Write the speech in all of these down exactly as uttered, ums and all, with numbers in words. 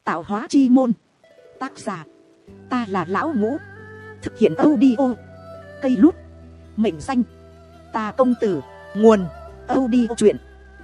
Tạo hóa chi môn. Tác giả ta là Lão Ngũ. Thực hiện audio cây lút. Mệnh danh ta công tử. Nguồn audio chuyện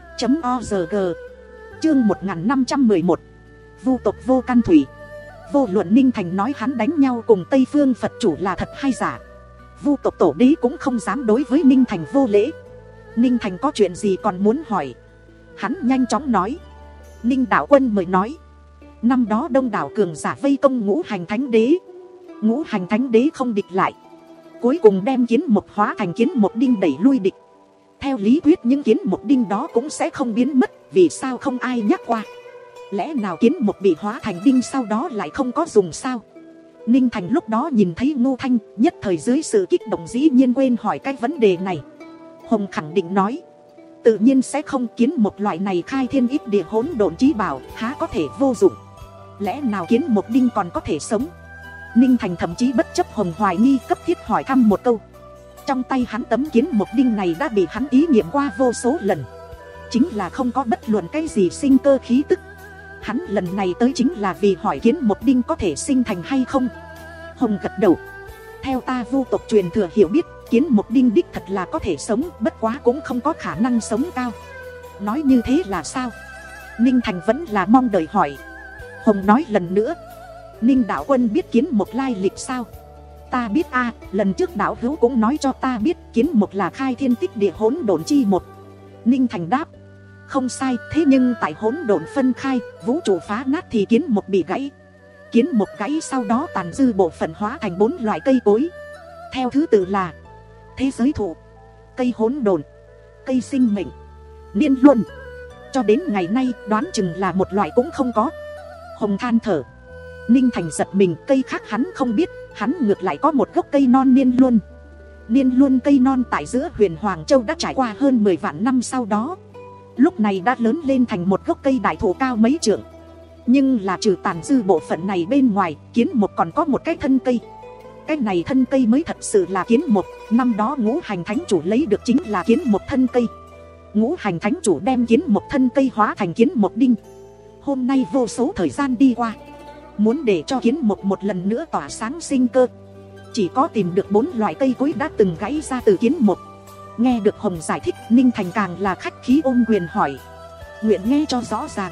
.org. Chương một nghìn năm trăm mười một. Vu tộc vô căn thủy. Vô luận Ninh Thành nói hắn đánh nhau cùng Tây Phương Phật chủ là thật hay giả, Vu tộc tổ đế cũng không dám đối với Ninh Thành vô lễ. Ninh Thành có chuyện gì còn muốn hỏi, hắn nhanh chóng nói. Ninh đạo quân mời nói. Năm đó đông đảo cường giả vây công ngũ hành thánh đế, ngũ hành thánh đế không địch lại, cuối cùng đem kiến một hóa thành kiến một đinh đẩy lui địch. Theo lý thuyết những kiến một đinh đó cũng sẽ không biến mất, vì sao không ai nhắc qua? Lẽ nào kiến một bị hóa thành đinh sau đó lại không có dùng sao? Ninh Thành lúc đó nhìn thấy Ngô Thanh, nhất thời dưới sự kích động dĩ nhiên quên hỏi cái vấn đề này. Hồng khẳng định nói, tự nhiên sẽ không, kiến một loại này khai thiên ít địa hỗn độn chí bảo há có thể vô dụng? Lẽ nào kiến một đinh còn có thể sống? Ninh Thành thậm chí bất chấp Hồng hoài nghi, cấp thiết hỏi thăm một câu. Trong tay hắn tấm kiến một đinh này đã bị hắn ý nghiệm qua vô số lần, chính là không có bất luận cái gì sinh cơ khí tức. Hắn lần này tới chính là vì hỏi kiến một đinh có thể sinh thành hay không. Hồng gật đầu. Theo ta Vu tộc truyền thừa hiểu biết, kiến một đinh đích thật là có thể sống, bất quá cũng không có khả năng sống cao. Nói như thế là sao? Ninh Thành vẫn là mong đợi hỏi. Hồng nói lần nữa. Ninh đạo quân biết kiến một lai lịch sao? Ta biết a, lần trước đạo hữu cũng nói cho ta biết kiến một là khai thiên tích địa hỗn độn chi một. Ninh Thành đáp. Không sai, thế nhưng tại hỗn độn phân khai, vũ trụ phá nát thì kiến một bị gãy. Kiến một gãy sau đó tàn dư bộ phận hóa thành bốn loại cây cối. Theo thứ tự là thế giới thụ, cây hỗn độn, cây sinh mệnh, niên luân. Cho đến ngày nay đoán chừng là một loại cũng không có. Hồng than thở. Ninh Thành giật mình, cây khác hắn không biết, hắn ngược lại có một gốc cây non niên luân. Niên luân cây non tại giữa huyền Hoàng Châu đã trải qua hơn mười vạn năm sau đó, lúc này đã lớn lên thành một gốc cây đại thụ cao mấy trượng. Nhưng là trừ tàn dư bộ phận này bên ngoài, kiến một còn có một cái thân cây. Cái này thân cây mới thật sự là kiến một. Năm đó ngũ hành thánh chủ lấy được chính là kiến một thân cây. Ngũ hành thánh chủ đem kiến một thân cây hóa thành kiến một đinh. Hôm nay vô số thời gian đi qua, muốn để cho kiến một một lần nữa tỏa sáng sinh cơ, chỉ có tìm được bốn loại cây cối đã từng gãy ra từ kiến một. Nghe được Hồng giải thích, Ninh Thành càng là khách khí ôm quyền hỏi. Nguyện nghe cho rõ ràng.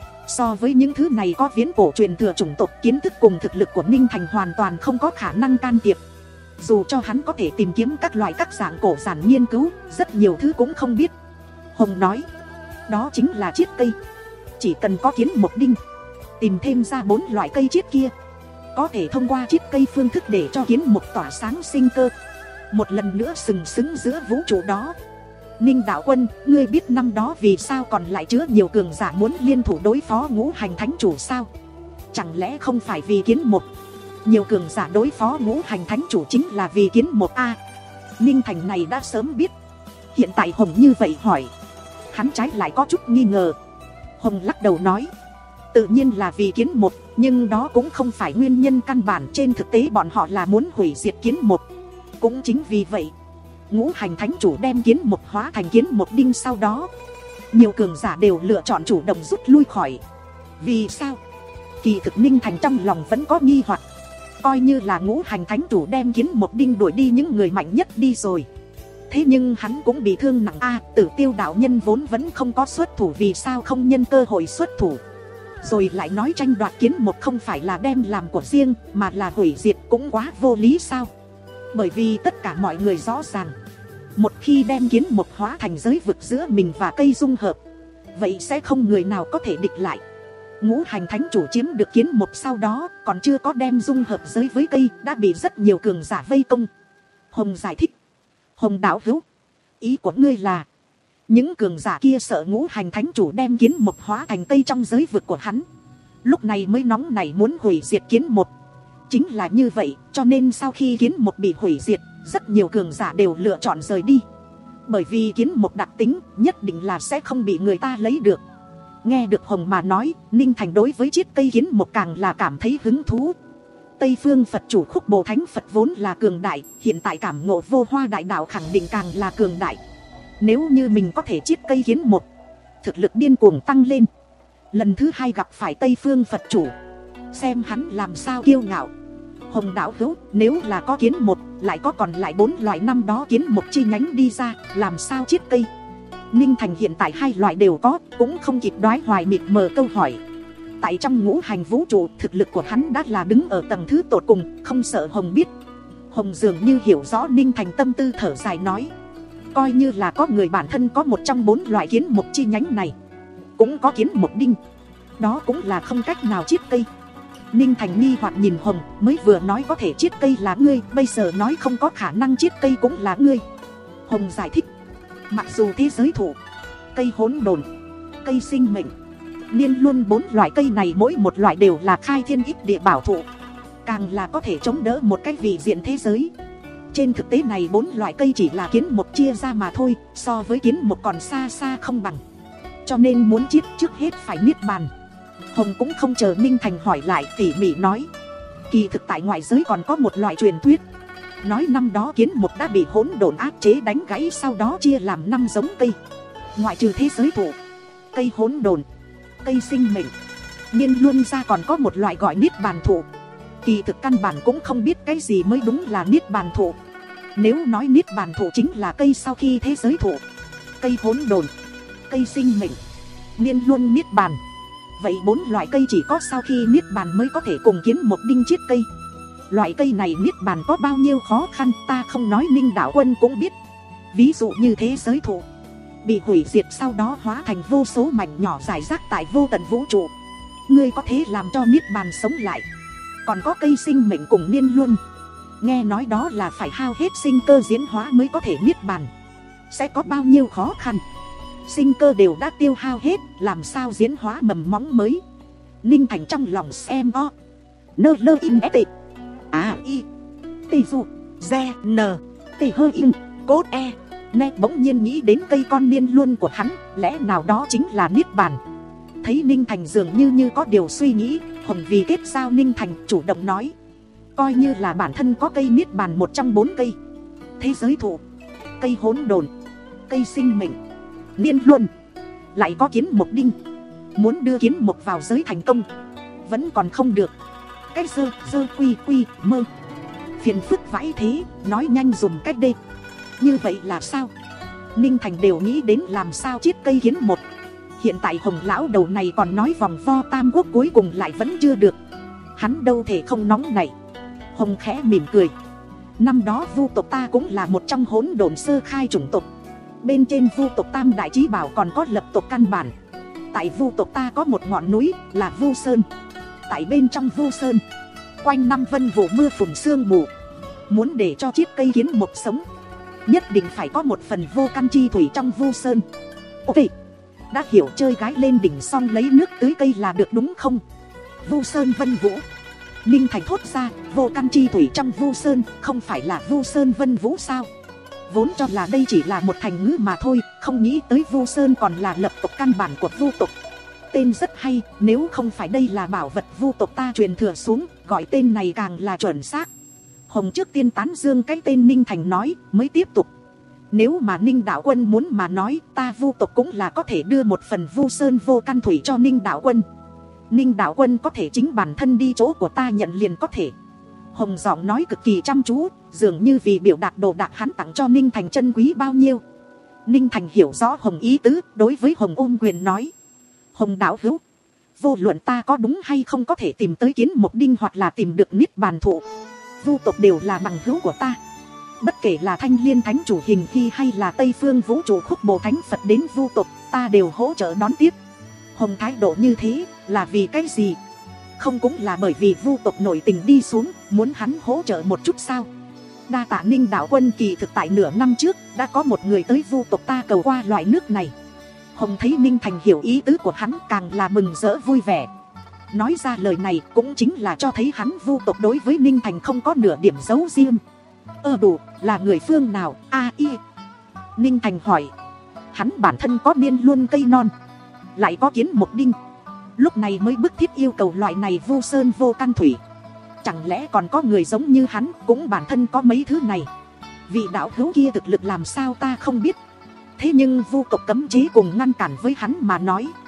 So với những thứ này có viễn cổ truyền thừa chủng tộc, kiến thức cùng thực lực của Ninh Thành hoàn toàn không có khả năng can thiệp. Dù cho hắn có thể tìm kiếm các loại các dạng cổ giản nghiên cứu, rất nhiều thứ cũng không biết. Hồng nói, đó chính là chiết cây. Chỉ cần có kiến một đinh, tìm thêm ra bốn loại cây chiết kia, có thể thông qua chiết cây phương thức để cho kiến một tỏa sáng sinh cơ, một lần nữa sừng sững giữa vũ trụ đó. Ninh đạo quân, ngươi biết năm đó vì sao còn lại chứa nhiều cường giả muốn liên thủ đối phó ngũ hành thánh chủ sao? Chẳng lẽ không phải vì kiến một? Nhiều cường giả đối phó ngũ hành thánh chủ chính là vì kiến một a? Ninh Thành này đã sớm biết. Hiện tại Hồng như vậy hỏi, hắn trái lại có chút nghi ngờ. Hồng lắc đầu nói, tự nhiên là vì kiến một, nhưng đó cũng không phải nguyên nhân căn bản. Trên thực tế bọn họ là muốn hủy diệt kiến một. Cũng chính vì vậy, ngũ hành thánh chủ đem kiến một hóa thành kiến một đinh sau đó, nhiều cường giả đều lựa chọn chủ động rút lui khỏi. Vì sao? Kỳ thực Ninh Thành trong lòng vẫn có nghi hoặc. Coi như là ngũ hành thánh chủ đem kiến một đinh đuổi đi những người mạnh nhất đi rồi, thế nhưng hắn cũng bị thương nặng a. Tử Tiêu đạo nhân vốn vẫn không có xuất thủ, vì sao không nhân cơ hội xuất thủ? Rồi lại nói tranh đoạt kiến một không phải là đem làm của riêng, mà là hủy diệt, cũng quá vô lý sao? Bởi vì tất cả mọi người rõ ràng, một khi đem kiến một hóa thành giới vực giữa mình và cây dung hợp, vậy sẽ không người nào có thể địch lại. Ngũ hành thánh chủ chiếm được kiến một sau đó, còn chưa có đem dung hợp giới với cây, đã bị rất nhiều cường giả vây công. Hồng giải thích. Hồng đạo hữu, ý của ngươi là những cường giả kia sợ ngũ hành thánh chủ đem kiến một hóa thành cây trong giới vực của hắn, lúc này mới nóng nảy muốn hủy diệt kiến một. Chính là như vậy, cho nên sau khi kiến một bị hủy diệt, rất nhiều cường giả đều lựa chọn rời đi. Bởi vì kiến một đặc tính nhất định là sẽ không bị người ta lấy được. Nghe được Hồng mà nói, Ninh Thành đối với chiết cây kiến một càng là cảm thấy hứng thú. Tây Phương Phật chủ Khúc Bồ Thánh Phật vốn là cường đại, hiện tại cảm ngộ vô hoa đại đạo khẳng định càng là cường đại. Nếu như mình có thể chiết cây kiến một, thực lực điên cuồng tăng lên, lần thứ hai gặp phải Tây Phương Phật chủ, xem hắn làm sao kiêu ngạo. Hồng đạo hữu, nếu là có kiến một, lại có còn lại bốn loại năm đó kiến một chi nhánh đi ra, làm sao chiết cây? Ninh Thành hiện tại hai loại đều có, cũng không kịp đoái hoài mịt mờ câu hỏi. Tại trong ngũ hành vũ trụ, thực lực của hắn đã là đứng ở tầng thứ tột cùng, không sợ Hồng biết. Hồng dường như hiểu rõ Ninh Thành tâm tư, thở dài nói, coi như là có người bản thân có một trong bốn loại kiến một chi nhánh này, cũng có kiến một đinh, đó cũng là không cách nào chiết cây. Ninh Thành nghi hoặc nhìn Hồng, mới vừa nói có thể chiết cây là ngươi, bây giờ nói không có khả năng chiết cây cũng là ngươi. Hồng giải thích, mặc dù thế giới thụ, cây hỗn độn, cây sinh mệnh, niên luôn bốn loại cây này mỗi một loại đều là khai thiên ích địa bảo thụ, càng là có thể chống đỡ một cái vị diện thế giới. Trên thực tế này bốn loại cây chỉ là kiến một chia ra mà thôi, so với kiến một còn xa xa không bằng. Cho nên muốn chiết trước hết phải niết bàn. Hồng cũng không chờ Ninh Thành hỏi lại, tỉ mỉ nói, kỳ thực tại ngoại giới còn có một loại truyền thuyết, nói năm đó kiến một đã bị hỗn độn áp chế đánh gãy, sau đó chia làm năm giống cây. Ngoại trừ thế giới thụ, cây hỗn độn, cây sinh mệnh, niên luôn ra còn có một loại gọi niết bàn thụ. Kỳ thực căn bản cũng không biết cái gì mới đúng là niết bàn thụ. Nếu nói niết bàn thụ chính là cây sau khi thế giới thụ, cây hỗn độn, cây sinh mệnh, niên luôn niết bàn, vậy bốn loại cây chỉ có sau khi niết bàn mới có thể cùng kiến một đinh chiết cây. Loại cây này niết bàn có bao nhiêu khó khăn, ta không nói Ninh đạo quân cũng biết. Ví dụ như thế giới thụ bị hủy diệt, sau đó hóa thành vô số mảnh nhỏ rải rác tại vô tận vũ trụ, ngươi có thể làm cho niết bàn sống lại. Còn có cây sinh mệnh cùng niên luân, nghe nói đó là phải hao hết sinh cơ diễn hóa mới có thể niết bàn, sẽ có bao nhiêu khó khăn. Sinh cơ đều đã tiêu hao hết, làm sao diễn hóa mầm móng mới. Ninh Thành trong lòng xem o nơ lơ in tị a i tì dụ re n tì hơ in cốt e nè, bỗng nhiên nghĩ đến cây con niên luân của hắn, lẽ nào đó chính là niết bàn. Thấy Ninh Thành dường như như có điều suy nghĩ, Hồng vì kết giao Ninh Thành chủ động nói, coi như là bản thân có cây niết bàn một trong bốn cây, thế giới thụ, cây hỗn độn, cây sinh mệnh, niên luân, lại có kiến một đinh, muốn đưa kiến một vào giới thành công vẫn còn không được. Cái dơ dơ quy quy mơ, phiền phức vãi thế, nói nhanh dùng cách đê. Như vậy là sao? Ninh Thành đều nghĩ đến làm sao chiết cây kiến một. Hiện tại Hồng lão đầu này còn nói vòng vo tam quốc cuối cùng lại vẫn chưa được, hắn đâu thể không nóng này. Hồng khẽ mỉm cười, năm đó vu tộc ta cũng là một trong hỗn độn sơ khai chủng tộc. Bên trên vu tộc tam đại chí bảo còn có lập tộc căn bản. Tại vu tộc ta có một ngọn núi là Vu Sơn. Tại bên trong Vu Sơn, quanh năm vân vụ mưa phùn sương mù. Muốn để cho chiết cây kiến một sống, nhất định phải có một phần vô căn chi thủy trong Vu Sơn. Ok, đã hiểu, chơi gái lên đỉnh xong lấy nước tưới cây là được đúng không? Vu Sơn vân vũ. Ninh Thành thốt ra, vô căn chi thủy trong Vu Sơn, không phải là Vu Sơn vân vũ sao? Vốn cho là đây chỉ là một thành ngữ mà thôi, không nghĩ tới Vu Sơn còn là lập tộc căn bản của vu tộc. Tên rất hay, nếu không phải đây là bảo vật vu tộc ta truyền thừa xuống, gọi tên này càng là chuẩn xác. Hồng trước tiên tán dương cái tên Ninh Thành nói, mới tiếp tục. Nếu mà Ninh đạo quân muốn mà nói, ta vu tộc cũng là có thể đưa một phần Vu Sơn vô căn thủy cho Ninh đạo quân. Ninh đạo quân có thể chính bản thân đi chỗ của ta nhận liền có thể. Hồng giọng nói cực kỳ chăm chú, dường như vì biểu đạt đồ đạc hắn tặng cho Ninh Thành chân quý bao nhiêu. Ninh Thành hiểu rõ Hồng ý tứ, đối với Hồng ôm quyền nói, Hồng đạo hữu, vô luận ta có đúng hay không có thể tìm tới kiến một đinh hoặc là tìm được niết bàn thụ, vu tộc đều là bằng hữu của ta. Bất kể là Thanh Liên Thánh Chủ Hình Hy hay là Tây Phương Vũ Trụ Khúc Bồ Thánh Phật đến vu tộc, ta đều hỗ trợ đón tiếp. Hồng thái độ như thế là vì cái gì? Không cũng là bởi vì vu tộc nổi tình đi xuống, muốn hắn hỗ trợ một chút sao? Đa tạ Ninh đạo quân, kỳ thực tại nửa năm trước đã có một người tới vu tộc ta cầu qua loại nước này. Hồng thấy Ninh Thành hiểu ý tứ của hắn càng là mừng rỡ vui vẻ. Nói ra lời này cũng chính là cho thấy hắn vu tộc đối với Ninh Thành không có nửa điểm giấu riêng. Ơ đủ, là người phương nào? A y Ninh Thành hỏi. Hắn bản thân có niên luôn cây non, lại có kiến một đinh, lúc này mới bức thiết yêu cầu loại này Vu Sơn vô căn thủy. Chẳng lẽ còn có người giống như hắn cũng bản thân có mấy thứ này? Vị đạo hữu kia thực lực làm sao ta không biết, thế nhưng vu tộc cấm chế cùng ngăn cản với hắn mà nói,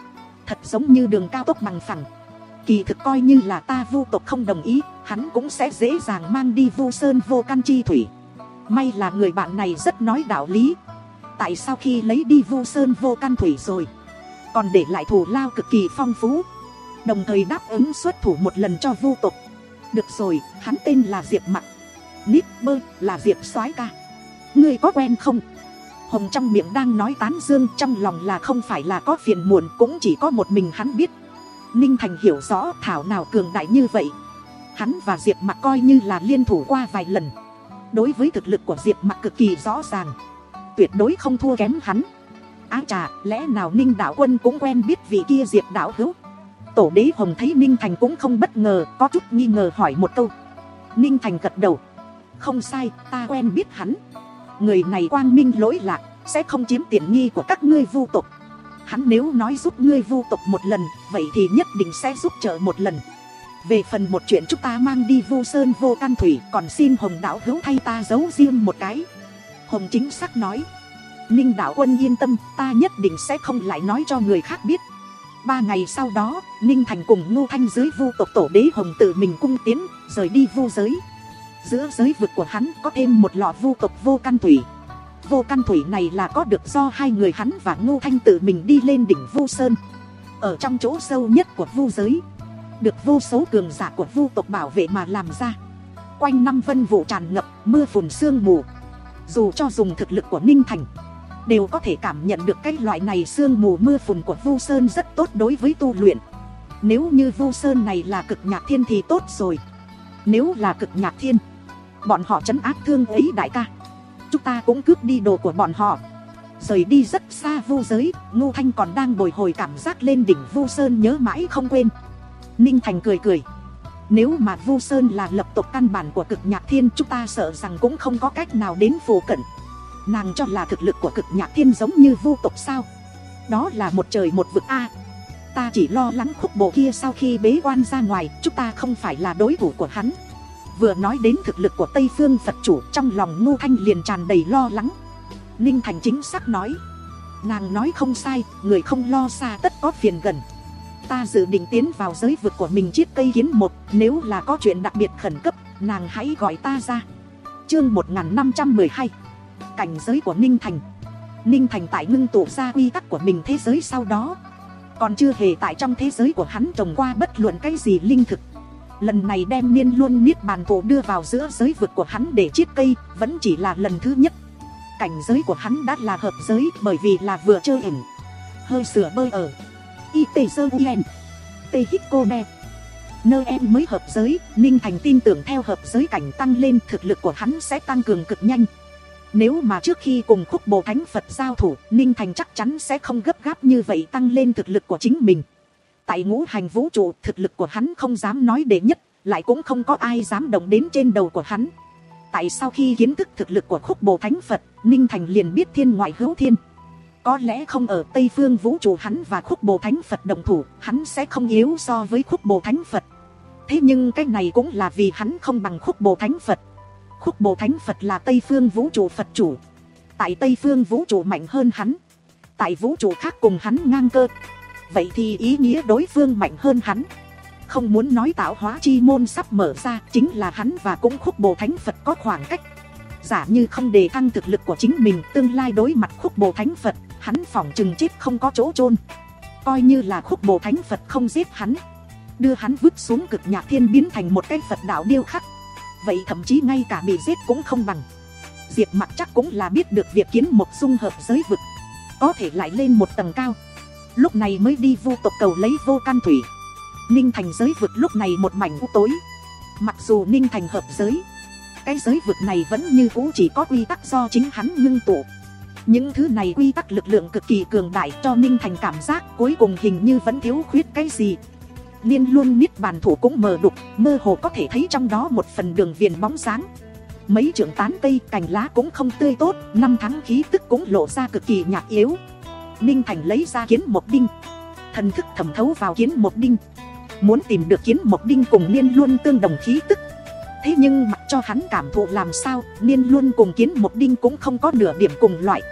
thật giống như đường cao tốc bằng phẳng. Kỳ thực coi như là ta Vu tộc không đồng ý, hắn cũng sẽ dễ dàng mang đi Vu Sơn vô căn chi thủy. May là người bạn này rất nói đạo lý. Tại sao khi lấy đi Vu Sơn vô căn thủy rồi còn để lại thù lao cực kỳ phong phú, đồng thời đáp ứng xuất thủ một lần cho Vu tộc. Được rồi, hắn tên là Diệp Mặc, nít bơ là Diệp soái ca. Ngươi có quen không? Hồng trong miệng đang nói tán dương, trong lòng là không phải là có phiền muộn, cũng chỉ có một mình hắn biết. Ninh Thành hiểu rõ thảo nào cường đại như vậy. Hắn và Diệp Mặc coi như là liên thủ qua vài lần. Đối với thực lực của Diệp Mặc cực kỳ rõ ràng, tuyệt đối không thua kém hắn. Á trà, lẽ nào Ninh đạo quân cũng quen biết vị kia Diệp đạo hữu? Tổ đế Hồng thấy Ninh Thành cũng không bất ngờ, có chút nghi ngờ hỏi một câu. Ninh Thành gật đầu. Không sai, ta quen biết hắn. Người này quang minh lỗi lạc, sẽ không chiếm tiện nghi của các ngươi Vu tộc. Hắn nếu nói giúp ngươi Vu tộc một lần, vậy thì nhất định sẽ giúp trợ một lần. Về phần một chuyện chúng ta mang đi Vu Sơn vô căn thủy, còn xin Hồng đạo hữu thay ta giấu riêng một cái. Hồng chính xác nói. Ninh đạo quân yên tâm, ta nhất định sẽ không lại nói cho người khác biết. Ba ngày sau đó, Ninh Thành cùng Ngô Thanh dưới Vu tộc tổ đế Hồng tự mình cung tiến, rời đi Vu giới. Giữa giới vực của hắn có thêm một lọ Vu tộc vô căn thủy. Vô căn thủy này là có được do hai người hắn và Ngô Thanh tự mình đi lên đỉnh Vu Sơn. Ở trong chỗ sâu nhất của Vu giới, được vô số cường giả của Vu tộc bảo vệ mà làm ra. Quanh năm vân vụ tràn ngập, mưa phùn sương mù. Dù cho dùng thực lực của Ninh Thành, đều có thể cảm nhận được cái loại này sương mù mưa phùn của Vu Sơn rất tốt đối với tu luyện. Nếu như Vu Sơn này là cực nhạc thiên thì tốt rồi. Nếu là cực nhạc thiên, bọn họ trấn áp Thương ấy đại ca, chúng ta cũng cướp đi đồ của bọn họ. Rời đi rất xa Vu giới, Ngô Thanh còn đang bồi hồi cảm giác lên đỉnh Vu Sơn nhớ mãi không quên. Ninh Thành cười cười. Nếu mà Vu Sơn là lập tộc căn bản của cực nhạc thiên, chúng ta sợ rằng cũng không có cách nào đến phù cận. Nàng cho là thực lực của cực nhạc thiên giống như Vu tộc sao? Đó là một trời một vực a. Ta chỉ lo lắng Khúc Bồ kia sau khi bế quan ra ngoài, chúng ta không phải là đối thủ của hắn. Vừa nói đến thực lực của Tây Phương Phật chủ, trong lòng Ngô Thanh liền tràn đầy lo lắng. Ninh Thành chính xác nói. Nàng nói không sai, người không lo xa tất có phiền gần. Ta dự định tiến vào giới vực của mình chiết cây kiến một, nếu là có chuyện đặc biệt khẩn cấp, nàng hãy gọi ta ra. Chương một nghìn năm trăm mười hai. Cảnh giới của Ninh Thành. Ninh Thành tại ngưng tụ ra quy tắc của mình thế giới sau đó, còn chưa hề tại trong thế giới của hắn trồng qua bất luận cái gì linh thực. Lần này đem Niên Luân Niết Bàn Thụ đưa vào giữa giới vực của hắn để chiết cây, vẫn chỉ là lần thứ nhất. Cảnh giới của hắn đã là hợp giới, bởi vì là vừa chơi ẩn, hơi sửa bơi ở i tê sơ uen tê hít cô đe nơi em mới hợp giới. Ninh Thành tin tưởng theo hợp giới cảnh tăng lên, thực lực của hắn sẽ tăng cường cực nhanh. Nếu mà trước khi cùng Khúc Bồ Thánh Phật giao thủ, Ninh Thành chắc chắn sẽ không gấp gáp như vậy tăng lên thực lực của chính mình. Tại ngũ hành vũ trụ, thực lực của hắn không dám nói đệ nhất, lại cũng không có ai dám động đến trên đầu của hắn. Tại sau khi kiến thức thực lực của Khúc Bồ Thánh Phật, Ninh Thành liền biết thiên ngoại hữu thiên. Có lẽ không ở Tây Phương vũ trụ hắn và Khúc Bồ Thánh Phật đồng thủ, hắn sẽ không yếu so với Khúc Bồ Thánh Phật. Thế nhưng cái này cũng là vì hắn không bằng Khúc Bồ Thánh Phật. Khúc Bồ Thánh Phật là Tây Phương vũ trụ Phật chủ. Tại Tây Phương vũ trụ mạnh hơn hắn, tại vũ trụ khác cùng hắn ngang cơ. Vậy thì ý nghĩa đối phương mạnh hơn hắn. Không muốn nói tạo hóa chi môn sắp mở ra, chính là hắn và cũng Khúc Bồ Thánh Phật có khoảng cách. Giả như không đề thăng thực lực của chính mình, tương lai đối mặt Khúc Bồ Thánh Phật, hắn phỏng chừng chết không có chỗ chôn. Coi như là Khúc Bồ Thánh Phật không giết hắn, đưa hắn vứt xuống cực nhạc thiên biến thành một cái Phật đạo điêu khắc, vậy thậm chí ngay cả bị giết cũng không bằng. Diệp Mặc chắc cũng là biết được việc kiến một dung hợp giới vực, có thể lại lên một tầng cao, lúc này mới đi Vu tộc cầu lấy vô căn thủy. Ninh Thành giới vực lúc này một mảnh u tối. Mặc dù Ninh Thành hợp giới, cái giới vực này vẫn như cũ chỉ có quy tắc do chính hắn ngưng tụ. Những thứ này quy tắc lực lượng cực kỳ cường đại, cho Ninh Thành cảm giác cuối cùng hình như vẫn thiếu khuyết cái gì. Niên Luân Niết Bàn Thụ cũng mờ đục, mơ hồ có thể thấy trong đó một phần đường viền bóng sáng. Mấy trượng tán cây, cành lá cũng không tươi tốt, năm tháng khí tức cũng lộ ra cực kỳ nhạt yếu. Ninh Thành lấy ra kiến mộc đinh, thần thức thẩm thấu vào kiến mộc đinh, muốn tìm được kiến mộc đinh cùng Niên Luân tương đồng khí tức. Thế nhưng mặc cho hắn cảm thụ làm sao, Niên Luân cùng kiến mộc đinh cũng không có nửa điểm cùng loại.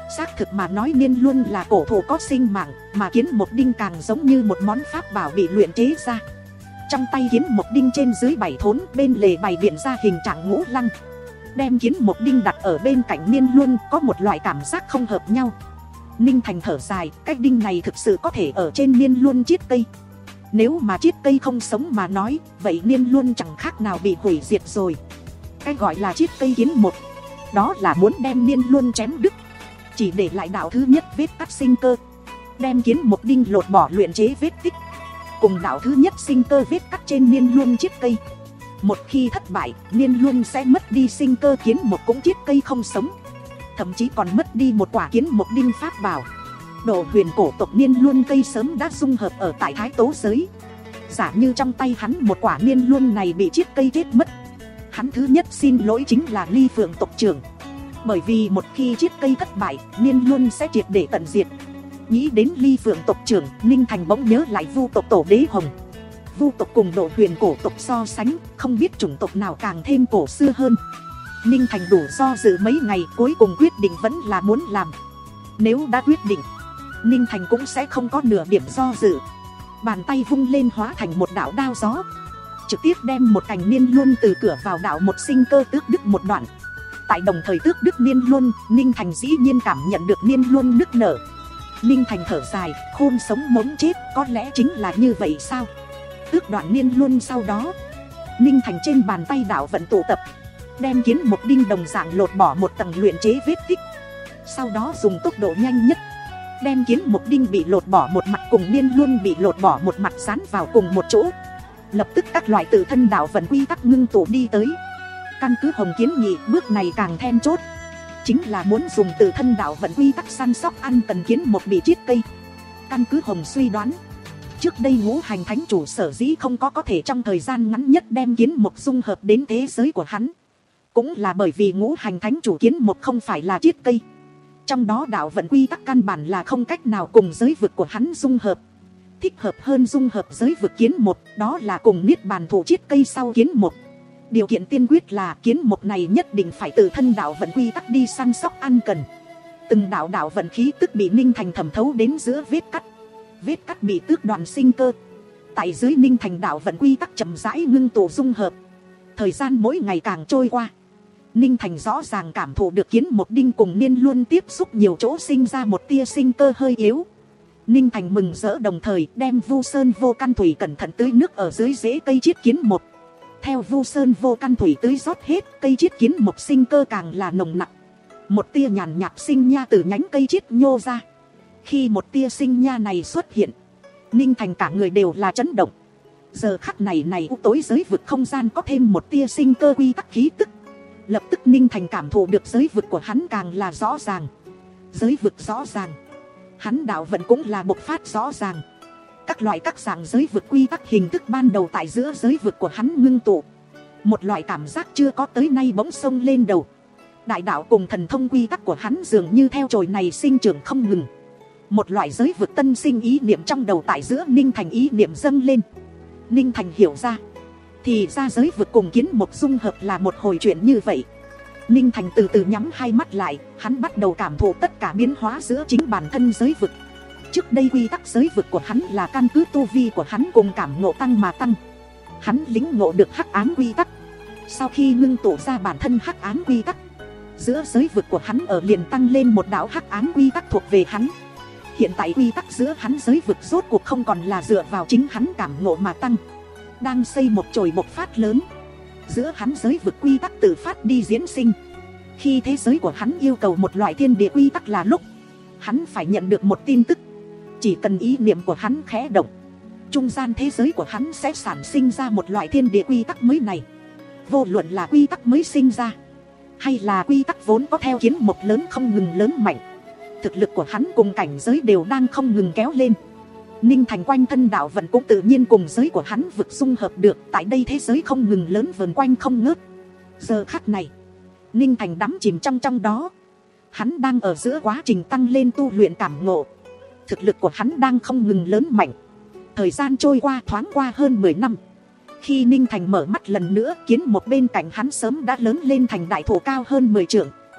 Xác thực mà nói Niên Luân là cổ thụ có sinh mạng, mà Kiến Mộc Đinh càng giống như một món pháp bảo bị luyện chế ra. Trong tay Kiến Mộc Đinh trên dưới bảy thốn, bên lề bày biện ra hình trạng ngũ lăng. Đem Kiến Mộc Đinh đặt ở bên cạnh Niên Luân có một loại cảm giác không hợp nhau. Ninh Thành thở dài, cái đinh này thực sự có thể ở trên Niên Luân chiết cây. Nếu mà chiết cây không sống mà nói, vậy Niên Luân chẳng khác nào bị hủy diệt rồi. Cái gọi là chiết cây Kiến Mộc, đó là muốn đem Niên Luân chém đứt, chỉ để lại đạo thứ nhất vết cắt sinh cơ. Đem Kiến Mộc Đinh lột bỏ luyện chế vết tích, cùng đạo thứ nhất sinh cơ vết cắt trên Niên Luân chiết cây. Một khi thất bại, Niên Luân sẽ mất đi sinh cơ, Kiến Mộc cũng chiết cây không sống, thậm chí còn mất đi một quả Kiến Mộc Đinh pháp bảo. Độ huyền cổ tộc Niên Luân cây sớm đã dung hợp ở tại Thái Tố giới. Giả như trong tay hắn một quả Niên Luân này bị chiết cây chết mất, hắn thứ nhất xin lỗi chính là Ly Phượng tộc trưởng. Bởi vì một khi chiết cây thất bại, Niên Luân sẽ triệt để tận diệt. Nghĩ đến Ly Phượng tộc trưởng, Ninh Thành bỗng nhớ lại Vu tộc tổ đế Hồng. Vu tộc cùng Độ huyền cổ tộc so sánh, không biết chủng tộc nào càng thêm cổ xưa hơn. Ninh Thành đủ do dự mấy ngày, cuối cùng quyết định vẫn là muốn làm. Nếu đã quyết định, Ninh Thành cũng sẽ không có nửa điểm do dự. Bàn tay vung lên hóa thành một đạo đao gió, trực tiếp đem một cành Niên Luân từ cửa vào đạo một sinh cơ tước đứt một đoạn. Tại đồng thời tước đứt Niên Luân, Ninh Thành dĩ nhiên cảm nhận được Niên Luân nức nở. Ninh Thành thở dài, khôn sống mống chết, có lẽ chính là như vậy sao? Tước đoạn Niên Luân sau đó, Ninh Thành trên bàn tay đạo vận tụ tập, đem Kiến Mộc Đinh đồng dạng lột bỏ một tầng luyện chế vết tích. Sau đó dùng tốc độ nhanh nhất, đem Kiến Mộc Đinh bị lột bỏ một mặt cùng Niên Luân bị lột bỏ một mặt dán vào cùng một chỗ. Lập tức các loại tự thân đạo vận quy tắc ngưng tụ đi tới. Căn cứ Hồng kiến nghị, bước này càng then chốt, chính là muốn dùng tự thân đạo vận quy tắc săn sóc ăn tần Kiến Mộc bị chiết cây. Căn cứ Hồng suy đoán, trước đây ngũ hành thánh chủ sở dĩ không có có thể trong thời gian ngắn nhất đem Kiến Mộc dung hợp đến thế giới của hắn, cũng là bởi vì ngũ hành thánh chủ Kiến Mộc không phải là chiết cây. Trong đó đạo vận quy tắc căn bản là không cách nào cùng giới vực của hắn dung hợp. Thích hợp hơn dung hợp giới vực Kiến Mộc, đó là cùng niết bàn thủ chiết cây sau Kiến Mộc. Điều kiện tiên quyết là Kiến Mộc này nhất định phải tự thân đạo vận quy tắc đi săn sóc ăn cần. Từng đạo đạo vận khí tức bị Ninh Thành thẩm thấu đến giữa vết cắt. Vết cắt bị tước đoạn sinh cơ. Tại dưới Ninh Thành đạo vận quy tắc chậm rãi ngưng tụ dung hợp. Thời gian mỗi ngày càng trôi qua, Ninh Thành rõ ràng cảm thụ được Kiến Mộc Đinh cùng Niên Luân tiếp xúc nhiều chỗ sinh ra một tia sinh cơ hơi yếu. Ninh Thành mừng rỡ, đồng thời đem Vu Sơn vô căn thủy cẩn thận tưới nước ở dưới rễ cây chiết Kiến Mộc. Theo Vu Sơn vô căn thủy tưới rót hết, cây chiết Kiến Mộc sinh cơ càng là nồng nặc. Một tia nhàn nhạt sinh nha từ nhánh cây chiết nhô ra. Khi một tia sinh nha này xuất hiện, Ninh Thành cả người đều là chấn động. Giờ khắc này này u tối giới vực không gian có thêm một tia sinh cơ quy tắc khí tức. Lập tức Ninh Thành cảm thụ được giới vực của hắn càng là rõ ràng. Giới vực rõ ràng, hắn đạo vận cũng là bộc phát rõ ràng. Các loại các dạng giới vực quy tắc hình thức ban đầu tại giữa giới vực của hắn ngưng tụ. Một loại cảm giác chưa có tới nay bỗng sông lên đầu. Đại đạo cùng thần thông quy tắc của hắn dường như theo chồi này sinh trưởng không ngừng. Một loại giới vực tân sinh ý niệm trong đầu tại giữa Ninh Thành ý niệm dâng lên. Ninh Thành hiểu ra, thì ra giới vực cùng Kiến Mộc dung hợp là một hồi chuyện như vậy. Ninh Thành từ từ nhắm hai mắt lại, hắn bắt đầu cảm thụ tất cả biến hóa giữa chính bản thân giới vực. Trước đây quy tắc giới vực của hắn là căn cứ tu vi của hắn cùng cảm ngộ tăng mà tăng. Hắn lĩnh ngộ được hắc ám quy tắc. Sau khi ngưng tụ ra bản thân hắc ám quy tắc, giữa giới vực của hắn ở liền tăng lên một đạo hắc ám quy tắc thuộc về hắn. Hiện tại quy tắc giữa hắn giới vực rốt cuộc không còn là dựa vào chính hắn cảm ngộ mà tăng, đang xây một chồi bộc phát lớn. Giữa hắn giới vực quy tắc tự phát đi diễn sinh. Khi thế giới của hắn yêu cầu một loại thiên địa quy tắc là lúc, hắn phải nhận được một tin tức. Chỉ cần ý niệm của hắn khẽ động, trung gian thế giới của hắn sẽ sản sinh ra một loại thiên địa quy tắc mới này. Vô luận là quy tắc mới sinh ra, hay là quy tắc vốn có theo Kiến Mộc lớn không ngừng lớn mạnh, thực lực của hắn cùng cảnh giới đều đang không ngừng kéo lên. Ninh Thành quanh thân đạo vận cũng tự nhiên cùng giới của hắn vực dung hợp được. Tại đây thế giới không ngừng lớn vần quanh không ngớt. Giờ khắc này, Ninh Thành đắm chìm trong trong đó. Hắn đang ở giữa quá trình tăng lên tu luyện cảm ngộ. Thực lực của hắn đang không ngừng lớn mạnh. Thời gian trôi qua thoáng qua hơn mười năm. Khi Ninh Thành mở mắt lần nữa, Kiến Mộc bên cạnh hắn sớm đã lớn lên thành đại thụ cao hơn mười trượng.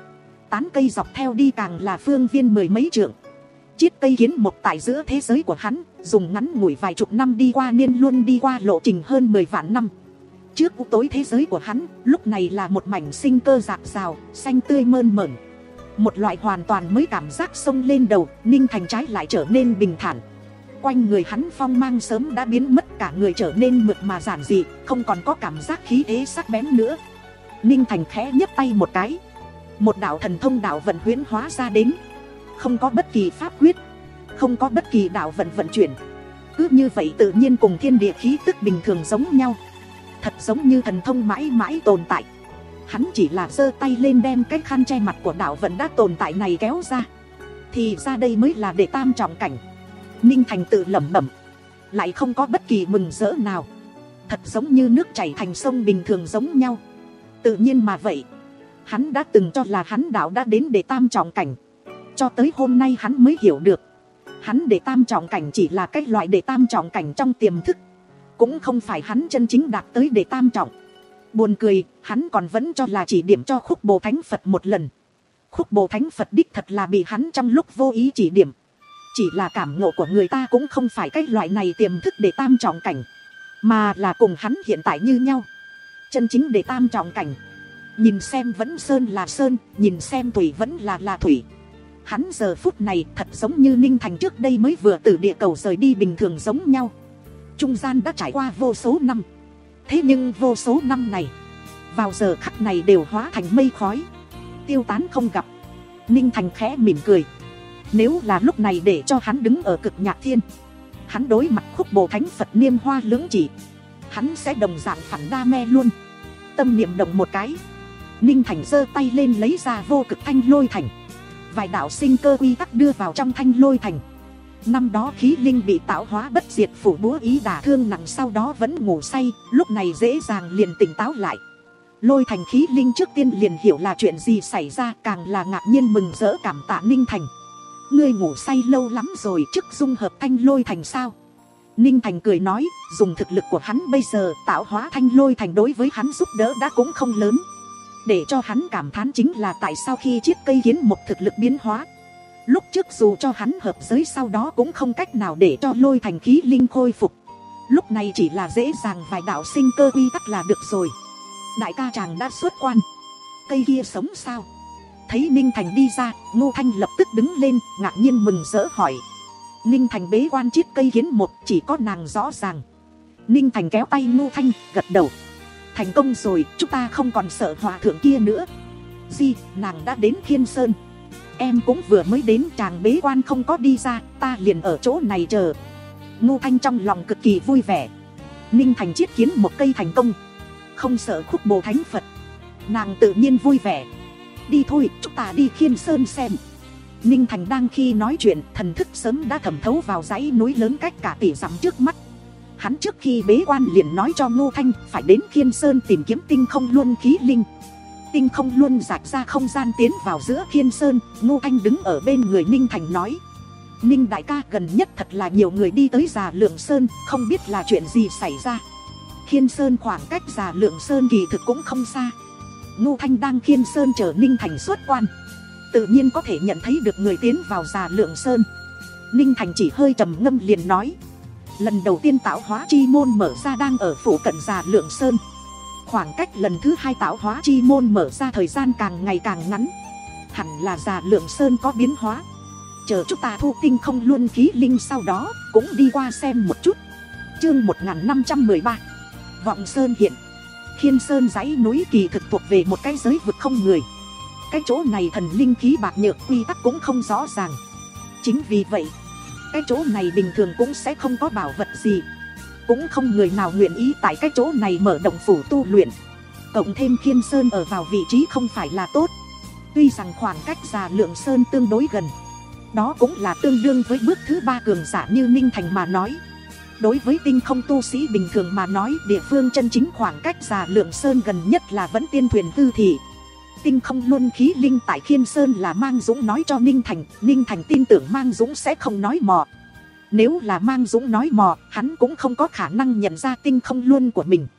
Tán cây dọc theo đi càng là phương viên mười mấy trượng. Chiết cây kiến một tại giữa thế giới của hắn, dùng ngắn ngủi vài chục năm đi qua niên luôn đi qua lộ trình hơn mười vạn năm. Trước u tối thế giới của hắn, lúc này là một mảnh sinh cơ rạc rào, xanh tươi mơn mởn. Một loại hoàn toàn mới cảm giác xông lên đầu, Ninh Thành trái lại trở nên bình thản. Quanh người hắn phong mang sớm đã biến mất, cả người trở nên mượt mà giản dị, không còn có cảm giác khí thế sắc bén nữa. Ninh Thành khẽ nhấc tay một cái, một đạo thần thông đạo vận huyễn hóa ra đến. Không có bất kỳ pháp quyết, không có bất kỳ đạo vận vận chuyển, cứ như vậy tự nhiên cùng thiên địa khí tức bình thường giống nhau. Thật giống như thần thông mãi mãi tồn tại. Hắn chỉ là giơ tay lên đem cái khăn che mặt của đạo vận đã tồn tại này kéo ra, thì ra đây mới là đệ tam trọng cảnh. Ninh Thành tự lẩm bẩm, lại không có bất kỳ mừng rỡ nào. Thật giống như nước chảy thành sông bình thường giống nhau. Tự nhiên mà vậy. Hắn đã từng cho là hắn đạo đã đến đệ tam trọng cảnh. Cho tới hôm nay hắn mới hiểu được, hắn đệ tam trọng cảnh chỉ là cái loại đệ tam trọng cảnh trong tiềm thức, cũng không phải hắn chân chính đạt tới đệ tam trọng. Buồn cười, hắn còn vẫn cho là chỉ điểm cho Khúc Bồ Thánh Phật một lần. Khúc Bồ Thánh Phật đích thật là bị hắn trong lúc vô ý chỉ điểm. Chỉ là cảm ngộ của người ta cũng không phải cái loại này tiềm thức đệ tam trọng cảnh, mà là cùng hắn hiện tại như nhau, chân chính đệ tam trọng cảnh. Nhìn xem vẫn sơn là sơn, nhìn xem thủy vẫn là là thủy. Hắn giờ phút này thật giống như Ninh Thành trước đây mới vừa từ địa cầu rời đi bình thường giống nhau. Trung gian đã trải qua vô số năm. Thế nhưng vô số năm này, vào giờ khắc này đều hóa thành mây khói, tiêu tán không gặp. Ninh Thành khẽ mỉm cười. Nếu là lúc này để cho hắn đứng ở Cực Nhạc Thiên, hắn đối mặt Khúc Bồ Thánh Phật niêm hoa lưỡng chỉ, hắn sẽ đồng dạng phản đa me luôn. Tâm niệm động một cái, Ninh Thành giơ tay lên lấy ra vô cực thanh lôi thành. Vài đạo sinh cơ quy tắc đưa vào trong thanh lôi thành. Năm đó khí linh bị tạo hóa bất diệt phủ búa ý đả thương nặng, sau đó vẫn ngủ say, lúc này dễ dàng liền tỉnh táo lại. Lôi thành khí linh trước tiên liền hiểu là chuyện gì xảy ra, càng là ngạc nhiên mừng rỡ cảm tạ Ninh Thành. Ngươi ngủ say lâu lắm rồi, trước dung hợp thanh lôi thành sao? Ninh Thành cười nói, dùng thực lực của hắn bây giờ, tạo hóa thanh lôi thành đối với hắn giúp đỡ đã cũng không lớn. Để cho hắn cảm thán chính là tại sao khi chiết cây kiến một thực lực biến hóa, lúc trước dù cho hắn hợp giới sau đó cũng không cách nào để cho lôi thành khí linh khôi phục. Lúc này chỉ là dễ dàng vài đạo sinh cơ quy tắc là được rồi. Đại ca chàng đã xuất quan, cây kia sống sao? Thấy Ninh Thành đi ra, Ngô Thanh lập tức đứng lên, ngạc nhiên mừng rỡ hỏi. Ninh Thành bế quan chiết cây kiến một, chỉ có nàng rõ ràng. Ninh Thành kéo tay Ngô Thanh, gật đầu. Thành công rồi, chúng ta không còn sợ hòa thượng kia nữa. Di, nàng đã đến Khiên Sơn. Em cũng vừa mới đến, chàng bế quan không có đi ra, ta liền ở chỗ này chờ. Ngô Thanh trong lòng cực kỳ vui vẻ. Ninh Thành chiết kiến một cây thành công, không sợ Khúc Bồ Thánh Phật, nàng tự nhiên vui vẻ. Đi thôi, chúng ta đi Khiên Sơn xem. Ninh Thành đang khi nói chuyện, thần thức sớm đã thẩm thấu vào dãy núi lớn cách cả tỷ dặm trước mắt. Hắn trước khi bế quan liền nói cho Ngô Thanh phải đến Khiên Sơn tìm kiếm tinh không luân khí linh. Tinh không luân rạch ra không gian tiến vào giữa Khiên Sơn. Ngô Thanh đứng ở bên người Ninh Thành nói, Ninh đại ca, gần nhất thật là nhiều người đi tới Già Lượng Sơn, không biết là chuyện gì xảy ra. Khiên Sơn khoảng cách Già Lượng Sơn kỳ thực cũng không xa. Ngô Thanh đang Khiên Sơn chờ Ninh Thành xuất quan, tự nhiên có thể nhận thấy được người tiến vào Già Lượng Sơn. Ninh Thành chỉ hơi trầm ngâm liền nói, lần đầu tiên tạo hóa chi môn mở ra đang ở phủ cận Già Lượng Sơn. Khoảng cách lần thứ hai tạo hóa chi môn mở ra thời gian càng ngày càng ngắn, hẳn là Già Lượng Sơn có biến hóa. Chờ chúng ta thu tinh không luân khí linh sau đó cũng đi qua xem một chút. Chương một nghìn năm trăm mười ba, Vọng Sơn hiện. Khiên Sơn dãy núi kỳ thực thuộc về một cái giới vực không người. Cái chỗ này thần linh khí bạc nhược, quy tắc cũng không rõ ràng. Chính vì vậy, cái chỗ này bình thường cũng sẽ không có bảo vật gì. Cũng không người nào nguyện ý tại cái chỗ này mở động phủ tu luyện. Cộng thêm Khiên Sơn ở vào vị trí không phải là tốt. Tuy rằng khoảng cách Già Lượng Sơn tương đối gần, đó cũng là tương đương với bước thứ ba cường giả như Ninh Thành mà nói. Đối với tinh không tu sĩ bình thường mà nói, địa phương chân chính khoảng cách Già Lượng Sơn gần nhất là vẫn Tiên Thuyền Tư Thị. Tinh không luân khí linh tại Khiên Sơn là Mang Dũng nói cho Ninh Thành. Ninh Thành tin tưởng Mang Dũng sẽ không nói mò. Nếu là Mang Dũng nói mò, hắn cũng không có khả năng nhận ra tinh không luân của mình.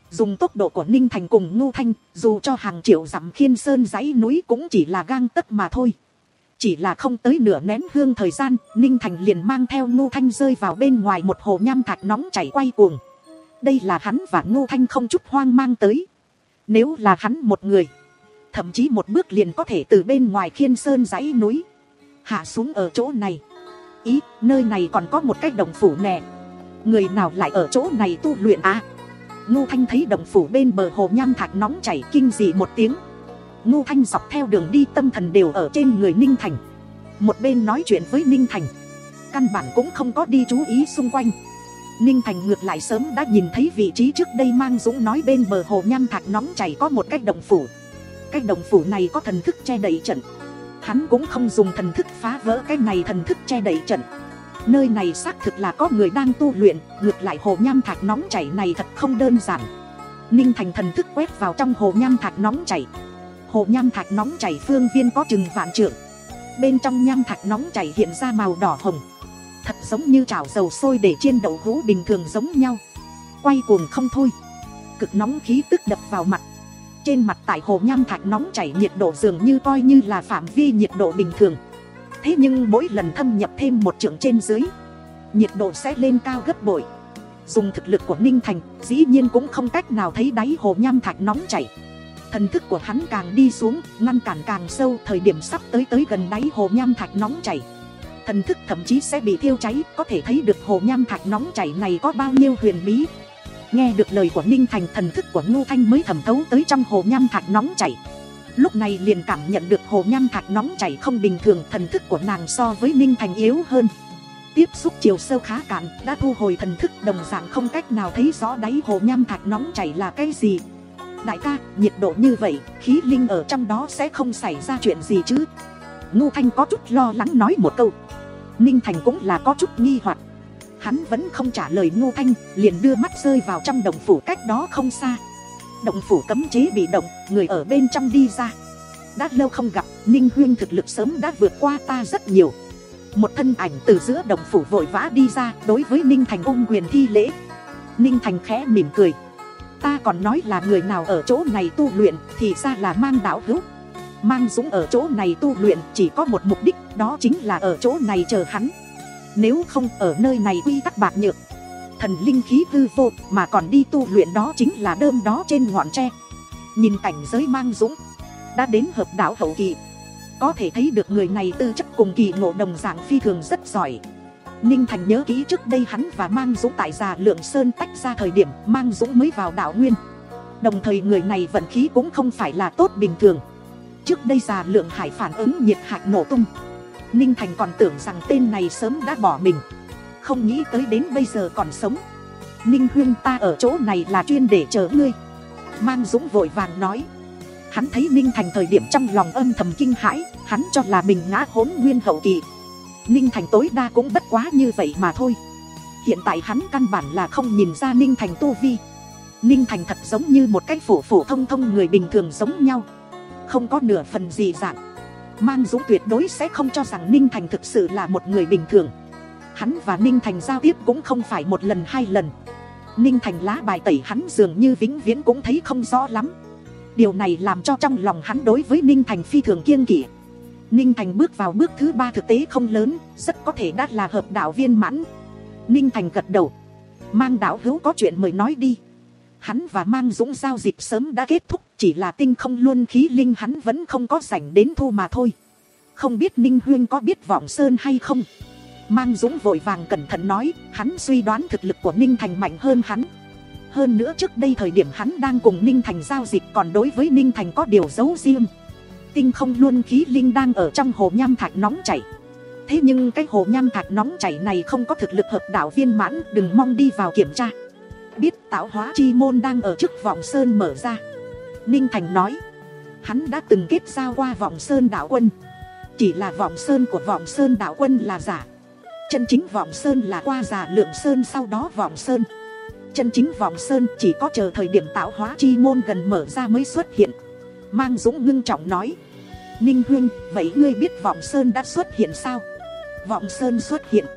Dùng tốc độ của Ninh Thành cùng Ngưu Thanh, dù cho hàng triệu dặm khiên sơn dãy núi cũng chỉ là gang tấc mà thôi. Chỉ là không tới nửa nén hương thời gian, Ninh Thành liền mang theo Ngưu Thanh rơi vào bên ngoài một hồ nham thạch nóng chảy quay cuồng. Đây là hắn và Ngưu Thanh không chút hoang mang tới. Nếu là hắn một người, thậm chí một bước liền có thể từ bên ngoài khiên sơn dãy núi hạ xuống ở chỗ này. Ý, nơi này còn có một cái động phủ nè. Người nào lại ở chỗ này tu luyện à? Ngưu Thanh thấy động phủ bên bờ hồ nham thạch nóng chảy, kinh dị một tiếng. Ngưu Thanh dọc theo đường đi tâm thần đều ở trên người Ninh Thành. Một bên nói chuyện với Ninh Thành, căn bản cũng không có đi chú ý xung quanh. Ninh Thành ngược lại sớm đã nhìn thấy vị trí trước đây Mang Dũng nói bên bờ hồ nham thạch nóng chảy có một cái động phủ. Cái động phủ này có thần thức che đậy trận. Hắn cũng không dùng thần thức phá vỡ cái này thần thức che đậy trận. Nơi này xác thực là có người đang tu luyện. Ngược lại hồ nham thạch nóng chảy này thật không đơn giản. Ninh Thành thần thức quét vào trong hồ nham thạch nóng chảy. Hồ nham thạch nóng chảy phương viên có chừng vạn trượng. Bên trong nham thạch nóng chảy hiện ra màu đỏ hồng, thật giống như chảo dầu sôi để chiên đậu hũ bình thường giống nhau, quay cuồng không thôi. Cực nóng khí tức đập vào mặt. Trên mặt tại hồ nham thạch nóng chảy nhiệt độ dường như coi như là phạm vi nhiệt độ bình thường. Thế nhưng mỗi lần thâm nhập thêm một trượng trên dưới, nhiệt độ sẽ lên cao gấp bội. Dùng thực lực của Ninh Thành, dĩ nhiên cũng không cách nào thấy đáy hồ nham thạch nóng chảy. Thần thức của hắn càng đi xuống, ngăn cản càng sâu. Thời điểm sắp tới tới gần đáy hồ nham thạch nóng chảy, thần thức thậm chí sẽ bị thiêu cháy. Có thể thấy được hồ nham thạch nóng chảy này có bao nhiêu huyền bí. Nghe được lời của Ninh Thành, thần thức của Ngưu Thanh mới thẩm thấu tới trong hồ nham thạch nóng chảy. Lúc này liền cảm nhận được hồ nham thạch nóng chảy không bình thường. Thần thức của nàng so với Ninh Thành yếu hơn. Tiếp xúc chiều sâu khá cạn, đã thu hồi thần thức, đồng dạng không cách nào thấy rõ đáy hồ nham thạch nóng chảy là cái gì. Đại ca, nhiệt độ như vậy, khí linh ở trong đó sẽ không xảy ra chuyện gì chứ? Ngưu Thanh có chút lo lắng nói một câu. Ninh Thành cũng là có chút nghi hoặc. Hắn vẫn không trả lời Ngưu Thanh, liền đưa mắt rơi vào trong động phủ cách đó không xa. Động phủ cấm chế bị động, người ở bên trong đi ra. Đã lâu không gặp, Ninh Huyên thực lực sớm đã vượt qua ta rất nhiều. Một thân ảnh từ giữa động phủ vội vã đi ra, đối với Ninh Thành ôm quyền thi lễ. Ninh Thành khẽ mỉm cười. Ta còn nói là người nào ở chỗ này tu luyện, thì ra là Mang đạo hữu. Mang Dũng ở chỗ này tu luyện chỉ có một mục đích, đó chính là ở chỗ này chờ hắn. Nếu không ở nơi này quy tắc bạc nhược, thần linh khí hư vô, mà còn đi tu luyện đó chính là đơm đó trên ngọn tre. Nhìn cảnh giới Mang Dũng đã đến hợp đạo hậu kỳ, có thể thấy được người này tư chất cùng kỳ ngộ đồng dạng phi thường rất giỏi. Ninh Thành nhớ kỹ trước đây hắn và Mang Dũng tại Già Lượng Sơn tách ra thời điểm Mang Dũng mới vào đạo nguyên. Đồng thời người này vận khí cũng không phải là tốt bình thường. Trước đây Già Lượng Hải phản ứng nhiệt hạch nổ tung, Ninh Thành còn tưởng rằng tên này sớm đã bỏ mình, không nghĩ tới đến bây giờ còn sống. Ninh Huyên, ta ở chỗ này là chuyên để chờ ngươi. Mang Dũng vội vàng nói. Hắn thấy Ninh Thành thời điểm trong lòng âm thầm kinh hãi, hắn cho là mình ngã hỗn nguyên hậu kỳ. Ninh Thành tối đa cũng bất quá như vậy mà thôi. Hiện tại hắn căn bản là không nhìn ra Ninh Thành tu vi. Ninh Thành thật giống như một cái phổ phổ thông thông người bình thường giống nhau, không có nửa phần gì dạng. Mang Dũng tuyệt đối sẽ không cho rằng Ninh Thành thực sự là một người bình thường. Hắn và Ninh Thành giao tiếp cũng không phải một lần hai lần. Ninh Thành lá bài tẩy hắn dường như vĩnh viễn cũng thấy không rõ lắm. Điều này làm cho trong lòng hắn đối với Ninh Thành phi thường kiêng kỵ. Ninh Thành bước vào bước thứ ba thực tế không lớn, rất có thể đã là hợp đạo viên mãn. Ninh Thành gật đầu. Mang đạo hữu có chuyện mời nói đi. Hắn và Mang Dũng giao dịch sớm đã kết thúc, chỉ là tinh không luân khí linh hắn vẫn không có rảnh đến thu mà thôi. Không biết Ninh Huyên có biết Vọng Sơn hay không? Mang Dũng vội vàng cẩn thận nói, hắn suy đoán thực lực của Ninh Thành mạnh hơn hắn. Hơn nữa trước đây thời điểm hắn đang cùng Ninh Thành giao dịch còn đối với Ninh Thành có điều giấu riêng. Tinh không luân khí linh đang ở trong hồ nham thạch nóng chảy. Thế nhưng cái hồ nham thạch nóng chảy này không có thực lực hợp đạo viên mãn, đừng mong đi vào kiểm tra. Biết tạo hóa chi môn đang ở trước Vọng Sơn mở ra. Ninh Thành nói, hắn đã từng kết giao qua Vọng Sơn đạo quân. Chỉ là Vọng Sơn của Vọng Sơn đạo quân là giả. Chân chính Vọng Sơn là qua Già Lượng Sơn, sau đó Vọng Sơn. Chân chính Vọng Sơn chỉ có chờ thời điểm tạo hóa chi môn gần mở ra mới xuất hiện. Mang Dũng ngưng trọng nói, Ninh Huyên, vậy ngươi biết Vọng Sơn đã xuất hiện sao? Vọng Sơn xuất hiện.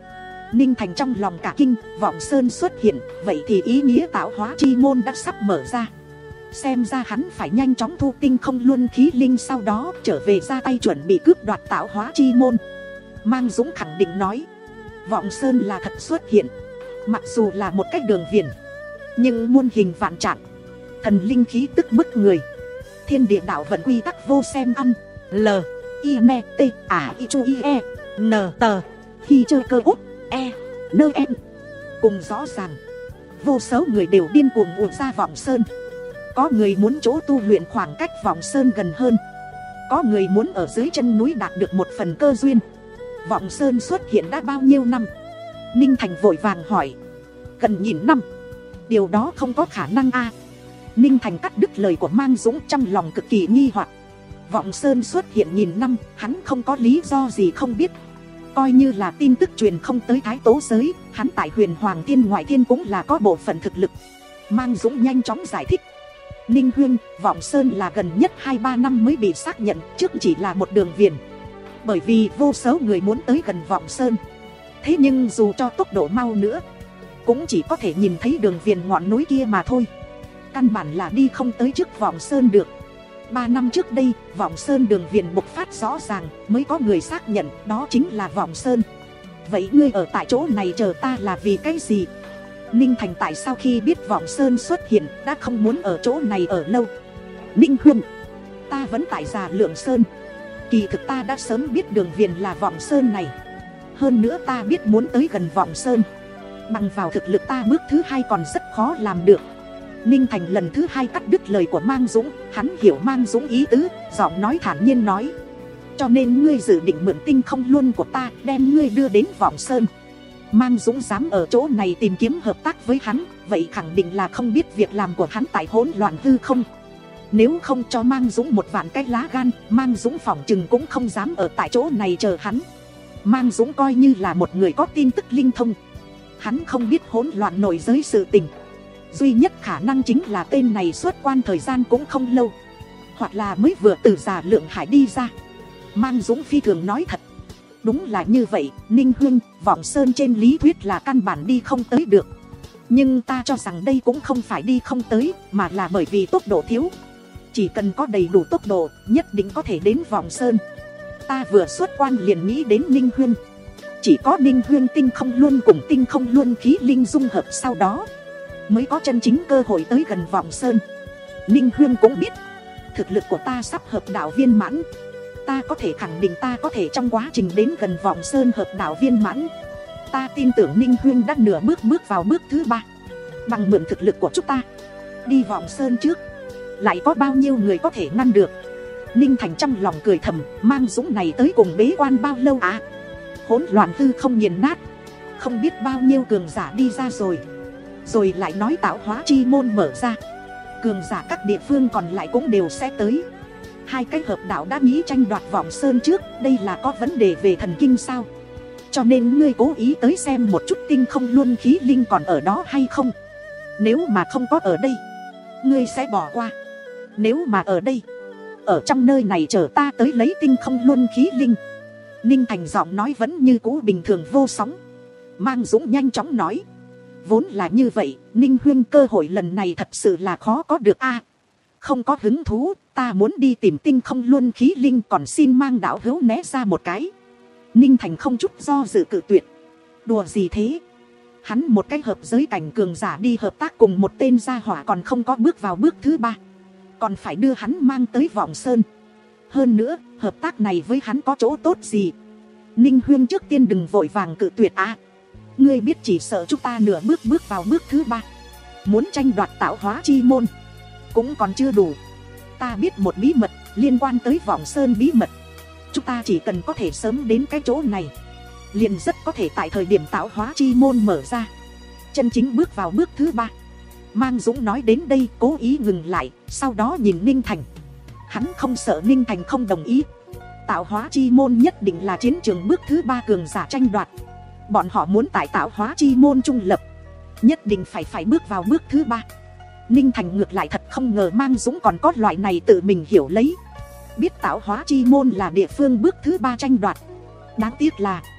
Ninh Thành trong lòng cả kinh, Vọng Sơn xuất hiện, vậy thì ý nghĩa tạo hóa chi môn đã sắp mở ra. Xem ra hắn phải nhanh chóng thu tinh không luân khí linh, sau đó trở về ra tay chuẩn bị cướp đoạt tạo hóa chi môn. Mang Dũng khẳng định nói, Vọng Sơn là thật xuất hiện. Mặc dù là một cách đường viền, nhưng muôn hình vạn trạng, thần linh khí tức bức người, thiên địa đạo vận quy tắc vô xem ăn. L I N T A I chu I E N T khi chơi cơ út E nơ em cùng rõ ràng. Vô số người đều điên cuồng ùa ra Vọng Sơn. Có người muốn chỗ tu luyện khoảng cách Vọng Sơn gần hơn, có người muốn ở dưới chân núi đạt được một phần cơ duyên. Vọng Sơn xuất hiện đã bao nhiêu năm? Ninh Thành vội vàng hỏi. Gần nghìn năm. Điều đó không có khả năng a. Ninh Thành cắt đứt lời của Mang Dũng, trong lòng cực kỳ nghi hoặc. Vọng Sơn xuất hiện nghìn năm, hắn không có lý do gì không biết. Coi như là tin tức truyền không tới Thái Tố giới, hắn tại Huyền Hoàng Thiên ngoại thiên cũng là có bộ phận thực lực. Mang Dũng nhanh chóng giải thích. Ninh Huyên, Vọng Sơn là gần nhất hai ba năm mới bị xác nhận, trước chỉ là một đường viền. Bởi vì vô số người muốn tới gần Vọng Sơn. Thế nhưng dù cho tốc độ mau nữa, cũng chỉ có thể nhìn thấy đường viền ngọn núi kia mà thôi. Căn bản là đi không tới trước Vọng Sơn được. Ba năm trước đây, Vọng Sơn đường viền bộc phát rõ ràng, mới có người xác nhận đó chính là Vọng Sơn. Vậy ngươi ở tại chỗ này chờ ta là vì cái gì? Ninh Thành tại sau khi biết Vọng Sơn xuất hiện đã không muốn ở chỗ này ở lâu. Ninh Huyên, ta vẫn tại Già Lượng Sơn. Kỳ thực ta đã sớm biết đường viền là Vọng Sơn này. Hơn nữa ta biết muốn tới gần Vọng Sơn, bằng vào thực lực ta bước thứ hai còn rất khó làm được. Ninh Thành lần thứ hai cắt đứt lời của Mang Dũng. Hắn hiểu Mang Dũng ý tứ, giọng nói thản nhiên nói. Cho nên ngươi dự định mượn tinh không luân của ta, đem ngươi đưa đến Vọng Sơn. Mang Dũng dám ở chỗ này tìm kiếm hợp tác với hắn, vậy khẳng định là không biết việc làm của hắn tại hỗn loạn hư không. Nếu không cho Mang Dũng một vạn cái lá gan, Mang Dũng phỏng chừng cũng không dám ở tại chỗ này chờ hắn. Mang Dũng coi như là một người có tin tức linh thông. Hắn không biết hỗn loạn nội giới sự tình. Duy nhất khả năng chính là tên này xuất quan thời gian cũng không lâu, hoặc là mới vừa từ Già Lượng Hải đi ra. Mang Dũng phi thường nói thật. Đúng là như vậy, Ninh Huyên, Vọng Sơn trên lý thuyết là căn bản đi không tới được. Nhưng ta cho rằng đây cũng không phải đi không tới, mà là bởi vì tốc độ thiếu. Chỉ cần có đầy đủ tốc độ, nhất định có thể đến Vọng Sơn. Ta vừa xuất quan liền nghĩ đến Ninh Huyên. Chỉ có Ninh Huyên tinh không luân cùng tinh không luân khí linh dung hợp sau đó, mới có chân chính cơ hội tới gần Vọng Sơn. Ninh Huyên cũng biết, thực lực của ta sắp hợp đạo viên mãn. Ta có thể khẳng định ta có thể trong quá trình đến gần Vọng Sơn hợp đạo viên mãn. Ta tin tưởng Ninh Huyên đã nửa bước bước vào bước thứ ba. Bằng mượn thực lực của chúng ta, đi Vọng Sơn trước, lại có bao nhiêu người có thể ngăn được? Ninh Thành trong lòng cười thầm, Mang Dũng này tới cùng bế quan bao lâu à? Hỗn loạn hư không nghiền nát, không biết bao nhiêu cường giả đi ra rồi. Rồi lại nói tạo hóa chi môn mở ra, cường giả các địa phương còn lại cũng đều sẽ tới. Hai cái hợp đạo đã nghĩ tranh đoạt Vọng Sơn trước, đây là có vấn đề về thần kinh sao? Cho nên ngươi cố ý tới xem một chút tinh không luân khí linh còn ở đó hay không. Nếu mà không có ở đây, ngươi sẽ bỏ qua. Nếu mà ở đây, ở trong nơi này chờ ta tới lấy tinh không luân khí linh. Ninh Thành giọng nói vẫn như cũ bình thường vô sóng. Mang Dũng nhanh chóng nói. Vốn là như vậy, Ninh Huyên, cơ hội lần này thật sự là khó có được a. Không có hứng thú, ta muốn đi tìm tinh không luân khí linh, còn xin Mang đạo hữu né ra một cái. Ninh Thành không chút do dự cự tuyệt. Đùa gì thế? Hắn một cái hợp giới cảnh cường giả đi hợp tác cùng một tên gia hỏa còn không có bước vào bước thứ ba, còn phải đưa hắn mang tới Vọng Sơn. Hơn nữa, hợp tác này với hắn có chỗ tốt gì? Ninh Huyên, trước tiên đừng vội vàng cự tuyệt a. Ngươi biết chỉ sợ chúng ta nửa bước bước vào bước thứ ba, muốn tranh đoạt tạo hóa chi môn cũng còn chưa đủ. Ta biết một bí mật liên quan tới Vọng Sơn bí mật. Chúng ta chỉ cần có thể sớm đến cái chỗ này, liền rất có thể tại thời điểm tạo hóa chi môn mở ra, chân chính bước vào bước thứ ba. Mang Dũng nói đến đây cố ý ngừng lại, sau đó nhìn Ninh Thành. Hắn không sợ Ninh Thành không đồng ý. Tạo hóa chi môn nhất định là chiến trường bước thứ ba cường giả tranh đoạt. Bọn họ muốn tại tạo hóa chi môn trung lập, nhất định phải phải bước vào bước thứ ba. Ninh Thành ngược lại thật không ngờ Mang Dũng còn có loại này tự mình hiểu lấy, biết tạo hóa chi môn là địa phương bước thứ ba tranh đoạt. Đáng tiếc là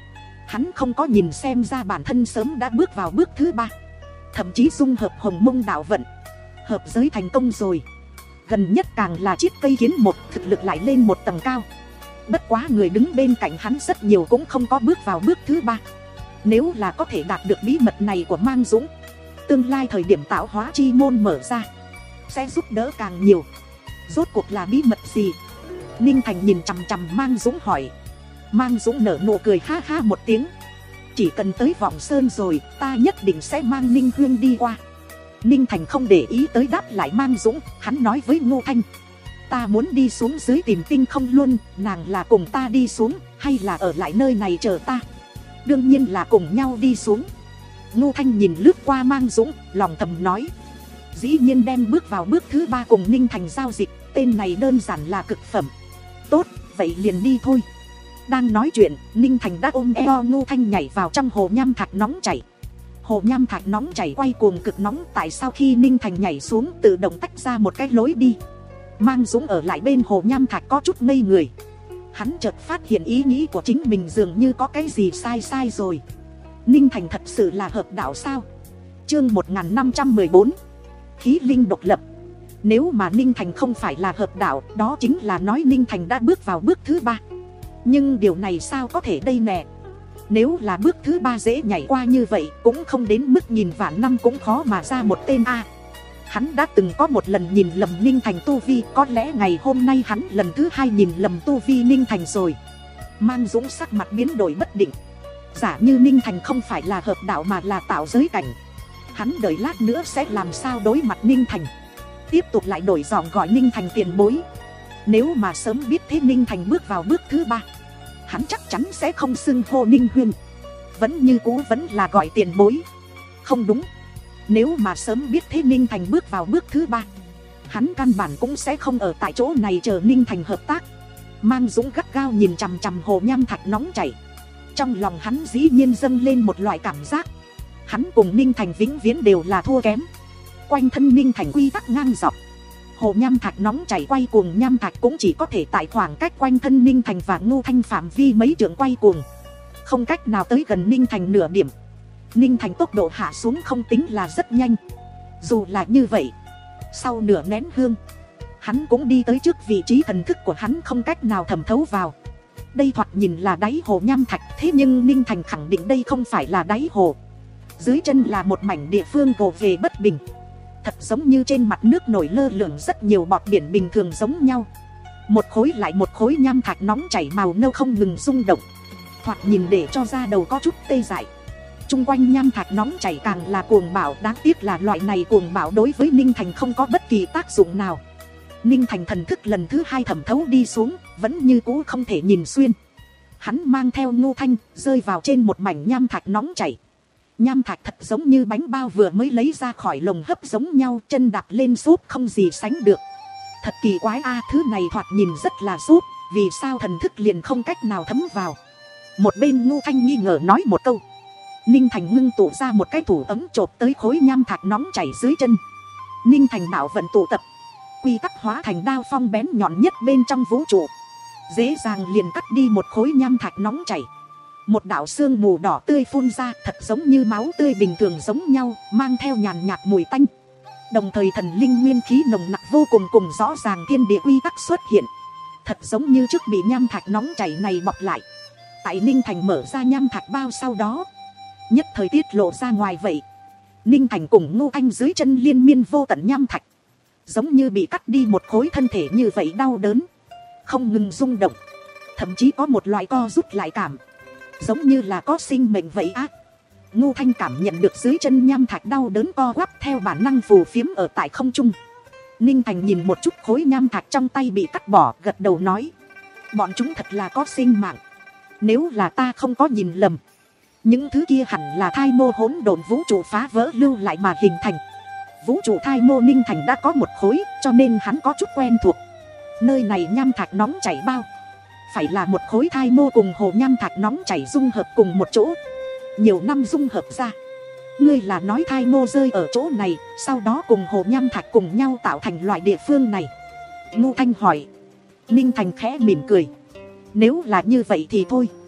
Hắn không có nhìn xem ra bản thân sớm đã bước vào bước thứ ba, thậm chí dung hợp hồng mông đạo vận, hợp giới thành công rồi. Gần nhất càng là chiết cây kiến một, thực lực lại lên một tầng cao. Bất quá người đứng bên cạnh hắn rất nhiều cũng không có bước vào bước thứ ba. Nếu là có thể đạt được bí mật này của Mang Dũng, tương lai thời điểm tạo hóa chi môn mở ra sẽ giúp đỡ càng nhiều. Rốt cuộc là bí mật gì? Ninh Thành nhìn chằm chằm Mang Dũng hỏi. Mang Dũng nở nụ cười ha ha một tiếng. Chỉ cần tới Vọng Sơn rồi, ta nhất định sẽ mang Ninh Huyên đi qua. Ninh Thành không để ý tới đáp lại Mang Dũng. Hắn nói với Ngô Thanh, ta muốn đi xuống dưới tìm Tinh Không luôn. Nàng là cùng ta đi xuống hay là ở lại nơi này chờ ta? Đương nhiên là cùng nhau đi xuống. Ngô Thanh nhìn lướt qua Mang Dũng, lòng thầm nói, dĩ nhiên đem bước vào bước thứ ba cùng Ninh Thành giao dịch. Tên này đơn giản là cực phẩm. Tốt, vậy liền đi thôi. Đang nói chuyện, Ninh Thành đã ôm eo Ngô Thanh nhảy vào trong hồ nham thạch nóng chảy. Hồ nham thạch nóng chảy quay cuồng cực nóng. Tại sao khi Ninh Thành nhảy xuống tự động tách ra một cái lối đi? Mang Dũng ở lại bên hồ nham thạch có chút ngây người. Hắn chợt phát hiện ý nghĩ của chính mình dường như có cái gì sai sai rồi. Ninh Thành thật sự là hợp đạo sao? Chương một nghìn năm trăm mười bốn, khí linh độc lập. Nếu mà Ninh Thành không phải là hợp đạo, đó chính là nói Ninh Thành đã bước vào bước thứ ba. Nhưng điều này sao có thể đây nè? Nếu là bước thứ ba dễ nhảy qua như vậy, cũng không đến mức nghìn vạn năm cũng khó mà ra một tên A. Hắn đã từng có một lần nhìn lầm Ninh Thành tu vi. Có lẽ ngày hôm nay hắn lần thứ hai nhìn lầm tu vi Ninh Thành rồi. Mang Dũng sắc mặt biến đổi bất định. Giả như Ninh Thành không phải là hợp đạo mà là tạo giới cảnh, hắn đợi lát nữa sẽ làm sao đối mặt Ninh Thành? Tiếp tục lại đổi giọng gọi Ninh Thành tiền bối. Nếu mà sớm biết thế Ninh Thành bước vào bước thứ ba, hắn chắc chắn sẽ không xưng hô Ninh Huyên, vẫn như cũ vẫn là gọi tiền bối. Không đúng, nếu mà sớm biết thế Ninh Thành bước vào bước thứ ba, hắn căn bản cũng sẽ không ở tại chỗ này chờ Ninh Thành hợp tác. Mang Dũng gắt gao nhìn chằm chằm hồ nham thạch nóng chảy. Trong lòng hắn dĩ nhiên dâng lên một loại cảm giác, hắn cùng Ninh Thành vĩnh viễn đều là thua kém. Quanh thân Ninh Thành quy tắc ngang dọc, hồ nham thạch nóng chảy quay cuồng, nham thạch cũng chỉ có thể tại khoảng cách quanh thân Ninh Thành và Ngô Thanh phạm vi mấy trượng quay cuồng, không cách nào tới gần Ninh Thành nửa điểm. Ninh Thành tốc độ hạ xuống không tính là rất nhanh. Dù là như vậy, sau nửa nén hương, hắn cũng đi tới trước vị trí thần thức của hắn không cách nào thẩm thấu vào. Đây thoạt nhìn là đáy hồ nham thạch, thế nhưng Ninh Thành khẳng định đây không phải là đáy hồ. Dưới chân là một mảnh địa phương gồ về bất bình, thật giống như trên mặt nước nổi lơ lửng rất nhiều bọt biển bình thường giống nhau. Một khối lại một khối nham thạch nóng chảy màu nâu không ngừng rung động, thoạt nhìn để cho da đầu có chút tê dại. Trung quanh nham thạch nóng chảy càng là cuồng bạo, đáng tiếc là loại này cuồng bạo đối với Ninh Thành không có bất kỳ tác dụng nào. Ninh Thành thần thức lần thứ hai thẩm thấu đi xuống, vẫn như cũ không thể nhìn xuyên. Hắn mang theo Ngô Thanh rơi vào trên một mảnh nham thạch nóng chảy. Nham thạch thật giống như bánh bao vừa mới lấy ra khỏi lồng hấp giống nhau, chân đạp lên súp không gì sánh được. Thật kỳ quái a, thứ này thoạt nhìn rất là súp, vì sao thần thức liền không cách nào thấm vào? Một bên Ngô Thanh nghi ngờ nói một câu. Ninh Thành ngưng tụ ra một cái thủ ấm chộp tới khối nham thạch nóng chảy dưới chân. Ninh Thành bảo vận tụ tập, quy tắc hóa thành đao phong bén nhọn nhất bên trong vũ trụ, dễ dàng liền cắt đi một khối nham thạch nóng chảy. Một đạo sương mù đỏ tươi phun ra, thật giống như máu tươi bình thường giống nhau, mang theo nhàn nhạt mùi tanh. Đồng thời thần linh nguyên khí nồng nặc vô cùng, cùng rõ ràng thiên địa quy tắc xuất hiện, thật giống như trước bị nham thạch nóng chảy này bọc lại. Tại Ninh Thành mở ra nham thạch bao sau đó, nhất thời tiết lộ ra ngoài vậy. Ninh Thành cùng Ngô Thanh dưới chân liên miên vô tận nham thạch, giống như bị cắt đi một khối thân thể như vậy, đau đớn không ngừng rung động, thậm chí có một loại co rút lại cảm, giống như là có sinh mệnh vậy á. Ngô Thanh cảm nhận được dưới chân nham thạch đau đớn co quắp, theo bản năng phù phiếm ở tại không trung. Ninh Thành nhìn một chút khối nham thạch trong tay bị cắt bỏ, gật đầu nói, bọn chúng thật là có sinh mạng. Nếu là ta không có nhìn lầm, những thứ kia hẳn là thai mô hỗn độn vũ trụ phá vỡ lưu lại mà hình thành. Vũ trụ thai mô Ninh Thành đã có một khối, cho nên hắn có chút quen thuộc. Nơi này nham thạch nóng chảy bao, phải là một khối thai mô cùng hồ nham thạch nóng chảy dung hợp cùng một chỗ, nhiều năm dung hợp ra. Ngươi là nói thai mô rơi ở chỗ này, sau đó cùng hồ nham thạch cùng nhau tạo thành loại địa phương này? Ngô Thanh hỏi. Ninh Thành khẽ mỉm cười. Nếu là như vậy thì thôi,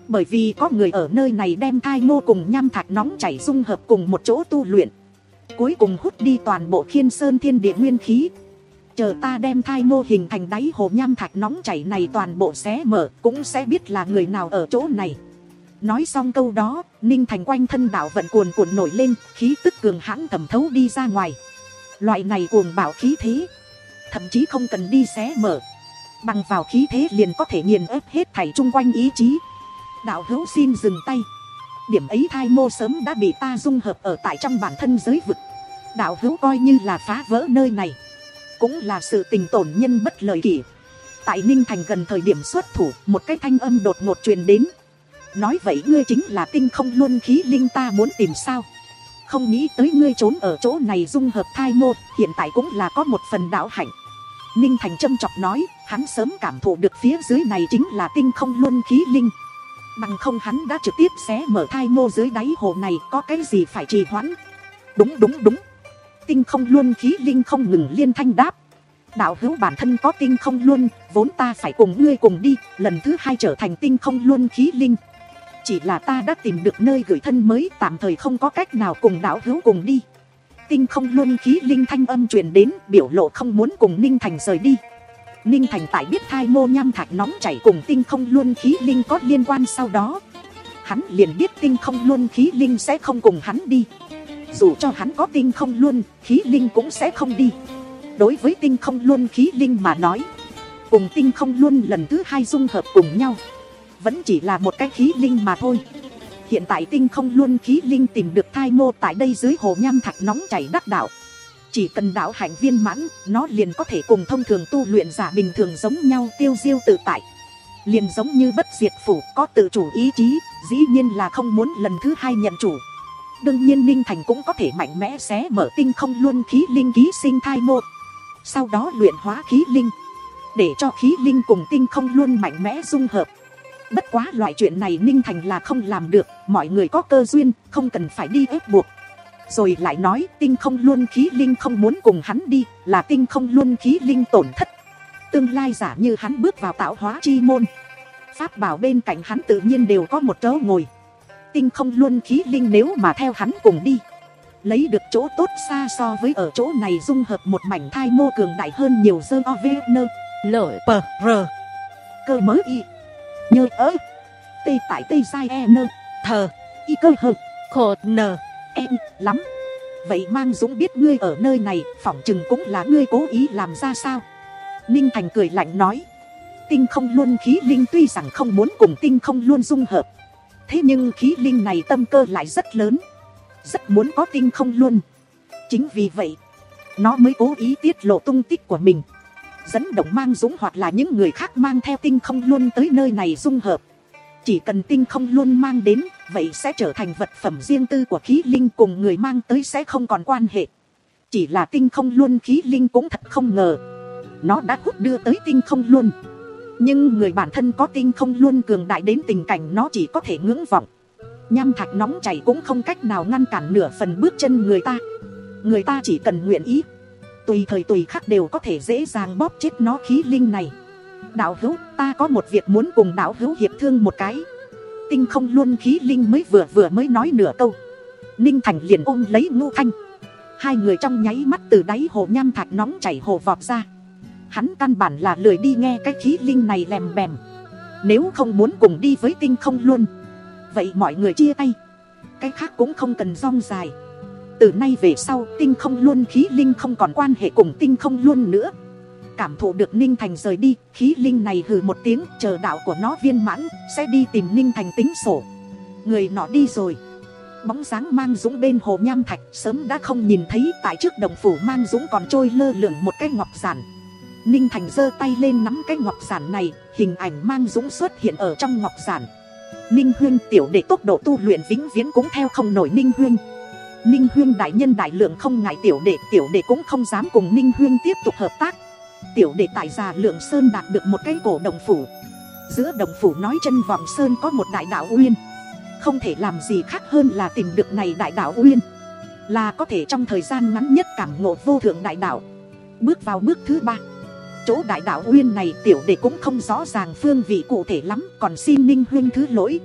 Bởi vì có người ở nơi này đem thai ngô cùng nham thạch nóng chảy dung hợp cùng một chỗ tu luyện, cuối cùng hút đi toàn bộ Khiên Sơn thiên địa nguyên khí. Chờ ta đem thai ngô hình thành đáy hồ nham thạch nóng chảy này toàn bộ xé mở, cũng sẽ biết là người nào ở chỗ này. Nói xong câu đó, Ninh Thành quanh thân đạo vận cuồn cuộn nổi lên, khí tức cường hãn thẩm thấu đi ra ngoài. Loại này cuồng bạo khí thế, thậm chí không cần đi xé mở, bằng vào khí thế liền có thể nghiền ép hết thảy chung quanh ý chí. Đạo hữu xin dừng tay. Điểm ấy thai mô sớm đã bị ta dung hợp ở tại trong bản thân giới vực. Đạo hữu coi như là phá vỡ nơi này, cũng là sự tình tổn nhân bất lợi kỷ. Tại Ninh Thành gần thời điểm xuất thủ, một cái thanh âm đột ngột truyền đến. Nói vậy ngươi chính là tinh không luân khí linh ta muốn tìm sao? Không nghĩ tới ngươi trốn ở chỗ này dung hợp thai mô, hiện tại cũng là có một phần đạo hạnh. Ninh Thành châm chọc nói, hắn sớm cảm thụ được phía dưới này chính là tinh không luân khí linh. Bằng không hắn đã trực tiếp xé mở thai mô dưới đáy hồ này, có cái gì phải trì hoãn. Đúng đúng đúng. Tinh không luân khí linh không ngừng liên thanh đáp. Đạo hữu bản thân có tinh không luân, vốn ta phải cùng ngươi cùng đi, lần thứ hai trở thành tinh không luân khí linh. Chỉ là ta đã tìm được nơi gửi thân mới, tạm thời không có cách nào cùng đạo hữu cùng đi. Tinh không luân khí linh thanh âm truyền đến, biểu lộ không muốn cùng Ninh Thành rời đi. Ninh Thành tại biết thai mô nham thạch nóng chảy cùng tinh không luân khí linh có liên quan, sau đó hắn liền biết tinh không luân khí linh sẽ không cùng hắn đi. Dù cho hắn có tinh không luân khí linh cũng sẽ không đi. Đối với tinh không luân khí linh mà nói, cùng tinh không luân lần thứ hai dung hợp cùng nhau vẫn chỉ là một cái khí linh mà thôi. Hiện tại tinh không luân khí linh tìm được thai mô tại đây dưới hồ nham thạch nóng chảy đắc đạo. Chỉ cần đạo hạnh viên mãn, nó liền có thể cùng thông thường tu luyện giả bình thường giống nhau, tiêu diêu tự tại. Liền giống như bất diệt phủ, có tự chủ ý chí, dĩ nhiên là không muốn lần thứ hai nhận chủ. Đương nhiên Ninh Thành cũng có thể mạnh mẽ xé mở tinh không luân khí linh ký sinh thai mô, sau đó luyện hóa khí linh, để cho khí linh cùng tinh không luân mạnh mẽ dung hợp. Bất quá loại chuyện này Ninh Thành là không làm được, mọi người có cơ duyên, không cần phải đi ép buộc. Rồi lại nói tinh không luân khí linh không muốn cùng hắn đi, là tinh không luân khí linh tổn thất. Tương lai giả như hắn bước vào tạo hóa chi môn, pháp bảo bên cạnh hắn tự nhiên đều có một chỗ ngồi. Tinh không luân khí linh nếu mà theo hắn cùng đi, lấy được chỗ tốt xa so với ở chỗ này dung hợp một mảnh thai mô cường đại hơn nhiều. Dơ o v nơ lở pờ rờ cơ mới y nhơ ớ tê tại tê sai e nơ thờ y cơ hơ khổ nờ em lắm. Vậy Mang Dũng biết ngươi ở nơi này, phỏng chừng cũng là ngươi cố ý làm ra sao? Ninh Thành cười lạnh nói, tinh không luân khí linh tuy rằng không muốn cùng tinh không luân dung hợp, thế nhưng khí linh này tâm cơ lại rất lớn, rất muốn có tinh không luân. Chính vì vậy nó mới cố ý tiết lộ tung tích của mình, dẫn động Mang Dũng hoặc là những người khác mang theo tinh không luân tới nơi này dung hợp. Chỉ cần tinh không luân mang đến, vậy sẽ trở thành vật phẩm riêng tư của khí linh, cùng người mang tới sẽ không còn quan hệ. Chỉ là tinh không luân khí linh cũng thật không ngờ, nó đã hút đưa tới tinh không luân, nhưng người bản thân có tinh không luân cường đại đến tình cảnh nó chỉ có thể ngưỡng vọng. Nham thạch nóng chảy cũng không cách nào ngăn cản nửa phần bước chân người ta. Người ta chỉ cần nguyện ý, tùy thời tùy khắc đều có thể dễ dàng bóp chết nó khí linh này. Đạo hữu, ta có một việc muốn cùng đạo hữu hiệp thương một cái. Tinh không luân khí linh mới vừa vừa mới nói nửa câu, Ninh Thành liền ôm lấy Ngô Thanh. Hai người trong nháy mắt từ đáy hồ nham thạch nóng chảy hồ vọt ra. Hắn căn bản là lười đi nghe cái khí linh này lèm bèm. Nếu không muốn cùng đi với tinh không luân, vậy mọi người chia tay, cái khác cũng không cần rong dài. Từ nay về sau tinh không luân khí linh không còn quan hệ cùng tinh không luân nữa. Cảm thụ được Ninh Thành rời đi, khí linh này hừ một tiếng, chờ đạo của nó viên mãn sẽ đi tìm Ninh Thành tính sổ. Người nọ đi rồi, bóng dáng Mang Dũng bên hồ nham thạch sớm đã không nhìn thấy. Tại trước đồng phủ Mang Dũng còn trôi lơ lửng một cái ngọc giản. Ninh Thành giơ tay lên nắm cái ngọc giản này, hình ảnh Mang Dũng xuất hiện ở trong ngọc giản. Ninh Huyên tiểu đệ tốc độ tu luyện vĩnh viễn cũng theo không nổi Ninh Huyên. Ninh Huyên đại nhân đại lượng không ngại tiểu đệ, tiểu đệ cũng không dám cùng Ninh Huyên tiếp tục hợp tác. Tiểu đệ tại Già Lượng Sơn đạt được một cái cổ đồng phủ. Giữa đồng phủ nói chân vọng sơn có một đại đạo uyên, không thể làm gì khác hơn là tìm được này đại đạo uyên, là có thể trong thời gian ngắn nhất cảm ngộ vô thượng đại đạo. Bước vào bước thứ ba, chỗ đại đạo uyên này tiểu đệ cũng không rõ ràng phương vị cụ thể lắm, còn xin Ninh Huyên thứ lỗi.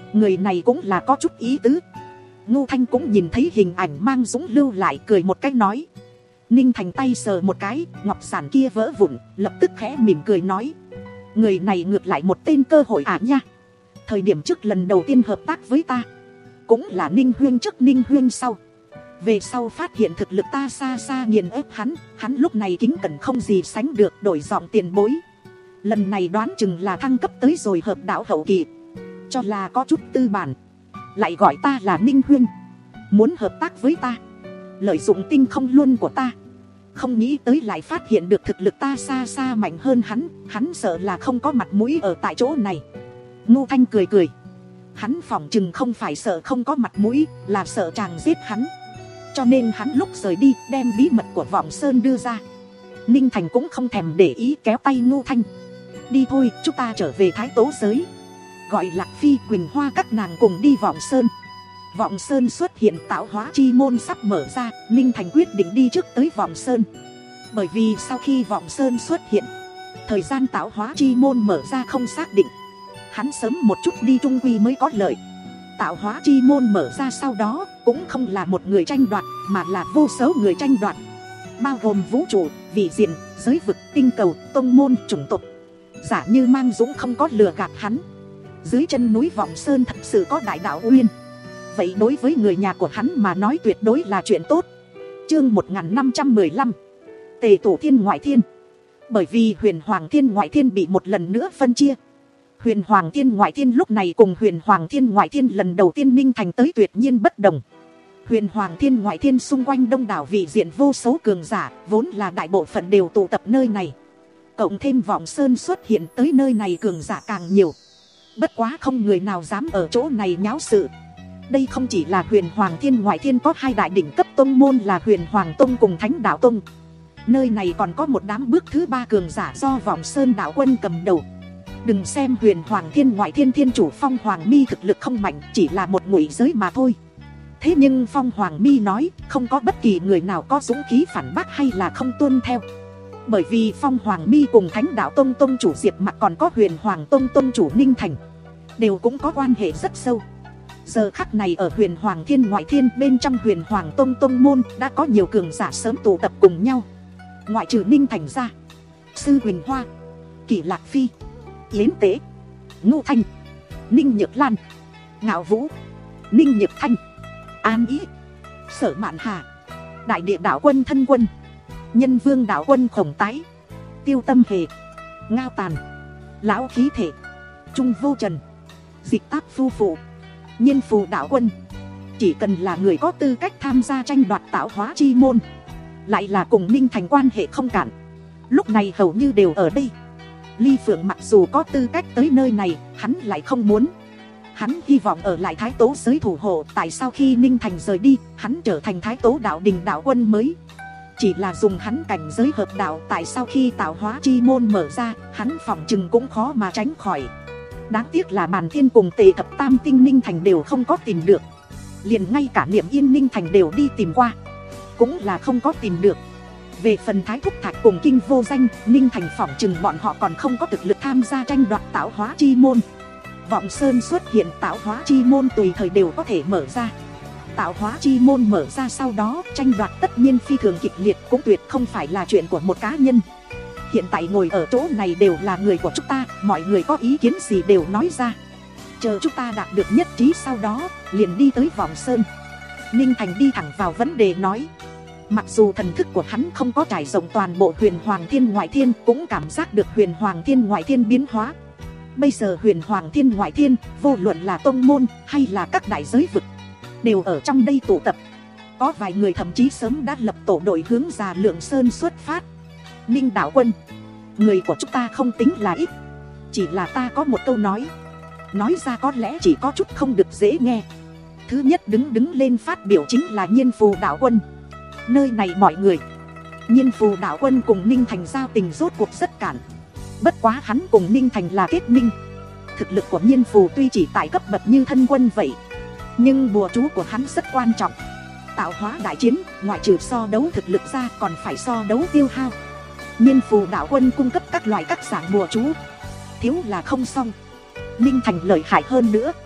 Người này cũng là có chút ý tứ. Ngô Thanh cũng nhìn thấy hình ảnh mang Dũng lưu lại, cười một cách nói. Ninh Thành tay sờ một cái, ngọc giản kia vỡ vụn, lập tức khẽ mỉm cười nói. Người này ngược lại một tên cơ hội à nha. Thời điểm trước lần đầu tiên hợp tác với ta, cũng là Ninh Huyên trước Ninh Huyên sau. Về sau phát hiện thực lực ta xa xa nghiền ép hắn, hắn lúc này kính cẩn không gì sánh được, đổi giọng tiền bối. Lần này đoán chừng là thăng cấp tới rồi hợp đạo hậu kỳ, cho là có chút tư bản, lại gọi ta là Ninh Huyên, muốn hợp tác với ta, lợi dụng tinh không luân của ta. Không nghĩ tới lại phát hiện được thực lực ta xa xa mạnh hơn hắn, hắn sợ là không có mặt mũi ở tại chỗ này. Ngô Thanh cười cười, hắn phỏng chừng không phải sợ không có mặt mũi, là sợ chàng giết hắn. Cho nên hắn lúc rời đi đem bí mật của Vọng Sơn đưa ra. Ninh Thành cũng không thèm để ý, kéo tay Ngô Thanh. Đi thôi, chúng ta trở về Thái Tố giới. Gọi Lạc Phi, Quỳnh Hoa các nàng cùng đi Vọng Sơn. Vọng Sơn xuất hiện, tạo hóa chi môn sắp mở ra, Ninh Thành quyết định đi trước tới Vọng Sơn. Bởi vì sau khi Vọng Sơn xuất hiện, thời gian tạo hóa chi môn mở ra không xác định, hắn sớm một chút đi trung quy mới có lợi. Tạo hóa chi môn mở ra sau đó cũng không là một người tranh đoạt, mà là vô số người tranh đoạt, bao gồm vũ trụ, vị diện, giới vực, tinh cầu, tông môn, chủng tộc. Giả như Mang Dũng không có lừa gạt hắn, dưới chân núi Vọng Sơn thật sự có đại đạo uyên, vậy đối với người nhà của hắn mà nói tuyệt đối là chuyện tốt. Chương một nghìn năm trăm mười lăm, Tề Tổ Thiên Ngoại Thiên. Bởi vì Huyền Hoàng Thiên Ngoại Thiên bị một lần nữa phân chia, Huyền Hoàng Thiên Ngoại Thiên lúc này cùng Huyền Hoàng Thiên Ngoại Thiên lần đầu tiên Ninh Thành tới tuyệt nhiên bất đồng. Huyền Hoàng Thiên Ngoại Thiên xung quanh đông đảo vị diện vô số cường giả, vốn là đại bộ phận đều tụ tập nơi này. Cộng thêm Vọng Sơn xuất hiện, tới nơi này cường giả càng nhiều. Bất quá không người nào dám ở chỗ này nháo sự. Đây không chỉ là Huyền Hoàng Thiên Ngoại Thiên có hai đại đỉnh cấp tông môn là Huyền Hoàng Tông cùng Thánh Đạo Tông. Nơi này còn có một đám bước thứ ba cường giả do Vọng Sơn đạo quân cầm đầu. Đừng xem Huyền Hoàng Thiên Ngoại Thiên Thiên chủ Phong Hoàng Mi thực lực không mạnh, chỉ là một ngụy giới mà thôi. Thế nhưng Phong Hoàng Mi nói không có bất kỳ người nào có dũng khí phản bác hay là không tuân theo. Bởi vì Phong Hoàng Mi cùng Thánh Đạo Tông Tông chủ Diệp Mặc còn có Huyền Hoàng Tông Tông chủ Ninh Thành đều cũng có quan hệ rất sâu. Giờ khắc này ở Huyền Hoàng Thiên Ngoại Thiên, bên trong Huyền Hoàng Tông Tông môn đã có nhiều cường giả sớm tụ tập cùng nhau. Ngoại trừ Ninh Thành ra, Sư Quỳnh Hoa, Kỷ Lạc Phi, Yến Tế, Ngô Thanh, Ninh Nhược Lan, Ngạo Vũ, Ninh Nhược Thanh, An Ý, Sở Mạn Hà, Đại Địa Đạo Quân Thân Quân, Nhân Vương Đạo Quân Khổng Tái, Tiêu Tâm Hề, Ngao Tàn, Lão Khí Thể, Trung Vô Trần, Dịch Tác Phu Phụ, Nhiên Phù Đạo Quân. Chỉ cần là người có tư cách tham gia tranh đoạt tạo hóa chi môn, lại là cùng Ninh Thành quan hệ không cạn, lúc này hầu như đều ở đây. Ly Phượng mặc dù có tư cách tới nơi này, hắn lại không muốn. Hắn hy vọng ở lại Thái Tố giới thủ hộ. Tại sao khi Ninh Thành rời đi, hắn trở thành Thái Tố đạo đình đạo quân mới? Chỉ là dùng hắn cảnh giới hợp đạo, tại sao khi tạo hóa chi môn mở ra, hắn phỏng chừng cũng khó mà tránh khỏi. Đáng tiếc là Bàn Thiên cùng Tề Thập Tam Tinh Ninh Thành đều không có tìm được. Liền ngay cả Niệm Yên Ninh Thành đều đi tìm qua, cũng là không có tìm được. Về phần Thái Thúc Thạch cùng Kinh Vô Danh, Ninh Thành phỏng chừng bọn họ còn không có thực lực tham gia tranh đoạt tạo hóa chi môn. Vọng Sơn xuất hiện, tạo hóa chi môn tùy thời đều có thể mở ra. Tạo hóa chi môn mở ra sau đó, tranh đoạt tất nhiên phi thường kịch liệt, cũng tuyệt không phải là chuyện của một cá nhân. Hiện tại ngồi ở chỗ này đều là người của chúng ta, mọi người có ý kiến gì đều nói ra. Chờ chúng ta đạt được nhất trí sau đó, liền đi tới Vọng Sơn. Ninh Thành đi thẳng vào vấn đề nói. Mặc dù thần thức của hắn không có trải rộng toàn bộ Huyền Hoàng Thiên Ngoại Thiên, cũng cảm giác được Huyền Hoàng Thiên Ngoại Thiên biến hóa. Bây giờ Huyền Hoàng Thiên Ngoại Thiên, vô luận là tông môn hay là các đại giới vực, đều ở trong đây tụ tập. Có vài người thậm chí sớm đã lập tổ đội hướng Già Lượng Sơn xuất phát. Ninh đạo quân, người của chúng ta không tính là ít, chỉ là ta có một câu nói, nói ra có lẽ chỉ có chút không được dễ nghe. Thứ nhất đứng đứng lên phát biểu chính là Nhiên Phù đạo quân. Nơi này mọi người, Nhiên Phù đạo quân cùng Ninh Thành giao tình rốt cuộc rất cản. Bất quá hắn cùng Ninh Thành là kết minh. Thực lực của Nhiên Phù tuy chỉ tại cấp bậc như thân quân vậy, nhưng bùa chú của hắn rất quan trọng. Tạo hóa đại chiến, ngoại trừ so đấu thực lực ra còn phải so đấu tiêu hao. Nhiên Phù đạo quân cung cấp các loại các dạng bùa chú, thiếu là không xong. Ninh Thành lợi hại hơn nữa,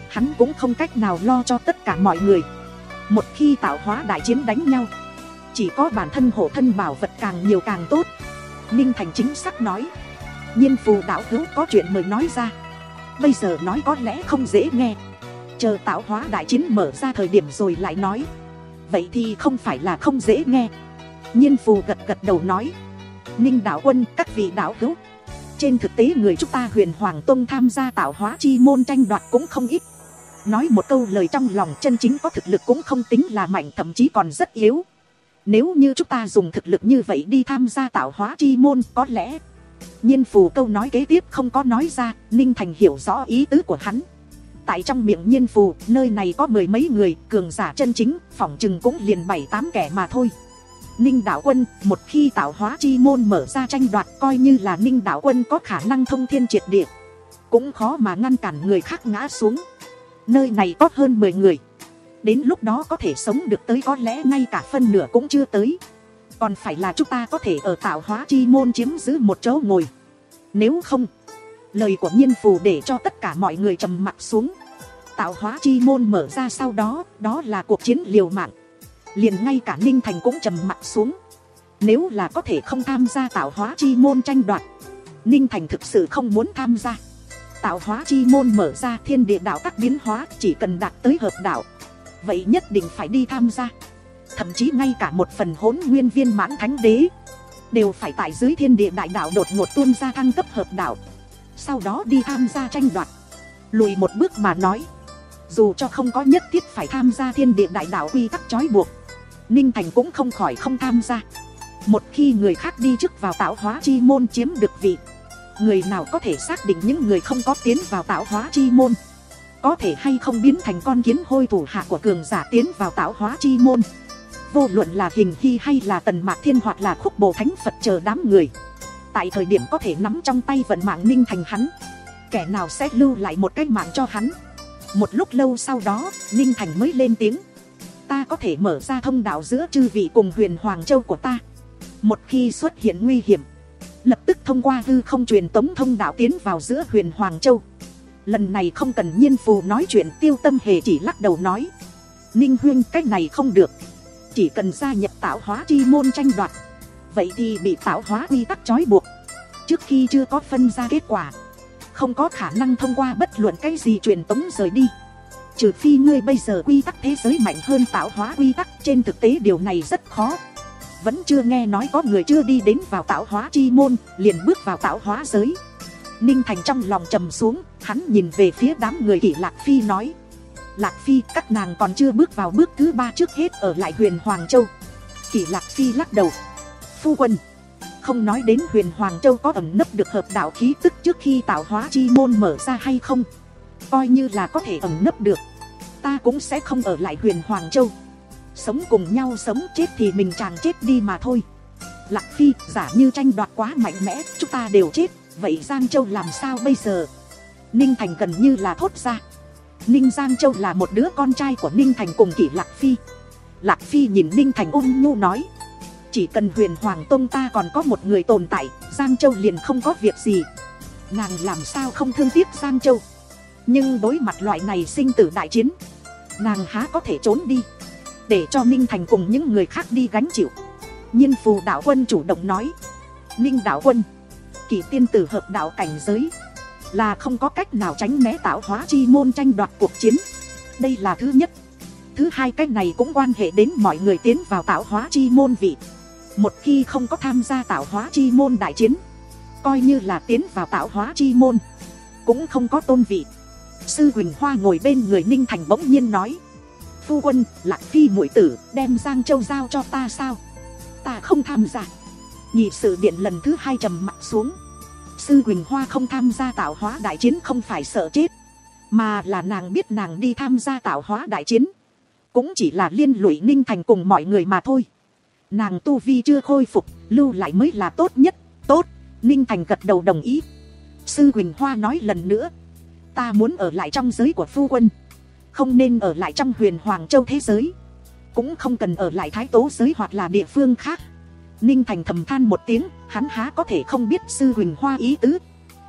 hắn cũng không cách nào lo cho tất cả mọi người. Một khi tạo hóa đại chiến đánh nhau, chỉ có bản thân hộ thân bảo vật càng nhiều càng tốt. Ninh Thành chính xác nói. Nhiên Phù đạo hữu có chuyện mời nói ra. Bây giờ nói có lẽ không dễ nghe, chờ tạo hóa đại chiến mở ra thời điểm rồi lại nói. Vậy thì không phải là không dễ nghe. Nhiên Phù gật gật đầu nói. Ninh đạo quân, các vị đạo hữu, trên thực tế người chúng ta Huyền Hoàng Tông tham gia tạo hóa chi môn tranh đoạt cũng không ít. Nói một câu lời trong lòng, chân chính có thực lực cũng không tính là mạnh, thậm chí còn rất yếu. Nếu như chúng ta dùng thực lực như vậy đi tham gia tạo hóa chi môn, có lẽ... Nhiên Phù câu nói kế tiếp không có nói ra. Ninh Thành hiểu rõ ý tứ của hắn. Tại trong miệng Nhiên Phù, nơi này có mười mấy người, cường giả chân chính, phỏng chừng cũng liền bảy tám kẻ mà thôi. Ninh đạo quân, một khi tạo hóa chi môn mở ra tranh đoạt, coi như là Ninh đạo quân có khả năng thông thiên triệt địa, cũng khó mà ngăn cản người khác ngã xuống. Nơi này có hơn mười người, đến lúc đó có thể sống được tới có lẽ ngay cả phân nửa cũng chưa tới. Còn phải là chúng ta có thể ở tạo hóa chi môn chiếm giữ một chỗ ngồi. Nếu không, lời của Nhiên Phù để cho tất cả mọi người trầm mặc xuống. Tạo hóa chi môn mở ra sau đó, đó là cuộc chiến liều mạng. Liền ngay cả Ninh Thành cũng trầm mặc xuống. Nếu là có thể không tham gia tạo hóa chi môn tranh đoạt, Ninh Thành thực sự không muốn tham gia. Tạo hóa chi môn mở ra, thiên địa đạo tắc biến hóa, chỉ cần đạt tới hợp đạo, vậy nhất định phải đi tham gia. Thậm chí ngay cả một phần hỗn nguyên viên mãn thánh đế đều phải tại dưới thiên địa đại đạo đột ngột tuôn ra thăng cấp hợp đạo, sau đó đi tham gia tranh đoạt. Lùi một bước mà nói, dù cho không có nhất thiết phải tham gia thiên địa đại đạo quy tắc trói buộc, Ninh Thành cũng không khỏi không tham gia. Một khi người khác đi trước vào tạo hóa chi môn chiếm được vị, người nào có thể xác định những người không có tiến vào tạo hóa chi môn có thể hay không biến thành con kiến hôi thủ hạ của cường giả tiến vào tạo hóa chi môn. Vô luận là Hình Hy hay là Tần Mạc Thiên hoặc là Khúc Bồ Thánh Phật chờ đám người, tại thời điểm có thể nắm trong tay vận mạng Ninh Thành hắn, kẻ nào sẽ lưu lại một cái mạng cho hắn. Một lúc lâu sau đó, Ninh Thành mới lên tiếng. Ta có thể mở ra thông đạo giữa chư vị cùng Huyền Hoàng Châu của ta. Một khi xuất hiện nguy hiểm, lập tức thông qua hư không truyền tống thông đạo tiến vào giữa Huyền Hoàng Châu. Lần này không cần Nhiên Phù nói chuyện, Tiêu Tâm Hề chỉ lắc đầu nói. Ninh huynh, cách này không được. Chỉ cần gia nhập tạo hóa chi môn tranh đoạt, vậy thì bị tạo hóa quy tắc trói buộc. Trước khi chưa có phân ra kết quả, không có khả năng thông qua bất luận cái gì truyền tống rời đi. Trừ phi ngươi bây giờ quy tắc thế giới mạnh hơn tạo hóa quy tắc, trên thực tế điều này rất khó. Vẫn chưa nghe nói có người chưa đi đến vào tạo hóa chi môn liền bước vào tạo hóa giới. Ninh Thành trong lòng trầm xuống, hắn nhìn về phía đám người Kỷ Lạc Phi nói. Lạc Phi, các nàng còn chưa bước vào bước thứ ba, trước hết ở lại Huyền Hoàng Châu. Kỷ Lạc Phi lắc đầu. Phu quân, không nói đến Huyền Hoàng Châu có ẩn nấp được hợp đạo khí tức trước khi tạo hóa chi môn mở ra hay không, coi như là có thể ẩn nấp được, ta cũng sẽ không ở lại Huyền Hoàng Châu. Sống cùng nhau sống, chết thì mình chàng chết đi mà thôi. Lạc Phi, giả như tranh đoạt quá mạnh mẽ, chúng ta đều chết, vậy Giang Châu làm sao bây giờ? Ninh Thành gần như là thốt ra. Ninh Giang Châu là một đứa con trai của Ninh Thành cùng Kỷ Lạc Phi. Lạc Phi nhìn Ninh Thành ôn nhu nói. Chỉ cần Huyền Hoàng Tông ta còn có một người tồn tại, Giang Châu liền không có việc gì. Nàng làm sao không thương tiếc Giang Châu. Nhưng đối mặt loại này sinh tử đại chiến, nàng há có thể trốn đi, để cho Ninh Thành cùng những người khác đi gánh chịu. Nhiên Phù đạo quân chủ động nói. Ninh đạo quân, Kỷ tiên tử hợp đạo cảnh giới, là không có cách nào tránh né tạo hóa chi môn tranh đoạt cuộc chiến. Đây là thứ nhất. Thứ hai, cách này cũng quan hệ đến mọi người tiến vào tạo hóa chi môn vị. Một khi không có tham gia tạo hóa chi môn đại chiến, coi như là tiến vào tạo hóa chi môn, cũng không có tôn vị. Sư Huỳnh Hoa ngồi bên người Ninh Thành bỗng nhiên nói. Phu quân, Lạc Phi muội tử đem Giang Châu giao cho ta sao? Ta không tham gia. Nhị sự điện lần thứ hai trầm mặt xuống. Sư Huỳnh Hoa không tham gia tạo hóa đại chiến không phải sợ chết, mà là nàng biết nàng đi tham gia tạo hóa đại chiến cũng chỉ là liên lụy Ninh Thành cùng mọi người mà thôi. Nàng tu vi chưa khôi phục, lưu lại mới là tốt nhất. Tốt, Ninh Thành gật đầu đồng ý. Sư Huỳnh Hoa nói lần nữa. Ta muốn ở lại trong giới của phu quân, không nên ở lại trong Huyền Hoàng Châu thế giới, cũng không cần ở lại Thái Tố giới hoặc là địa phương khác. Ninh Thành thầm than một tiếng, hắn há có thể không biết Sư Huỳnh Hoa ý tứ.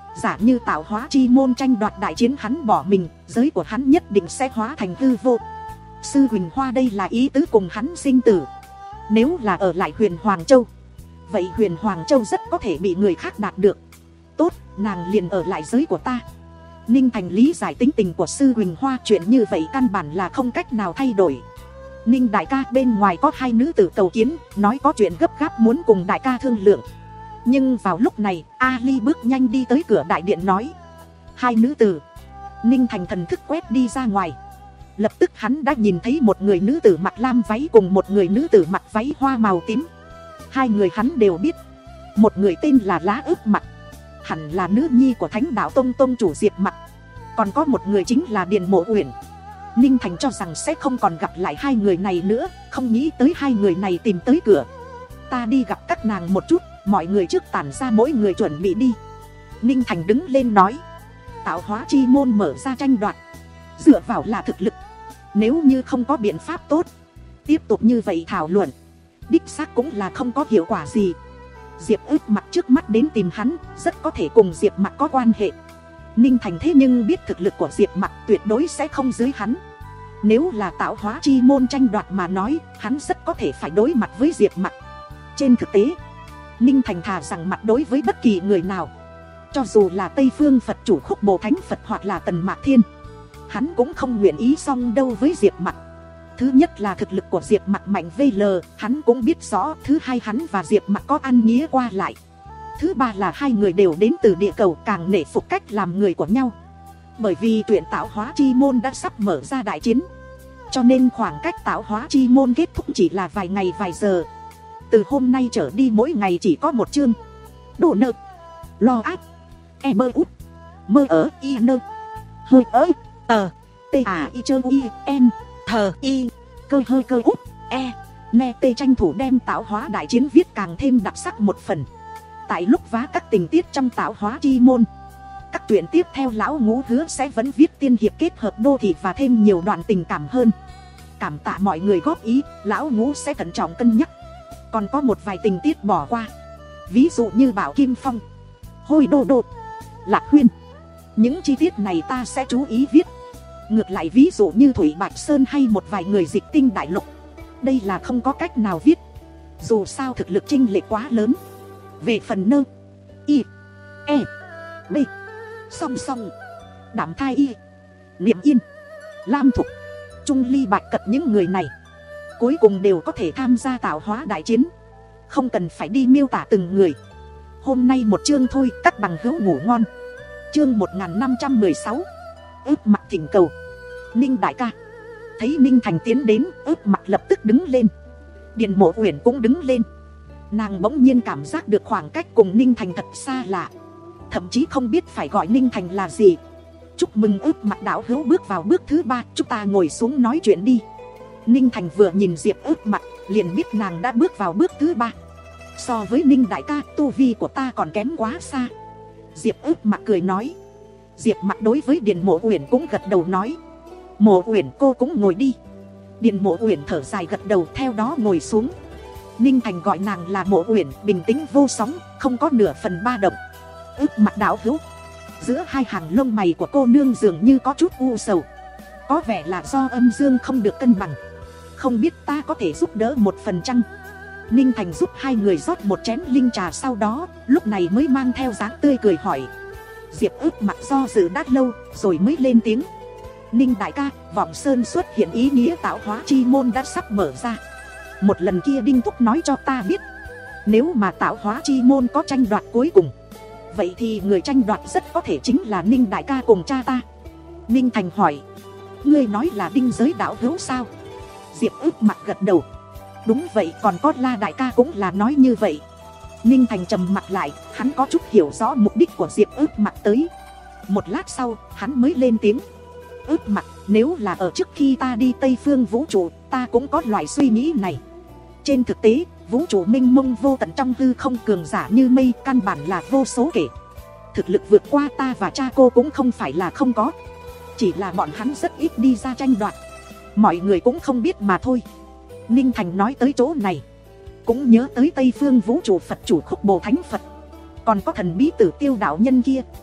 Giả như tạo hóa chi môn tranh đoạt đại chiến hắn bỏ mình, giới của hắn nhất định sẽ hóa thành hư vô. Sư Huỳnh Hoa đây là ý tứ cùng hắn sinh tử. Nếu là ở lại Huyền Hoàng Châu, vậy Huyền Hoàng Châu rất có thể bị người khác đạt được. Tốt, nàng liền ở lại giới của ta. Ninh Thành lý giải tính tình của Sư Huỳnh Hoa, chuyện như vậy căn bản là không cách nào thay đổi. Ninh đại ca, bên ngoài có hai nữ tử cầu kiến, nói có chuyện gấp gáp muốn cùng đại ca thương lượng. Nhưng vào lúc này, Ali bước nhanh đi tới cửa đại điện nói: hai nữ tử. Ninh Thành thần thức quét đi ra ngoài. Lập tức hắn đã nhìn thấy một người nữ tử mặc lam váy cùng một người nữ tử mặc váy hoa màu tím. Hai người hắn đều biết. Một người tên là Lá Ước Mặc, hẳn là nữ nhi của Thánh Đạo Tông tông chủ Diệp Mặc. Còn có một người chính là Điền Mộ Uyển. Ninh Thành cho rằng sẽ không còn gặp lại hai người này nữa, không nghĩ tới hai người này tìm tới cửa. Ta đi gặp các nàng một chút, mọi người trước tản ra, mỗi người chuẩn bị đi. Ninh Thành đứng lên nói: tạo hóa chi môn mở ra tranh đoạt, dựa vào là thực lực. Nếu như không có biện pháp tốt, tiếp tục như vậy thảo luận, đích xác cũng là không có hiệu quả gì. Diệp Ước Mặc trước mắt đến tìm hắn, rất có thể cùng Diệp Mặc có quan hệ. Ninh Thành thế nhưng biết thực lực của Diệp Mặc tuyệt đối sẽ không dưới hắn. Nếu là tạo hóa chi môn tranh đoạt mà nói, hắn rất có thể phải đối mặt với Diệp Mặc. Trên thực tế, Ninh Thành thà rằng mặt đối với bất kỳ người nào, cho dù là Tây Phương Phật chủ Khúc Bồ Thánh Phật hoặc là Tần Mạc Thiên, hắn cũng không nguyện ý song đâu với Diệp Mặc. Thứ nhất là thực lực của Diệp Mặc mạnh vê lờ, hắn cũng biết rõ. Thứ hai, hắn và Diệp Mặc có ăn nghĩa qua lại. Thứ ba là hai người đều đến từ địa cầu, càng nể phục cách làm người của nhau. Bởi vì chuyện tạo hóa chi môn đã sắp mở ra đại chiến, cho nên khoảng cách tạo hóa chi môn kết thúc chỉ là vài ngày vài giờ. Từ hôm nay trở đi mỗi ngày chỉ có một chương. Đổ nợ, lo áp, e mơ út, mơ ở y nơ, hơi ới, tờ, t à y chơ y, em, thờ y, cơ hơi cơ út, e, ne tê tranh thủ đem tạo hóa đại chiến viết càng thêm đặc sắc một phần. Tại lúc vá các tình tiết trong tạo hóa chi môn, các truyện tiếp theo lão Ngũ hứa sẽ vẫn viết tiên hiệp kết hợp đô thị và thêm nhiều đoạn tình cảm hơn. Cảm tạ mọi người góp ý, lão Ngũ sẽ thận trọng cân nhắc. Còn có một vài tình tiết bỏ qua, ví dụ như Bảo Kim Phong, Hôi Đô Đô, Lạc Huyên, những chi tiết này ta sẽ chú ý viết. Ngược lại ví dụ như Thủy Bạch Sơn hay một vài người dịch tinh đại lục, đây là không có cách nào viết, dù sao thực lực chênh lệch quá lớn. Về phần nơ, y, e, b, song song, Đảm Thai y, Niệm Yên, Lam Thục, Trung Ly Bạch Cật, những người này cuối cùng đều có thể tham gia tạo hóa đại chiến, không cần phải đi miêu tả từng người. Hôm nay một chương thôi, các bằng hữu ngủ ngon. Chương một nghìn năm trăm mười sáu, Ước Mặc thỉnh cầu. Ninh đại ca. Thấy Ninh Thành tiến đến, Ước Mặc lập tức đứng lên. Điền Mộ Uyển cũng đứng lên. Nàng bỗng nhiên cảm giác được khoảng cách cùng Ninh Thành thật xa lạ, thậm chí không biết phải gọi Ninh Thành là gì. Chúc mừng Ước Mặc đạo hữu bước vào bước thứ ba, chúng ta ngồi xuống nói chuyện đi. Ninh Thành vừa nhìn Diệp Ước Mặc liền biết nàng đã bước vào bước thứ ba. So với Ninh đại ca, tu vi của ta còn kém quá xa. Diệp Ước Mặc cười nói. Diệp Mặc đối với Điền Mộ Uyển cũng gật đầu nói: Mộ Uyển cô cũng ngồi đi. Điền Mộ Uyển thở dài gật đầu, theo đó ngồi xuống. Ninh Thành gọi nàng là Mộ Uyển, bình tĩnh vô sóng, không có nửa phần ba động. Ước Mặc đạo hữu. Giữa hai hàng lông mày của cô nương dường như có chút u sầu, có vẻ là do âm dương không được cân bằng. Không biết ta có thể giúp đỡ một phần chăng? Ninh Thành giúp hai người rót một chén linh trà, sau đó lúc này mới mang theo dáng tươi cười hỏi. Diệp Ước Mặc do dự đã lâu rồi mới lên tiếng. Ninh đại ca, Vọng Sơn xuất hiện ý nghĩa tạo hóa chi môn đã sắp mở ra. Một lần kia Đinh Thúc nói cho ta biết, nếu mà tạo hóa chi môn có tranh đoạt cuối cùng, vậy thì người tranh đoạt rất có thể chính là Ninh đại ca cùng cha ta. Ninh Thành hỏi. Ngươi nói là Đinh giới đạo hữu sao? Diệp Ước Mặc gật đầu. Đúng vậy, còn có La đại ca cũng là nói như vậy. Ninh Thành trầm mặt lại, hắn có chút hiểu rõ mục đích của Diệp Ước Mặc tới. Một lát sau, hắn mới lên tiếng. Ước Mặc, nếu là ở trước khi ta đi Tây Phương vũ trụ, ta cũng có loại suy nghĩ này. Trên thực tế, vũ trụ mênh mông vô tận trong hư không, cường giả như mây, căn bản là vô số kể. Thực lực vượt qua ta và cha cô cũng không phải là không có, chỉ là bọn hắn rất ít đi ra tranh đoạt, mọi người cũng không biết mà thôi. Ninh Thành nói tới chỗ này, cũng nhớ tới Tây Phương vũ trụ Phật chủ Khúc Bồ Thánh Phật, còn có thần bí tử Tiêu đạo nhân kia.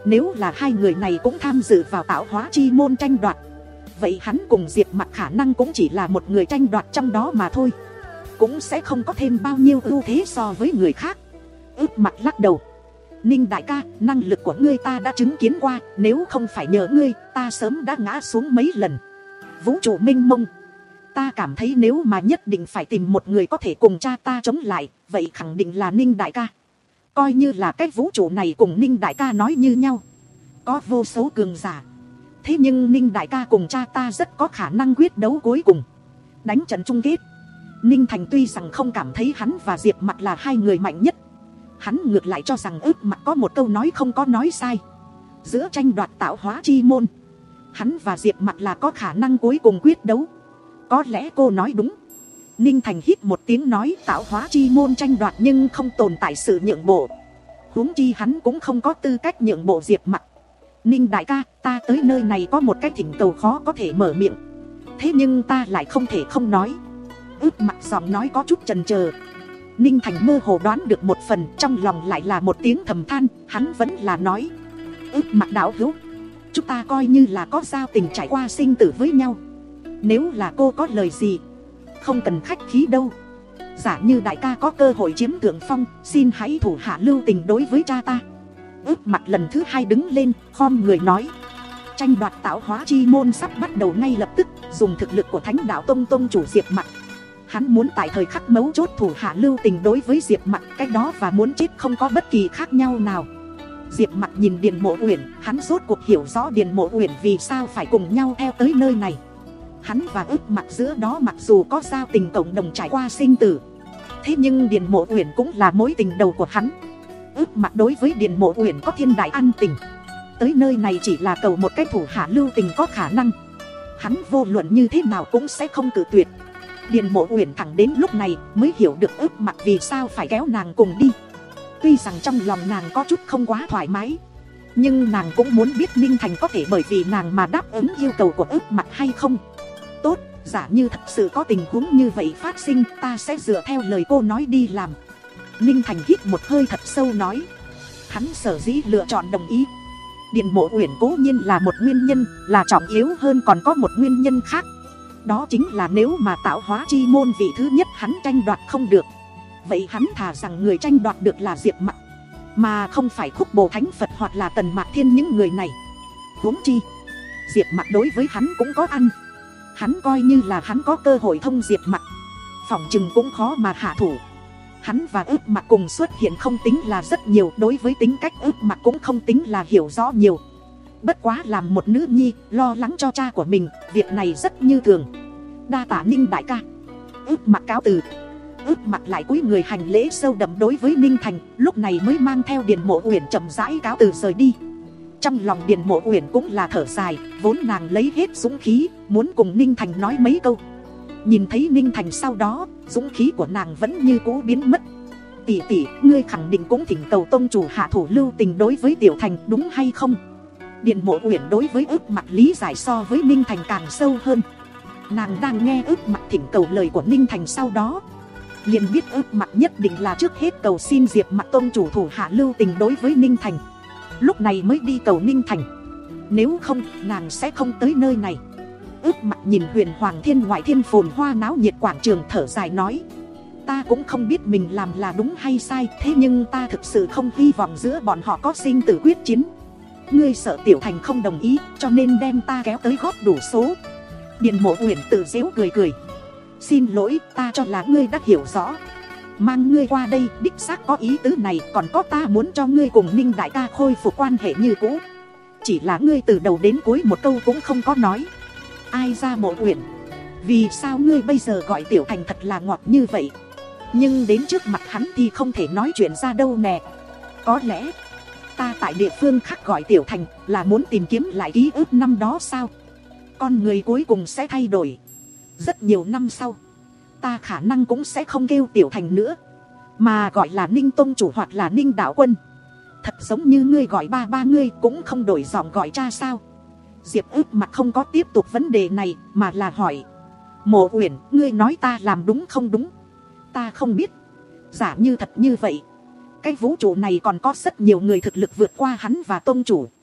Nếu là hai người này cũng tham dự vào tạo hóa chi môn tranh đoạt, vậy hắn cùng Diệp Mặc khả năng cũng chỉ là một người tranh đoạt trong đó mà thôi, cũng sẽ không có thêm bao nhiêu ưu thế so với người khác. Ước Mặc lắc đầu. Ninh đại ca, năng lực của ngươi ta đã chứng kiến qua, nếu không phải nhờ ngươi, ta sớm đã ngã xuống mấy lần. Vũ trụ mênh mông, ta cảm thấy nếu mà nhất định phải tìm một người có thể cùng cha ta chống lại, vậy khẳng định là Ninh đại ca. Coi như là cái vũ trụ này cùng Ninh đại ca nói như nhau, có vô số cường giả, thế nhưng Ninh đại ca cùng cha ta rất có khả năng quyết đấu cuối cùng, đánh trận chung kết. Ninh Thành tuy rằng không cảm thấy hắn và Diệp Mặc là hai người mạnh nhất, hắn ngược lại cho rằng Ước Mặc có một câu nói không có nói sai. Giữa tranh đoạt tạo hóa chi môn, hắn và Diệp Mặc là có khả năng cuối cùng quyết đấu. Có lẽ cô nói đúng. Ninh Thành hít một tiếng nói, tạo hóa chi môn tranh đoạt nhưng không tồn tại sự nhượng bộ, huống chi hắn cũng không có tư cách nhượng bộ Diệp Mặc. Ninh đại ca, ta tới nơi này có một cái thỉnh cầu khó có thể mở miệng, thế nhưng ta lại không thể không nói. Ước Mặc giọng nói có chút chần chờ. Ninh Thành mơ hồ đoán được một phần, trong lòng lại là một tiếng thầm than. Hắn vẫn là nói, Ước Mặc đạo hữu, chúng ta coi như là có giao tình trải qua sinh tử với nhau, nếu là cô có lời gì, không cần khách khí đâu. Giả như đại ca có cơ hội chiếm thượng phong, xin hãy thủ hạ lưu tình đối với cha ta. Ước Mặc lần thứ hai đứng lên, khom người nói, tranh đoạt tạo hóa chi môn sắp bắt đầu ngay lập tức. Dùng thực lực của Thánh Đạo Tông tông chủ Diệp Mặc, hắn muốn tại thời khắc mấu chốt thủ hạ lưu tình đối với Diệp Mặc, cái đó và muốn chết không có bất kỳ khác nhau nào. Diệp Mặc nhìn Điền Mộ Uyển, hắn rốt cuộc hiểu rõ Điền Mộ Uyển vì sao phải cùng nhau theo tới nơi này. Hắn và Ước Mặc giữa đó mặc dù có giao tình cộng đồng trải qua sinh tử, thế nhưng Điền Mộ Uyển cũng là mối tình đầu của hắn. Ước Mặc đối với Điền Mộ Uyển có thiên đại ân tình, tới nơi này chỉ là cầu một cái thủ hạ lưu tình có khả năng, hắn vô luận như thế nào cũng sẽ không cự tuyệt. Điền Mộ Uyển thẳng đến lúc này mới hiểu được Ước Mặc vì sao phải kéo nàng cùng đi. Tuy rằng trong lòng nàng có chút không quá thoải mái, nhưng nàng cũng muốn biết Ninh Thành có thể bởi vì nàng mà đáp ứng yêu cầu của Ước Mặc hay không. Tốt, giả như thật sự có tình huống như vậy phát sinh, ta sẽ dựa theo lời cô nói đi làm. Ninh Thành hít một hơi thật sâu nói. Hắn sở dĩ lựa chọn đồng ý, Điền Mộ Uyển cố nhiên là một nguyên nhân, là trọng yếu hơn còn có một nguyên nhân khác. Đó chính là nếu mà tạo hóa chi môn vị thứ nhất hắn tranh đoạt không được, vậy hắn thà rằng người tranh đoạt được là Diệp Mặc, mà không phải Khúc Bồ Thánh Phật hoặc là Tần Mạc Thiên những người này. Huống chi Diệp Mặc đối với hắn cũng có ăn, hắn coi như là hắn có cơ hội thông Diệp Mặc, phỏng chừng cũng khó mà hạ thủ. Hắn và Ước Mặc cùng xuất hiện không tính là rất nhiều, đối với tính cách Ước Mặc cũng không tính là hiểu rõ nhiều. Bất quá làm một nữ nhi lo lắng cho cha của mình, việc này rất như thường. Đa tạ Ninh đại ca. Ước Mặc cáo từ. Ước Mặc lại cúi người hành lễ sâu đậm đối với Ninh Thành, lúc này mới mang theo Điền Mộ Uyển chậm rãi cáo từ rời đi. Trong lòng Điền Mộ Uyển cũng là thở dài, vốn nàng lấy hết dũng khí muốn cùng Ninh Thành nói mấy câu. Nhìn thấy Ninh Thành sau đó, dũng khí của nàng vẫn như cũ biến mất. Tỷ tỷ, ngươi khẳng định cũng thỉnh cầu tông chủ hạ thủ lưu tình đối với Tiểu Thành đúng hay không? Điền Mộ Uyển đối với Ước Mặc lý giải so với Ninh Thành càng sâu hơn. Nàng đang nghe Ước Mặc thỉnh cầu lời của Ninh Thành sau đó, liền biết Ước Mặc nhất định là trước hết cầu xin Diệp Mặc tông chủ thủ hạ lưu tình đối với Ninh Thành, lúc này mới đi cầu Ninh Thành. Nếu không, nàng sẽ không tới nơi này. Ước Mặc nhìn Huyền Hoàng Thiên ngoại thiên phồn hoa náo nhiệt quảng trường thở dài nói, ta cũng không biết mình làm là đúng hay sai, thế nhưng ta thực sự không hy vọng giữa bọn họ có sinh tử quyết chiến. Ngươi sợ Tiểu Thành không đồng ý, cho nên đem ta kéo tới góp đủ số. Điền Mộ Uyển tự giễu cười cười. Xin lỗi, ta cho là ngươi đã hiểu rõ. Mang ngươi qua đây đích xác có ý tứ này, còn có ta muốn cho ngươi cùng Ninh đại ca khôi phục quan hệ như cũ. Chỉ là ngươi từ đầu đến cuối một câu cũng không có nói. Ai ra Mộ Uyển, vì sao ngươi bây giờ gọi Tiểu Thành thật là ngọt như vậy, nhưng đến trước mặt hắn thì không thể nói chuyện ra đâu nè. Có lẽ ta tại địa phương khác gọi Tiểu Thành là muốn tìm kiếm lại ký ức năm đó sao? Con người cuối cùng sẽ thay đổi. Rất nhiều năm sau, ta khả năng cũng sẽ không kêu Tiểu Thành nữa, mà gọi là Ninh Tông Chủ hoặc là Ninh Đạo Quân. Thật giống như ngươi gọi ba ba ngươi cũng không đổi giọng gọi cha sao? Diệp Ước Mặc không có tiếp tục vấn đề này, mà là hỏi, Mộ Uyển, ngươi nói ta làm đúng không đúng? Ta không biết. Giả như thật như vậy, cái vũ trụ này còn có rất nhiều người thực lực vượt qua hắn và Tông Chủ.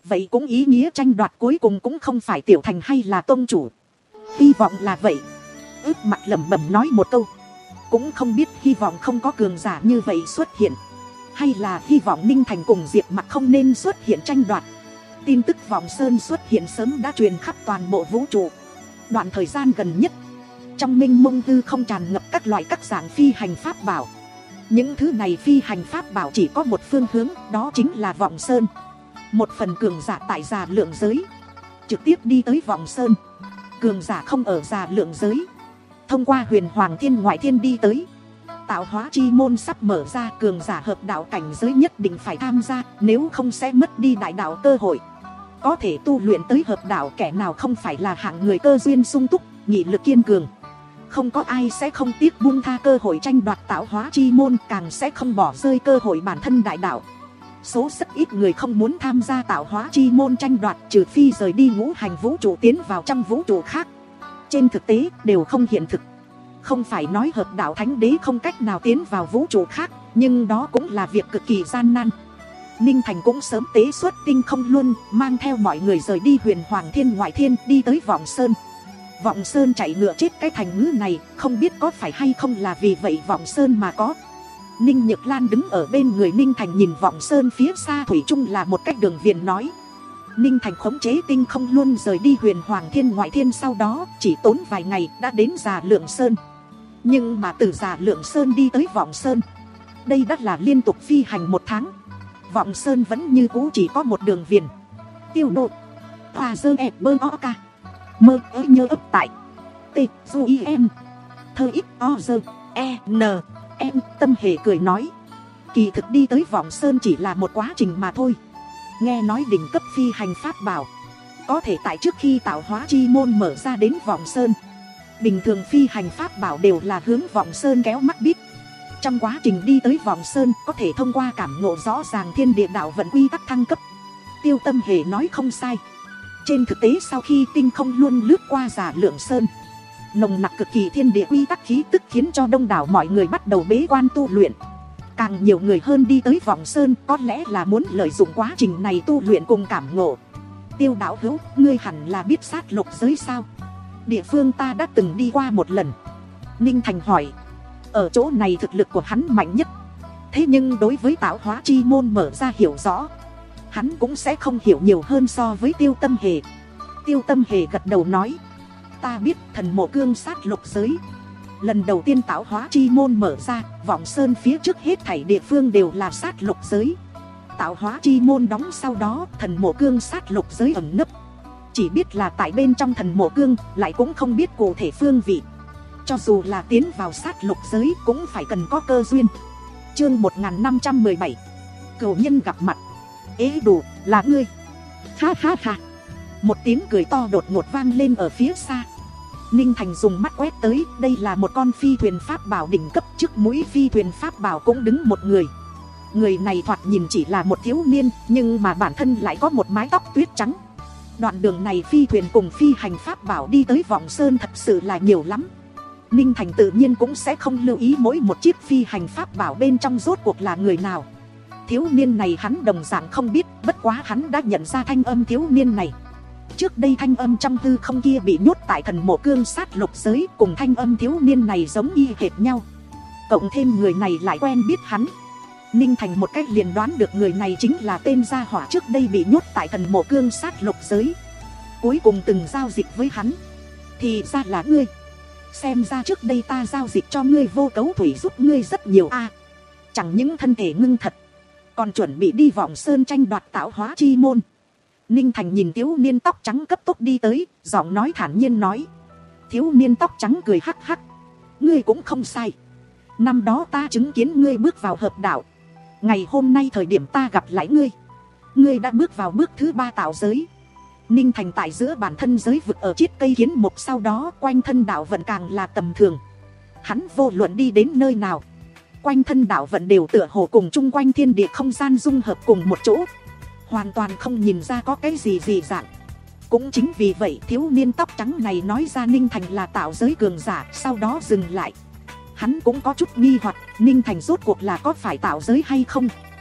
vậy cũng ý nghĩa tranh đoạt cuối cùng cũng không phải Tiểu Thành hay là tông chủ. Hy vọng là vậy. Ước mặt lẩm bẩm nói một câu. Cũng không biết hy vọng không có cường giả như vậy xuất hiện, hay là hy vọng Ninh Thành cùng Diệp Mặc không nên xuất hiện tranh đoạt. Tin tức Vọng Sơn xuất hiện sớm đã truyền khắp toàn bộ vũ trụ. Đoạn thời gian gần nhất, trong minh mông tư không tràn ngập các loại các dạng phi hành pháp bảo. Những thứ này phi hành pháp bảo chỉ có một phương hướng, đó chính là Vọng Sơn. Một phần cường giả tại Già Lượng giới trực tiếp đi tới Vọng Sơn. Cường giả không ở Già Lượng giới, thông qua Huyền Hoàng Thiên Ngoại Thiên đi tới. Tạo hóa chi môn sắp mở ra, cường giả hợp đạo cảnh giới nhất định phải tham gia, nếu không sẽ mất đi đại đạo cơ hội. Có thể tu luyện tới hợp đạo kẻ nào không phải là hạng người cơ duyên sung túc, nghị lực kiên cường. Không có ai sẽ không tiếc buông tha cơ hội tranh đoạt tạo hóa chi môn, càng sẽ không bỏ rơi cơ hội bản thân đại đạo. Số rất ít người không muốn tham gia tạo hóa chi môn tranh đoạt, trừ phi rời đi ngũ hành vũ trụ tiến vào trong vũ trụ khác. Trên thực tế đều không hiện thực. Không phải nói hợp đạo thánh đế không cách nào tiến vào vũ trụ khác, nhưng đó cũng là việc cực kỳ gian nan. Ninh Thành cũng sớm tế xuất tinh không luân, mang theo mọi người rời đi Huyền Hoàng Thiên Ngoại Thiên đi tới Vọng Sơn. Vọng Sơn chạy ngựa chết cái thành ngữ này, không biết có phải hay không là vì vậy Vọng Sơn mà có. Ninh Nhược Lan đứng ở bên người Ninh Thành nhìn Vọng Sơn phía xa thủy chung là một cách đường viền nói. Ninh Thành khống chế tinh không luân rời đi Huyền Hoàng Thiên Ngoại Thiên, sau đó chỉ tốn vài ngày đã đến Già Lượng Sơn. Nhưng mà từ Già Lượng Sơn đi tới Vọng Sơn, đây đã là liên tục phi hành một tháng. Vọng Sơn vẫn như cũ chỉ có một đường viền. Tiêu độ Hòa dơ ẹp bơ o ca mơ ới nhớ ấp tại T du i em thơ ít o dơ e n em. Tâm Hề cười nói, kỳ thực đi tới Vọng Sơn chỉ là một quá trình mà thôi. Nghe nói đỉnh cấp phi hành pháp bảo có thể tại trước khi tạo hóa chi môn mở ra đến Vọng Sơn. Bình thường phi hành pháp bảo đều là hướng Vọng Sơn kéo mắt bít. Trong quá trình đi tới Vọng Sơn có thể thông qua cảm ngộ rõ ràng thiên địa đạo vận quy tắc thăng cấp. Tiêu Tâm Hề nói không sai. Trên thực tế sau khi tinh không luôn lướt qua Già Lượng Sơn, nồng nặc cực kỳ thiên địa quy tắc khí tức khiến cho đông đảo mọi người bắt đầu bế quan tu luyện. Càng nhiều người hơn đi tới Vọng Sơn có lẽ là muốn lợi dụng quá trình này tu luyện cùng cảm ngộ. Tiêu đạo hữu, ngươi hẳn là biết sát lục giới sao? Địa phương ta đã từng đi qua một lần. Ninh Thành hỏi. Ở chỗ này thực lực của hắn mạnh nhất. Thế nhưng đối với tạo hóa chi môn mở ra hiểu rõ, hắn cũng sẽ không hiểu nhiều hơn so với Tiêu Tâm Hề. Tiêu Tâm Hề gật đầu nói, ta biết thần mộ cương sát lục giới. Lần đầu tiên tạo hóa chi môn mở ra, Vọng Sơn phía trước hết thảy địa phương đều là sát lục giới. Tạo hóa chi môn đóng sau đó, thần mộ cương sát lục giới ẩn nấp. Chỉ biết là tại bên trong thần mộ cương, lại cũng không biết cụ thể phương vị. Cho dù là tiến vào sát lục giới cũng phải cần có cơ duyên. Chương một nghìn năm trăm mười bảy, cửu nhân gặp mặt. Ế đủ, là ngươi. Ha ha ha. Một tiếng cười to đột ngột vang lên ở phía xa. Ninh Thành dùng mắt quét tới, đây là một con phi thuyền pháp bảo đỉnh cấp. Trước mũi phi thuyền pháp bảo cũng đứng một người. Người này thoạt nhìn chỉ là một thiếu niên, nhưng mà bản thân lại có một mái tóc tuyết trắng. Đoạn đường này phi thuyền cùng phi hành pháp bảo đi tới Vọng Sơn thật sự là nhiều lắm. Ninh Thành tự nhiên cũng sẽ không lưu ý mỗi một chiếc phi hành pháp bảo bên trong rốt cuộc là người nào. Thiếu niên này hắn đồng dạng không biết, bất quá hắn đã nhận ra thanh âm thiếu niên này. Trước đây thanh âm trong hư không kia bị nhốt tại thần mộ cương sát lục giới, cùng thanh âm thiếu niên này giống y hệt nhau. Cộng thêm người này lại quen biết hắn, Ninh Thành một cách liền đoán được người này chính là tên gia hỏa trước đây bị nhốt tại thần mộ cương sát lục giới, cuối cùng từng giao dịch với hắn. Thì ra là ngươi. Xem ra trước đây ta giao dịch cho ngươi vô cấu thủy giúp ngươi rất nhiều a. À, chẳng những thân thể ngưng thật, còn chuẩn bị đi Vọng Sơn tranh đoạt tạo hóa chi môn. Ninh Thành nhìn thiếu niên tóc trắng cấp tốc đi tới, giọng nói thản nhiên nói. Thiếu niên tóc trắng cười hắc hắc. Ngươi cũng không sai. Năm đó ta chứng kiến ngươi bước vào hợp đạo. Ngày hôm nay thời điểm ta gặp lại ngươi, ngươi đã bước vào bước thứ ba tạo giới. Ninh Thành tại giữa bản thân giới vực ở chiếc cây kiến mục, sau đó quanh thân đạo vận càng là tầm thường. Hắn vô luận đi đến nơi nào, quanh thân đạo vận đều tựa hồ cùng chung quanh thiên địa không gian dung hợp cùng một chỗ, hoàn toàn không nhìn ra có cái gì gì dạng. Cũng chính vì vậy thiếu niên tóc trắng này nói ra Ninh Thành là tạo giới cường giả, sau đó dừng lại. Hắn cũng có chút nghi hoặc, Ninh Thành rốt cuộc là có phải tạo giới hay không.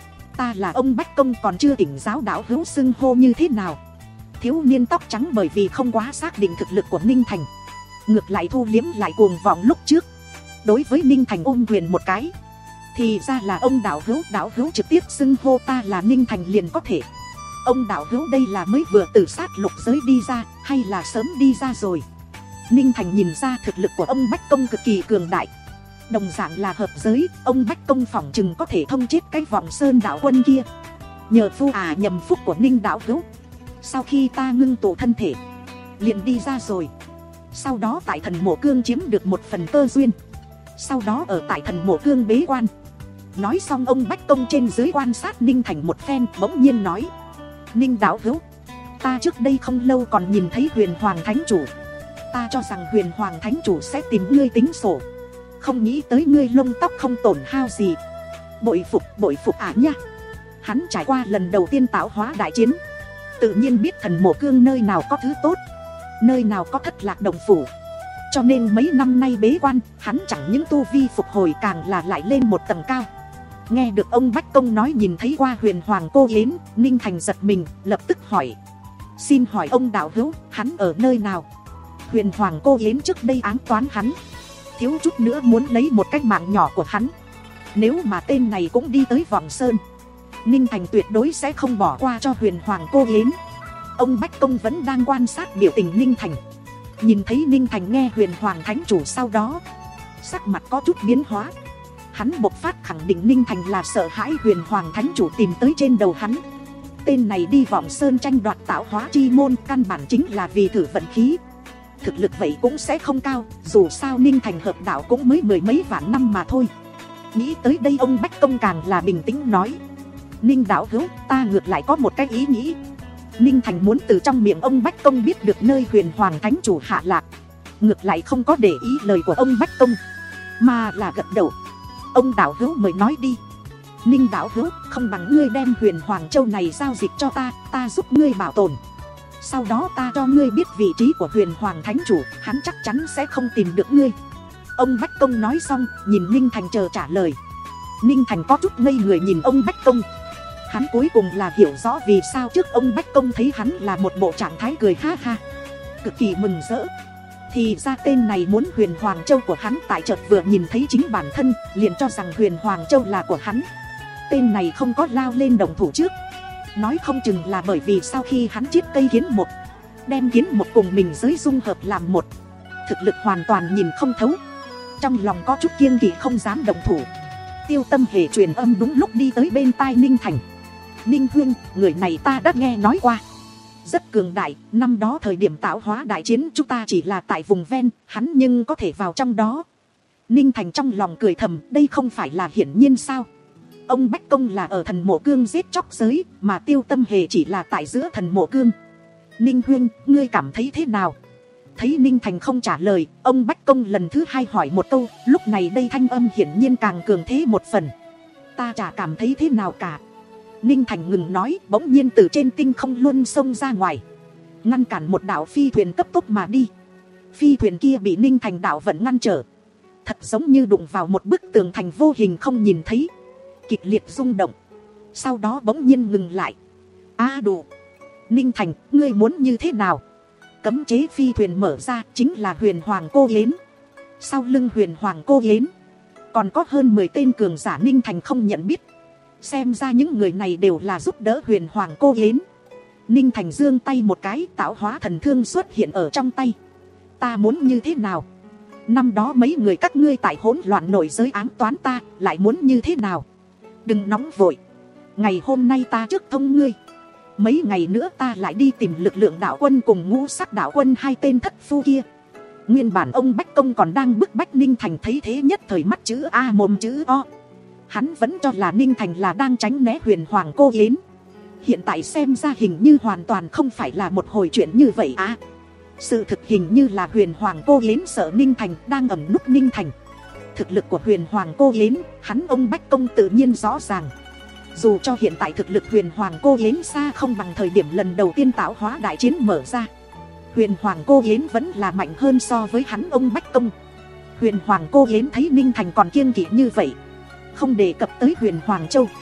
ta là ông Bách Công, còn chưa tỉnh giáo đạo hữu xưng hô như thế nào. Thiếu niên tóc trắng bởi vì không quá xác định thực lực của Ninh Thành, ngược lại thu liếm lại cuồng vọng lúc trước. Đối với Ninh Thành ôm quyền một cái. Thì ra là ông đạo hữu, đạo hữu trực tiếp xưng hô ta là Ninh Thành liền có thể. Ông đạo hữu đây là mới vừa từ sát lục giới đi ra, hay là sớm đi ra rồi? Ninh Thành nhìn ra thực lực của ông Bách Công cực kỳ cường đại. Đồng dạng là hợp giới, ông Bách Công phỏng chừng có thể thông chết cái vọng sơn đạo quân kia. Nhờ phu à nhầm phúc của Ninh đạo hữu, sau khi ta ngưng tụ thân thể liền đi ra rồi. Sau đó tại thần mộ cương chiếm được một phần cơ duyên, sau đó ở tại thần mộ cương bế quan. Nói xong ông Bách Công trên dưới quan sát Ninh Thành một phen, bỗng nhiên nói: Ninh đạo hữu, ta trước đây không lâu còn nhìn thấy Huyền Hoàng Thánh Chủ. Ta cho rằng Huyền Hoàng Thánh Chủ sẽ tìm ngươi tính sổ, không nghĩ tới ngươi lông tóc không tổn hao gì. Bội phục, bội phục ả nha. Hắn trải qua lần đầu tiên tạo hóa đại chiến, tự nhiên biết thần mộ cương nơi nào có thứ tốt, nơi nào có thất lạc đồng phủ. Cho nên mấy năm nay bế quan, hắn chẳng những tu vi phục hồi càng là lại lên một tầng cao. Nghe được ông Bách Công nói nhìn thấy qua Huyền Hoàng cô Yến, Ninh Thành giật mình, lập tức hỏi: Xin hỏi ông đạo hữu, hắn ở nơi nào? Huyền Hoàng cô Yến trước đây ám toán hắn, thiếu chút nữa muốn lấy một cái mạng nhỏ của hắn. Nếu mà tên này cũng đi tới Vọng Sơn, Ninh Thành tuyệt đối sẽ không bỏ qua cho Huyền Hoàng cô Yến. Ông Bách Công vẫn đang quan sát biểu tình Ninh Thành. Nhìn thấy Ninh Thành nghe Huyền Hoàng Thánh Chủ sau đó, sắc mặt có chút biến hóa. Hắn bộc phát khẳng định Ninh Thành là sợ hãi Huyền Hoàng Thánh Chủ tìm tới trên đầu hắn. Tên này đi Vọng Sơn tranh đoạt tạo hóa chi môn, căn bản chính là vì thử vận khí. Thực lực vậy cũng sẽ không cao, dù sao Ninh Thành hợp đạo cũng mới mười mấy vạn năm mà thôi. Nghĩ tới đây ông Bách Công càng là bình tĩnh nói: Ninh đạo hữu, ta ngược lại có một cái ý nghĩ. Ninh Thành muốn từ trong miệng ông Bách Công biết được nơi Huyền Hoàng Thánh Chủ hạ lạc, ngược lại không có để ý lời của ông Bách Công, mà là gật đầu. Ông đạo hữu mời nói đi. Ninh đạo hữu, không bằng ngươi đem Huyền Hoàng Châu này giao dịch cho ta, ta giúp ngươi bảo tồn. Sau đó ta cho ngươi biết vị trí của Huyền Hoàng Thánh Chủ, hắn chắc chắn sẽ không tìm được ngươi. Ông Bách Công nói xong, nhìn Ninh Thành chờ trả lời. Ninh Thành có chút ngây người nhìn ông Bách Công. Hắn cuối cùng là hiểu rõ vì sao trước ông Bách Công thấy hắn là một bộ trạng thái cười ha ha, cực kỳ mừng rỡ. Thì ra tên này muốn Huyền Hoàng Châu của hắn, tại chợt vừa nhìn thấy chính bản thân, liền cho rằng Huyền Hoàng Châu là của hắn. Tên này không có lao lên đồng thủ trước, nói không chừng là bởi vì sau khi hắn chiết cây kiến một, đem kiến một cùng mình giới dung hợp làm một, thực lực hoàn toàn nhìn không thấu. Trong lòng có chút kiêng kỵ không dám đồng thủ. Tiêu Tâm Hề truyền âm đúng lúc đi tới bên tai Ninh Thành: Ninh huynh, người này ta đã nghe nói qua, rất cường đại. Năm đó thời điểm tạo hóa đại chiến chúng ta chỉ là tại vùng ven, hắn nhưng có thể vào trong đó. Ninh Thành trong lòng cười thầm, đây không phải là hiển nhiên sao? Ông Bách Công là ở thần mộ cương giết chóc giới, mà Tiêu Tâm Hề chỉ là tại giữa thần mộ cương. Ninh huynh, ngươi cảm thấy thế nào? Thấy Ninh Thành không trả lời, ông Bách Công lần thứ hai hỏi một câu. Lúc này đây thanh âm hiển nhiên càng cường thế một phần. Ta chả cảm thấy thế nào cả. Ninh Thành ngừng nói, bỗng nhiên từ trên tinh không luân xông ra ngoài, ngăn cản một đạo phi thuyền cấp tốc mà đi. Phi thuyền kia bị Ninh Thành đạo vận ngăn trở, thật giống như đụng vào một bức tường thành vô hình không nhìn thấy, kịch liệt rung động, sau đó bỗng nhiên ngừng lại. A à, đủ. Ninh Thành, ngươi muốn như thế nào? Cấm chế phi thuyền mở ra, chính là Huyền Hoàng cô Yến. Sau lưng Huyền Hoàng cô Yến còn có hơn mười tên cường giả Ninh Thành không nhận biết. Xem ra những người này đều là giúp đỡ Huyền Hoàng cô Yến. Ninh Thành giương tay một cái, tạo hóa thần thương xuất hiện ở trong tay. Ta muốn như thế nào? Năm đó mấy người các ngươi tại hỗn loạn nội giới ám toán ta, lại muốn như thế nào? Đừng nóng vội, ngày hôm nay ta trước thông ngươi, mấy ngày nữa ta lại đi tìm lực lượng đạo quân cùng ngũ sắc đạo quân hai tên thất phu kia. Nguyên bản ông Bách Công còn đang bức bách Ninh Thành, thấy thế nhất thời mắt chữ A mồm chữ O. Hắn vẫn cho là Ninh Thành là đang tránh né Huyền Hoàng cô Yến. Hiện tại xem ra hình như hoàn toàn không phải là một hồi chuyện như vậy à. Sự thực hình như là Huyền Hoàng cô Yến sợ Ninh Thành, đang ẩn núp Ninh Thành. Thực lực của Huyền Hoàng cô Yến, hắn ông Bách Công tự nhiên rõ ràng. Dù cho hiện tại thực lực Huyền Hoàng cô Yến xa không bằng thời điểm lần đầu tiên tạo hóa đại chiến mở ra, Huyền Hoàng cô Yến vẫn là mạnh hơn so với hắn ông Bách Công. Huyền Hoàng cô Yến thấy Ninh Thành còn kiêng kỵ như vậy, không đề cập tới Huyền Hoàng Châu,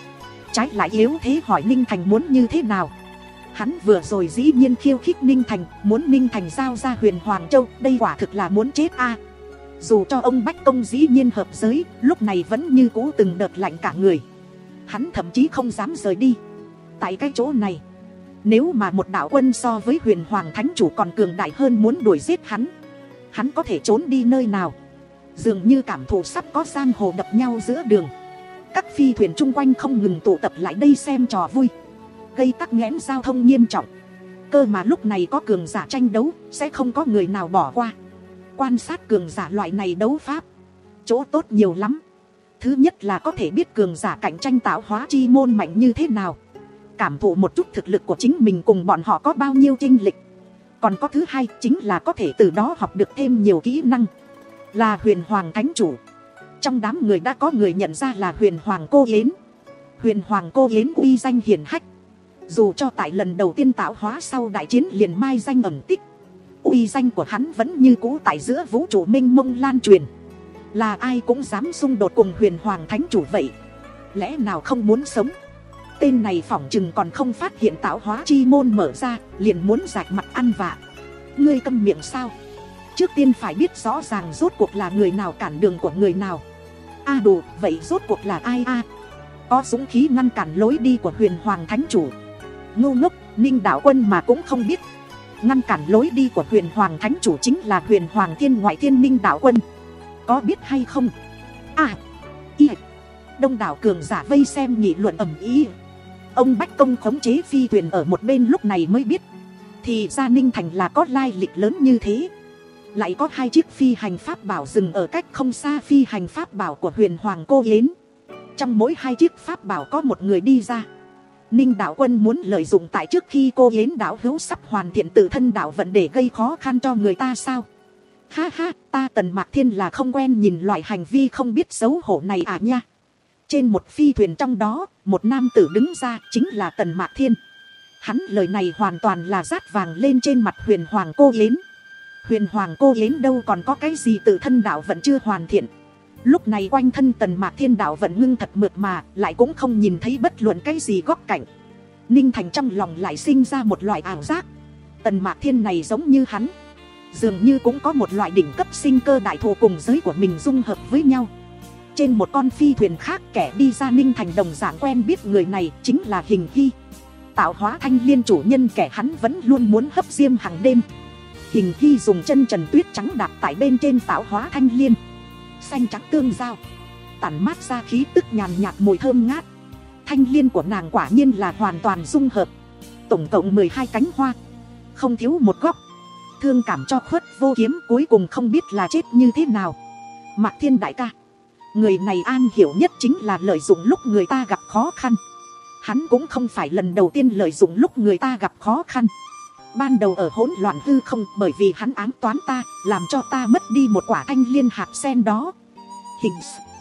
trái lại yếu thế hỏi Ninh Thành muốn như thế nào. Hắn vừa rồi dĩ nhiên khiêu khích Ninh Thành, muốn Ninh Thành giao ra Huyền Hoàng Châu, đây quả thực là muốn chết a. Dù cho ông Bách Công dĩ nhiên hợp giới, lúc này vẫn như cũ từng đợt lạnh cả người. Hắn thậm chí không dám rời đi. Tại cái chỗ này, nếu mà một đạo quân so với Huyền Hoàng Thánh Chủ còn cường đại hơn muốn đuổi giết hắn, hắn có thể trốn đi nơi nào. Dường như cảm thụ sắp có giang hồ đập nhau giữa đường. Các phi thuyền chung quanh không ngừng tụ tập lại đây xem trò vui, gây tắc nghẽn giao thông nghiêm trọng. Cơ mà lúc này có cường giả tranh đấu, sẽ không có người nào bỏ qua. Quan sát cường giả loại này đấu pháp, chỗ tốt nhiều lắm. Thứ nhất là có thể biết cường giả cạnh tranh tạo hóa chi môn mạnh như thế nào, cảm thụ một chút thực lực của chính mình cùng bọn họ có bao nhiêu chênh lệch. Còn có thứ hai chính là có thể từ đó học được thêm nhiều kỹ năng. Là Huyền Hoàng Thánh Chủ, trong đám người đã có người nhận ra là Huyền Hoàng Cô Yến. Huyền Hoàng Cô Yến uy danh hiển hách, dù cho tại lần đầu tiên tạo hóa sau đại chiến liền mai danh ẩn tích, uy danh của hắn vẫn như cũ tại giữa vũ trụ mênh mông lan truyền. Là ai cũng dám xung đột cùng Huyền Hoàng Thánh Chủ vậy, lẽ nào không muốn sống. Tên này phỏng chừng còn không phát hiện tạo hóa chi môn mở ra, liền muốn rạch mặt ăn vạ. Ngươi câm miệng sao? Trước tiên phải biết rõ ràng rốt cuộc là người nào cản đường của người nào. A à đủ, vậy rốt cuộc là ai a? À? Có dũng khí ngăn cản lối đi của Huyền Hoàng Thánh Chủ. Ngu ngốc, Ninh đạo quân mà cũng không biết. Ngăn cản lối đi của Huyền Hoàng Thánh Chủ chính là Huyền Hoàng Thiên Ngoại Thiên Ninh đạo quân. Có biết hay không? À, y. Đông đảo cường giả vây xem nghị luận ầm ĩ. Ông Bách Công khống chế phi thuyền ở một bên lúc này mới biết, thì ra Ninh Thành là có lai lịch lớn như thế. Lại có hai chiếc phi hành pháp bảo dừng ở cách không xa phi hành pháp bảo của Huyền Hoàng Cô Yến. Trong mỗi hai chiếc pháp bảo có một người đi ra. Ninh đạo quân muốn lợi dụng tại trước khi cô Yến đạo hữu sắp hoàn thiện tự thân đạo vận để gây khó khăn cho người ta sao? Ha ha, ta Tần Mạc Thiên là không quen nhìn loại hành vi không biết xấu hổ này à nha. Trên một phi thuyền trong đó, một nam tử đứng ra chính là Tần Mạc Thiên. Hắn lời này hoàn toàn là rát vàng lên trên mặt Huyền Hoàng Cô Yến. Huyền Hoàng Cô Yến đâu còn có cái gì tự thân đạo vận chưa hoàn thiện. Lúc này quanh thân Tần Mạc Thiên đạo vận ngưng thật mượt mà, lại cũng không nhìn thấy bất luận cái gì góc cạnh. Ninh Thành trong lòng lại sinh ra một loại ảo giác. Tần Mạc Thiên này giống như hắn, dường như cũng có một loại đỉnh cấp sinh cơ đại thù cùng giới của mình dung hợp với nhau. Trên một con phi thuyền khác kẻ đi ra Ninh Thành đồng dạng quen biết người này chính là Hình Hy, tạo hóa thanh liên chủ nhân kẻ hắn vẫn luôn muốn hấp diêm hàng đêm. Hình Hy dùng chân trần tuyết trắng đạp tại bên trên tạo hóa thanh liên, xanh trắng tương giao, tản mát ra khí tức nhàn nhạt mùi thơm ngát. Thanh liên của nàng quả nhiên là hoàn toàn dung hợp, tổng cộng mười hai cánh hoa, không thiếu một góc. Thương cảm cho Khuất Vô Kiếm cuối cùng không biết là chết như thế nào. Mạc Thiên đại ca, người này an hiểu nhất chính là lợi dụng lúc người ta gặp khó khăn. Hắn cũng không phải lần đầu tiên lợi dụng lúc người ta gặp khó khăn. Ban đầu ở hỗn loạn hư không, bởi vì hắn ám toán ta, làm cho ta mất đi một quả thanh liên hạt sen đó. Hình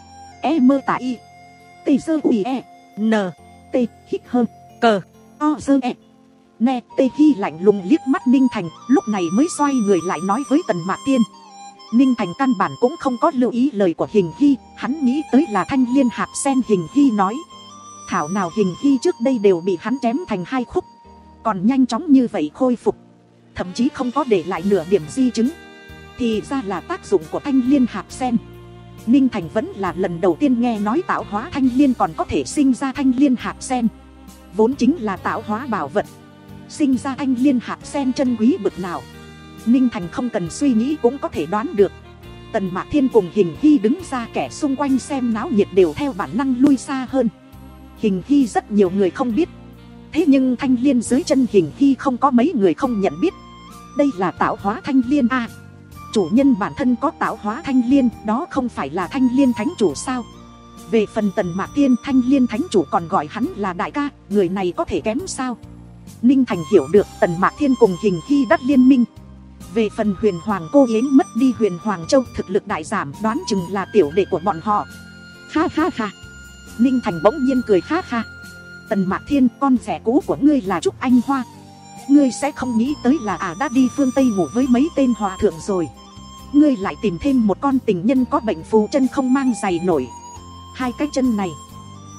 E mơ tả y Tê dơ quỷ e N T hít hơn cờ O dơ e Nè Tê Hy lạnh lùng liếc mắt Ninh Thành, lúc này mới xoay người lại nói với Tần Mạc Thiên. Ninh Thành căn bản cũng không có lưu ý lời của Hình Hy, hắn nghĩ tới là thanh liên hạt sen Hình Hy nói. Thảo nào Hình Hy trước đây đều bị hắn chém thành hai khúc, còn nhanh chóng như vậy khôi phục, thậm chí không có để lại nửa điểm di chứng. Thì ra là tác dụng của thanh liên hạt sen. Ninh Thành vẫn là lần đầu tiên nghe nói tạo hóa thanh liên còn có thể sinh ra thanh liên hạt sen. Vốn chính là tạo hóa bảo vật, sinh ra thanh liên hạt sen chân quý bực nào, Ninh Thành không cần suy nghĩ cũng có thể đoán được. Tần Mạc Thiên cùng Hình Hy đứng ra, kẻ xung quanh xem náo nhiệt đều theo bản năng lui xa hơn. Hình Hy rất nhiều người không biết, thế nhưng thanh liên dưới chân Hình Hy không có mấy người không nhận biết. Đây là tạo hóa thanh liên à? Chủ nhân bản thân có tạo hóa thanh liên, đó không phải là thanh liên thánh chủ sao? Về phần Tần Mạc Thiên, thanh liên thánh chủ còn gọi hắn là đại ca, người này có thể kém sao? Ninh Thành hiểu được Tần Mạc Thiên cùng Hình Hy đắt liên minh. Về phần Huyền Hoàng Cô Yến mất đi Huyền Hoàng Châu, thực lực đại giảm, đoán chừng là tiểu đệ của bọn họ. Ha ha ha. Ninh Thành bỗng nhiên cười ha ha. Tần Mạc Thiên, con rẻ cũ của ngươi là Trúc Anh Hoa. Ngươi sẽ không nghĩ tới là à đã đi phương Tây ngủ với mấy tên hòa thượng rồi. Ngươi lại tìm thêm một con tình nhân có bệnh phù chân không mang giày nổi. Hai cái chân này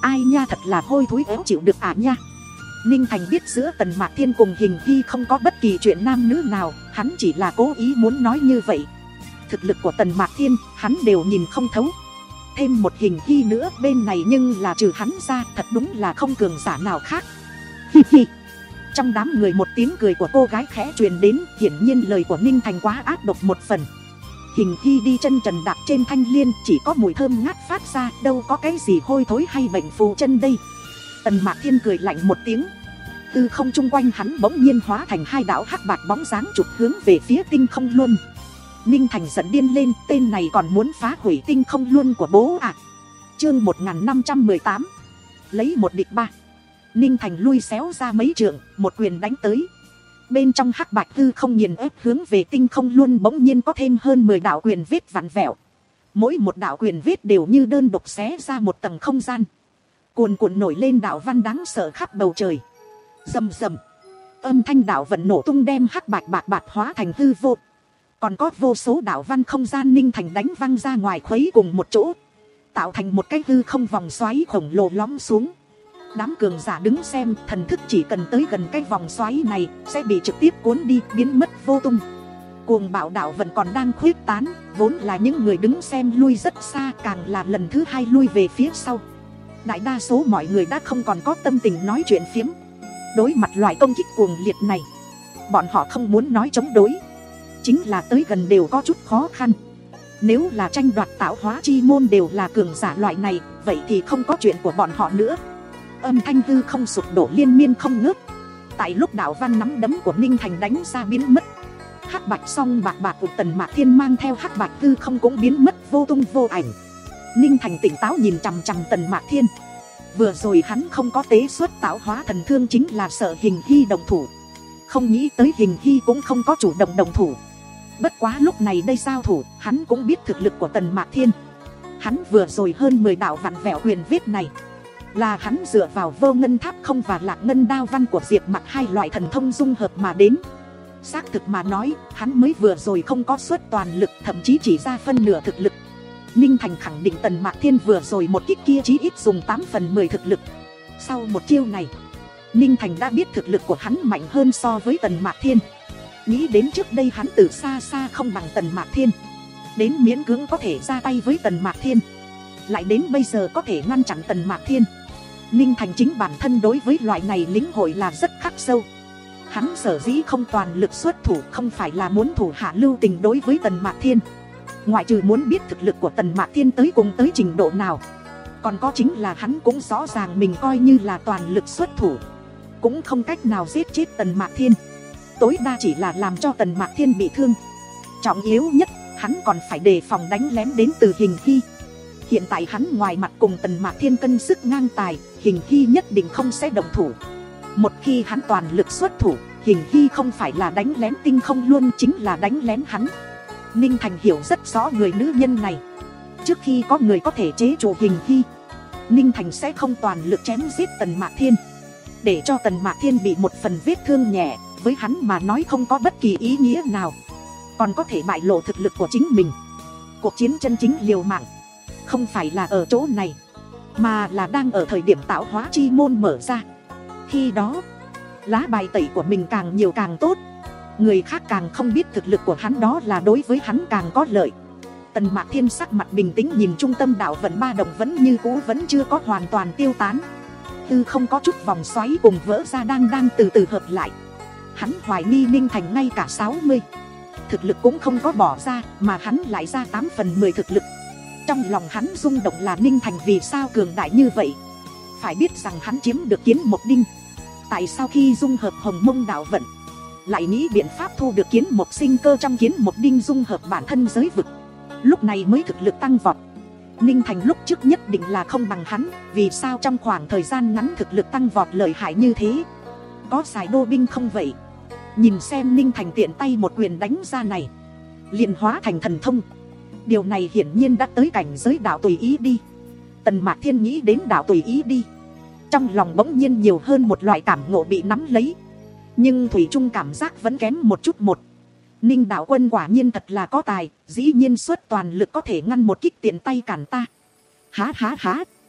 Ai nha, thật là hôi thối éo chịu được à nha. Ninh Thành biết giữa Tần Mạc Thiên cùng Hình Hy không có bất kỳ chuyện nam nữ nào, hắn chỉ là cố ý muốn nói như vậy. Thực lực của Tần Mạc Thiên hắn đều nhìn không thấu, thêm một Hình Hy nữa bên này nhưng là trừ hắn ra thật đúng là không cường giả nào khác. Hi hi. Trong đám người một tiếng cười của cô gái khẽ truyền đến, hiển nhiên lời của Ninh Thành quá ác độc một phần. Hình Hy đi chân trần đạp trên thanh liên, chỉ có mùi thơm ngát phát ra, đâu có cái gì hôi thối hay bệnh phù chân đây. Tần Mạc Thiên cười lạnh một tiếng, từ không chung quanh hắn bỗng nhiên hóa thành hai đạo hắc bạc bóng dáng chụp hướng về phía tinh không luân. Ninh Thành giận điên lên, tên này còn muốn phá hủy tinh không luân của bố à. Chương một nghìn năm trăm mười tám, lấy một địch ba. Ninh Thành lui xéo ra mấy trượng, một quyền đánh tới. Bên trong hắc bạch tư không nghiền ép hướng về tinh không luân bỗng nhiên có thêm hơn mười đạo quyền vết vặn vẹo. Mỗi một đạo quyền vết đều như đơn độc xé ra một tầng không gian, cuồn cuộn nổi lên đạo văn đáng sợ khắp bầu trời. Rầm rầm, âm thanh đạo vận nổ tung đem hắc bạch bạc bạc hóa thành hư vô. Còn có vô số đạo văn không gian Ninh Thành đánh văng ra ngoài khuấy cùng một chỗ, tạo thành một cái hư không vòng xoáy khổng lồ lõm xuống. Đám cường giả đứng xem, thần thức chỉ cần tới gần cái vòng xoáy này sẽ bị trực tiếp cuốn đi, biến mất vô tung. Cuồng bạo đạo vận còn đang khuếch tán, vốn là những người đứng xem lui rất xa, càng là lần thứ hai lui về phía sau. Đại đa số mọi người đã không còn có tâm tình nói chuyện phiếm. Đối mặt loại công kích cuồng liệt này, bọn họ không muốn nói chống đối, chính là tới gần đều có chút khó khăn. Nếu là tranh đoạt tạo hóa chi môn đều là cường giả loại này, vậy thì không có chuyện của bọn họ nữa. Âm thanh hư không sụp đổ liên miên không ngớt. Tại lúc đạo văn nắm đấm của Ninh Thành đánh ra biến mất, hắc bạch song bạc bạc của Tần Mạc Thiên mang theo hắc bạch hư không cũng biến mất vô tung vô ảnh. Ninh Thành tỉnh táo nhìn chằm chằm Tần Mạc Thiên. Vừa rồi hắn không có tế xuất tạo hóa thần thương chính là sợ Hình Hy đồng thủ, không nghĩ tới Hình Hy cũng không có chủ động đồng thủ. Bất quá lúc này đây giao thủ, hắn cũng biết thực lực của Tần Mạc Thiên. Hắn vừa rồi hơn mười đạo vặn vẹo huyền vết này là hắn dựa vào Vô Ngân Tháp không và Lạc Ngân Đao Văn của Diệp Mặc hai loại thần thông dung hợp mà đến. Xác thực mà nói, hắn mới vừa rồi không có xuất toàn lực, thậm chí chỉ ra phân nửa thực lực. Ninh Thành khẳng định Tần Mạc Thiên vừa rồi một kích kia chí ít dùng tám phần mười thực lực. Sau một chiêu này, Ninh Thành đã biết thực lực của hắn mạnh hơn so với Tần Mạc Thiên. Nghĩ đến trước đây hắn từ xa xa không bằng Tần Mạc Thiên, đến miễn cưỡng có thể ra tay với Tần Mạc Thiên, lại đến bây giờ có thể ngăn chặn Tần Mạc Thiên. Ninh Thành chính bản thân đối với loại này lĩnh hội là rất khắc sâu. Hắn sở dĩ không toàn lực xuất thủ không phải là muốn thủ hạ lưu tình đối với Tần Mạc Thiên, ngoại trừ muốn biết thực lực của Tần Mạc Thiên tới cùng tới trình độ nào, còn có chính là hắn cũng rõ ràng mình coi như là toàn lực xuất thủ cũng không cách nào giết chết Tần Mạc Thiên, tối đa chỉ là làm cho Tần Mạc Thiên bị thương. Trọng yếu nhất, hắn còn phải đề phòng đánh lén đến từ Hình Hy. Hiện tại hắn ngoài mặt cùng Tần Mạc Thiên cân sức ngang tài, Hình Hy nhất định không sẽ động thủ. Một khi hắn toàn lực xuất thủ, Hình Hy không phải là đánh lén tinh không luôn, chính là đánh lén hắn. Ninh Thành hiểu rất rõ người nữ nhân này. Trước khi có người có thể chế trụ Hình Hy, Ninh Thành sẽ không toàn lực chém giết Tần Mạc Thiên, để cho Tần Mạc Thiên bị một phần vết thương nhẹ, với hắn mà nói không có bất kỳ ý nghĩa nào, còn có thể bại lộ thực lực của chính mình. Cuộc chiến chân chính liều mạng không phải là ở chỗ này, mà là đang ở thời điểm tạo hóa chi môn mở ra. Khi đó, lá bài tẩy của mình càng nhiều càng tốt, người khác càng không biết thực lực của hắn, đó là đối với hắn càng có lợi. Tần Mạc Thiên sắc mặt bình tĩnh nhìn trung tâm đạo vận ba đồng vẫn như cũ, vẫn chưa có hoàn toàn tiêu tán. Tư không có chút vòng xoáy cùng vỡ ra đang đang từ từ hợp lại. Hắn hoài nghi Ninh Thành ngay cả sáu mươi thực lực cũng không có bỏ ra, mà hắn lại ra tám phần mười thực lực. Trong lòng hắn rung động là Ninh Thành vì sao cường đại như vậy. Phải biết rằng hắn chiếm được Kiến Mộc Đinh, tại sao khi dung hợp Hồng Mông đạo vận lại nghĩ biện pháp thu được Kiến Mộc sinh cơ trong Kiến Mộc Đinh dung hợp bản thân giới vực, lúc này mới thực lực tăng vọt. Ninh Thành lúc trước nhất định là không bằng hắn, vì sao trong khoảng thời gian ngắn thực lực tăng vọt lợi hại như thế? Có xài đô binh không vậy? Nhìn xem Ninh Thành tiện tay một quyền đánh ra này, liền hóa thành thần thông. Điều này hiển nhiên đã tới cảnh giới đạo tùy ý đi. Tần Mạc Thiên nghĩ đến đạo tùy ý đi, trong lòng bỗng nhiên nhiều hơn một loại cảm ngộ bị nắm lấy. Nhưng thủy chung cảm giác vẫn kém một chút một. Ninh đạo quân quả nhiên thật là có tài, dĩ nhiên xuất toàn lực có thể ngăn một kích tiện tay cản ta. Há há há.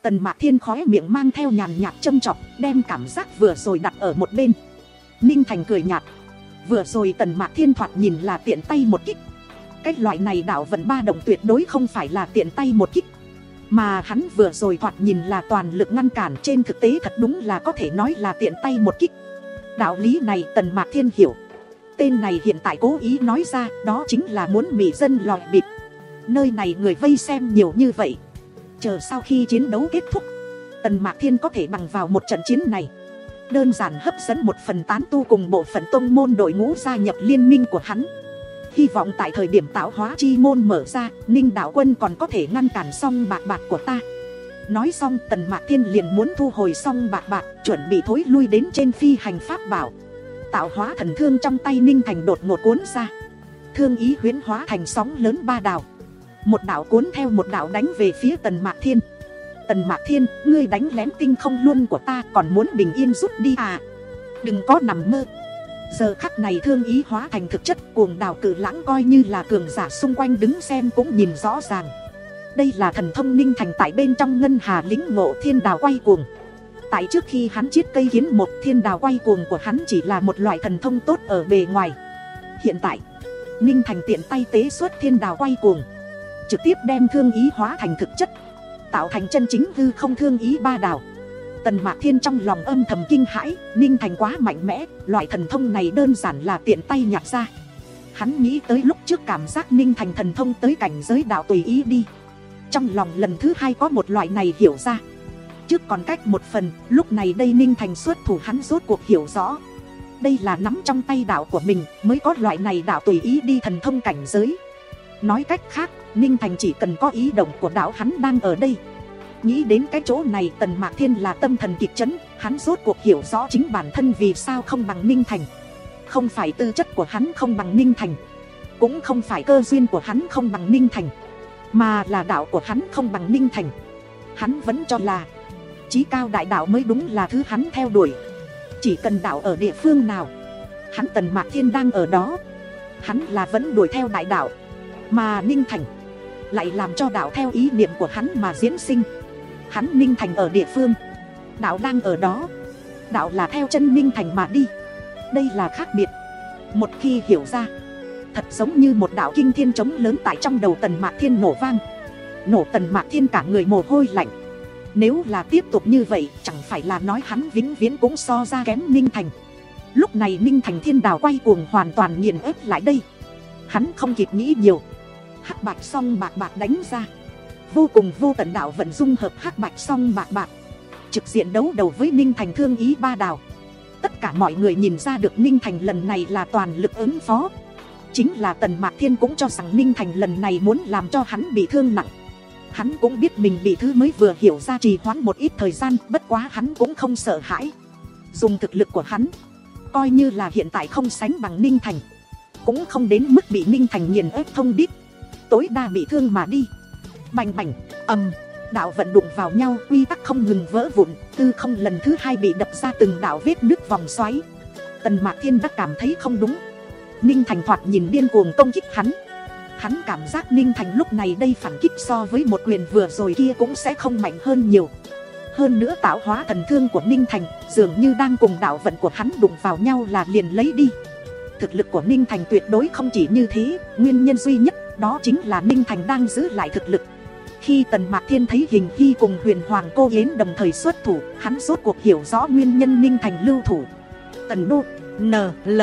Tần Mạc Thiên khóe miệng mang theo nhàn nhạt châm chọc, đem cảm giác vừa rồi đặt ở một bên. Ninh Thành cười nhạt. Vừa rồi Tần Mạc Thiên thoạt nhìn là tiện tay một kích. Cái loại này đạo vận ba động tuyệt đối không phải là tiện tay một kích, mà hắn vừa rồi thoạt nhìn là toàn lực ngăn cản. Trên thực tế thật đúng là có thể nói là tiện tay một kích. Đạo lý này Tần Mạc Thiên hiểu. Tên này hiện tại cố ý nói ra, đó chính là muốn mị dân lòi bịp. Nơi này người vây xem nhiều như vậy, chờ sau khi chiến đấu kết thúc, Tần Mạc Thiên có thể bằng vào một trận chiến này đơn giản hấp dẫn một phần tán tu cùng bộ phận tông môn đội ngũ gia nhập liên minh của hắn. Hy vọng tại thời điểm tạo hóa chi môn mở ra, Ninh đạo quân còn có thể ngăn cản song bạc bạc của ta. Nói xong Tần Mạc Thiên liền muốn thu hồi song bạc bạc, chuẩn bị thối lui đến trên phi hành pháp bảo. Tạo hóa thần thương trong tay Ninh Thành đột ngột cuốn ra, thương ý huyễn hóa thành sóng lớn ba đảo. Một đảo cuốn theo một đảo đánh về phía Tần Mạc Thiên. Tần Mạc Thiên, ngươi đánh lén tinh không luôn của ta, còn muốn bình yên rút đi à? Đừng có nằm mơ. Giờ khắc này thương ý hóa thành thực chất, cuồng đảo cự lãng coi như là cường giả xung quanh đứng xem cũng nhìn rõ ràng. Đây là thần thông Ninh Thành tại bên trong ngân hà lĩnh ngộ thiên đào quay cuồng. Tại trước khi hắn chiết cây kiến một, thiên đào quay cuồng của hắn chỉ là một loại thần thông tốt ở bề ngoài. Hiện tại Ninh Thành tiện tay tế xuất thiên đào quay cuồng, trực tiếp đem thương ý hóa thành thực chất, tạo thành chân chính hư không thương ý ba đảo. Tần Mạc Thiên trong lòng âm thầm kinh hãi, Ninh Thành quá mạnh mẽ, loại thần thông này đơn giản là tiện tay nhặt ra. Hắn nghĩ tới lúc trước cảm giác Ninh Thành thần thông tới cảnh giới đạo tùy ý đi. Trong lòng lần thứ hai có một loại này hiểu ra. Trước còn cách một phần, lúc này đây Ninh Thành xuất thủ hắn rốt cuộc hiểu rõ. Đây là nắm trong tay đạo của mình mới có loại này đạo tùy ý đi thần thông cảnh giới. Nói cách khác, Ninh Thành chỉ cần có ý động của đạo hắn đang ở đây. Nghĩ đến cái chỗ này Tần Mạc Thiên là tâm thần kịch chấn. Hắn rốt cuộc hiểu rõ chính bản thân vì sao không bằng Ninh Thành. Không phải tư chất của hắn không bằng Ninh Thành, cũng không phải cơ duyên của hắn không bằng Ninh Thành, mà là đạo của hắn không bằng Ninh Thành. Hắn vẫn cho là chí cao đại đạo mới đúng là thứ hắn theo đuổi. Chỉ cần đạo ở địa phương nào, hắn Tần Mạc Thiên đang ở đó. Hắn là vẫn đuổi theo đại đạo, mà Ninh Thành lại làm cho đạo theo ý niệm của hắn mà diễn sinh. Hắn Ninh Thành ở địa phương, đạo đang ở đó. Đạo là theo chân Ninh Thành mà đi. Đây là khác biệt. Một khi hiểu ra, thật giống như một đạo kinh thiên trống lớn tại trong đầu Tần Mạc Thiên nổ vang. Nổ Tần Mạc Thiên cả người mồ hôi lạnh. Nếu là tiếp tục như vậy, chẳng phải là nói hắn vĩnh viễn cũng so ra kém Ninh Thành. Lúc này Ninh Thành thiên đào quay cuồng hoàn toàn nghiền ép lại đây. Hắn không kịp nghĩ nhiều, hắc bạch song bạc bạc đánh ra. Vô cùng vô tận đạo vận dung hợp hắc bạch song bạc bạc, trực diện đấu đầu với Ninh Thành thương ý ba đào. Tất cả mọi người nhìn ra được Ninh Thành lần này là toàn lực ứng phó. Chính là Tần Mạc Thiên cũng cho rằng Ninh Thành lần này muốn làm cho hắn bị thương nặng. Hắn cũng biết mình bị thứ mới vừa hiểu ra trì hoãn một ít thời gian, bất quá hắn cũng không sợ hãi. Dùng thực lực của hắn, coi như là hiện tại không sánh bằng Ninh Thành, cũng không đến mức bị Ninh Thành nghiền ép thông đít, tối đa bị thương mà đi. Bành bành, ầm, đạo vận đụng vào nhau, quy tắc không ngừng vỡ vụn, tư không lần thứ hai bị đập ra từng đạo vết nứt vòng xoáy. Tần Mạc Thiên đã cảm thấy không đúng. Ninh Thành thoạt nhìn điên cuồng công kích hắn. Hắn cảm giác Ninh Thành lúc này đây phản kích so với một quyền vừa rồi kia cũng sẽ không mạnh hơn nhiều. Hơn nữa tạo hóa thần thương của Ninh Thành dường như đang cùng đạo vận của hắn đụng vào nhau là liền lấy đi. Thực lực của Ninh Thành tuyệt đối không chỉ như thế, nguyên nhân duy nhất đó chính là Ninh Thành đang giữ lại thực lực. Khi Tần Mạc Thiên thấy Hình Hy cùng Huyền Hoàng Cô Yến đồng thời xuất thủ, hắn rốt cuộc hiểu rõ nguyên nhân Ninh Thành lưu thủ. Tần Đô, N, L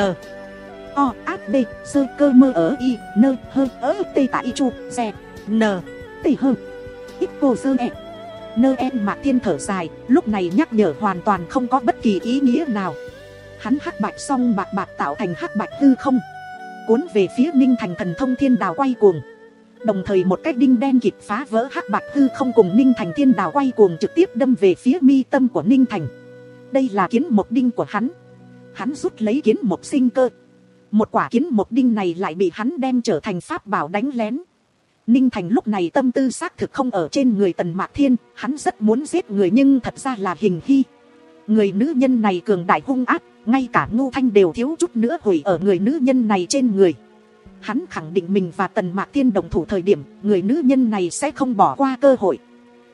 O, A, B, Sơ Cơ Mơ Ở Y, Nơ, Hơ, Ơ, T Tại Chu, Xe, N, T Hơ, Ít Cô Sơ E. Nơ em Mạc Thiên thở dài, lúc này nhắc nhở hoàn toàn không có bất kỳ ý nghĩa nào. Hắn hắc bạch song bạc bạc tạo thành hắc bạch hư không, cuốn về phía Ninh Thành thần thông thiên đào quay cuồng. Đồng thời một cái đinh đen kịp phá vỡ hắc bạch hư không cùng Ninh Thành thiên đào quay cuồng trực tiếp đâm về phía mi tâm của Ninh Thành. Đây là kiến một đinh của hắn. Hắn rút lấy kiến một sinh cơ. Một quả kiến một đinh này lại bị hắn đem trở thành pháp bảo đánh lén. Ninh Thành lúc này tâm tư xác thực không ở trên người Tần Mạc Thiên. Hắn rất muốn giết người nhưng thật ra là Hình Hy. Người nữ nhân này cường đại hung ác, ngay cả Ngô Thanh đều thiếu chút nữa hủy ở người nữ nhân này trên người. Hắn khẳng định mình và Tần Mạc Thiên đồng thủ thời điểm, người nữ nhân này sẽ không bỏ qua cơ hội.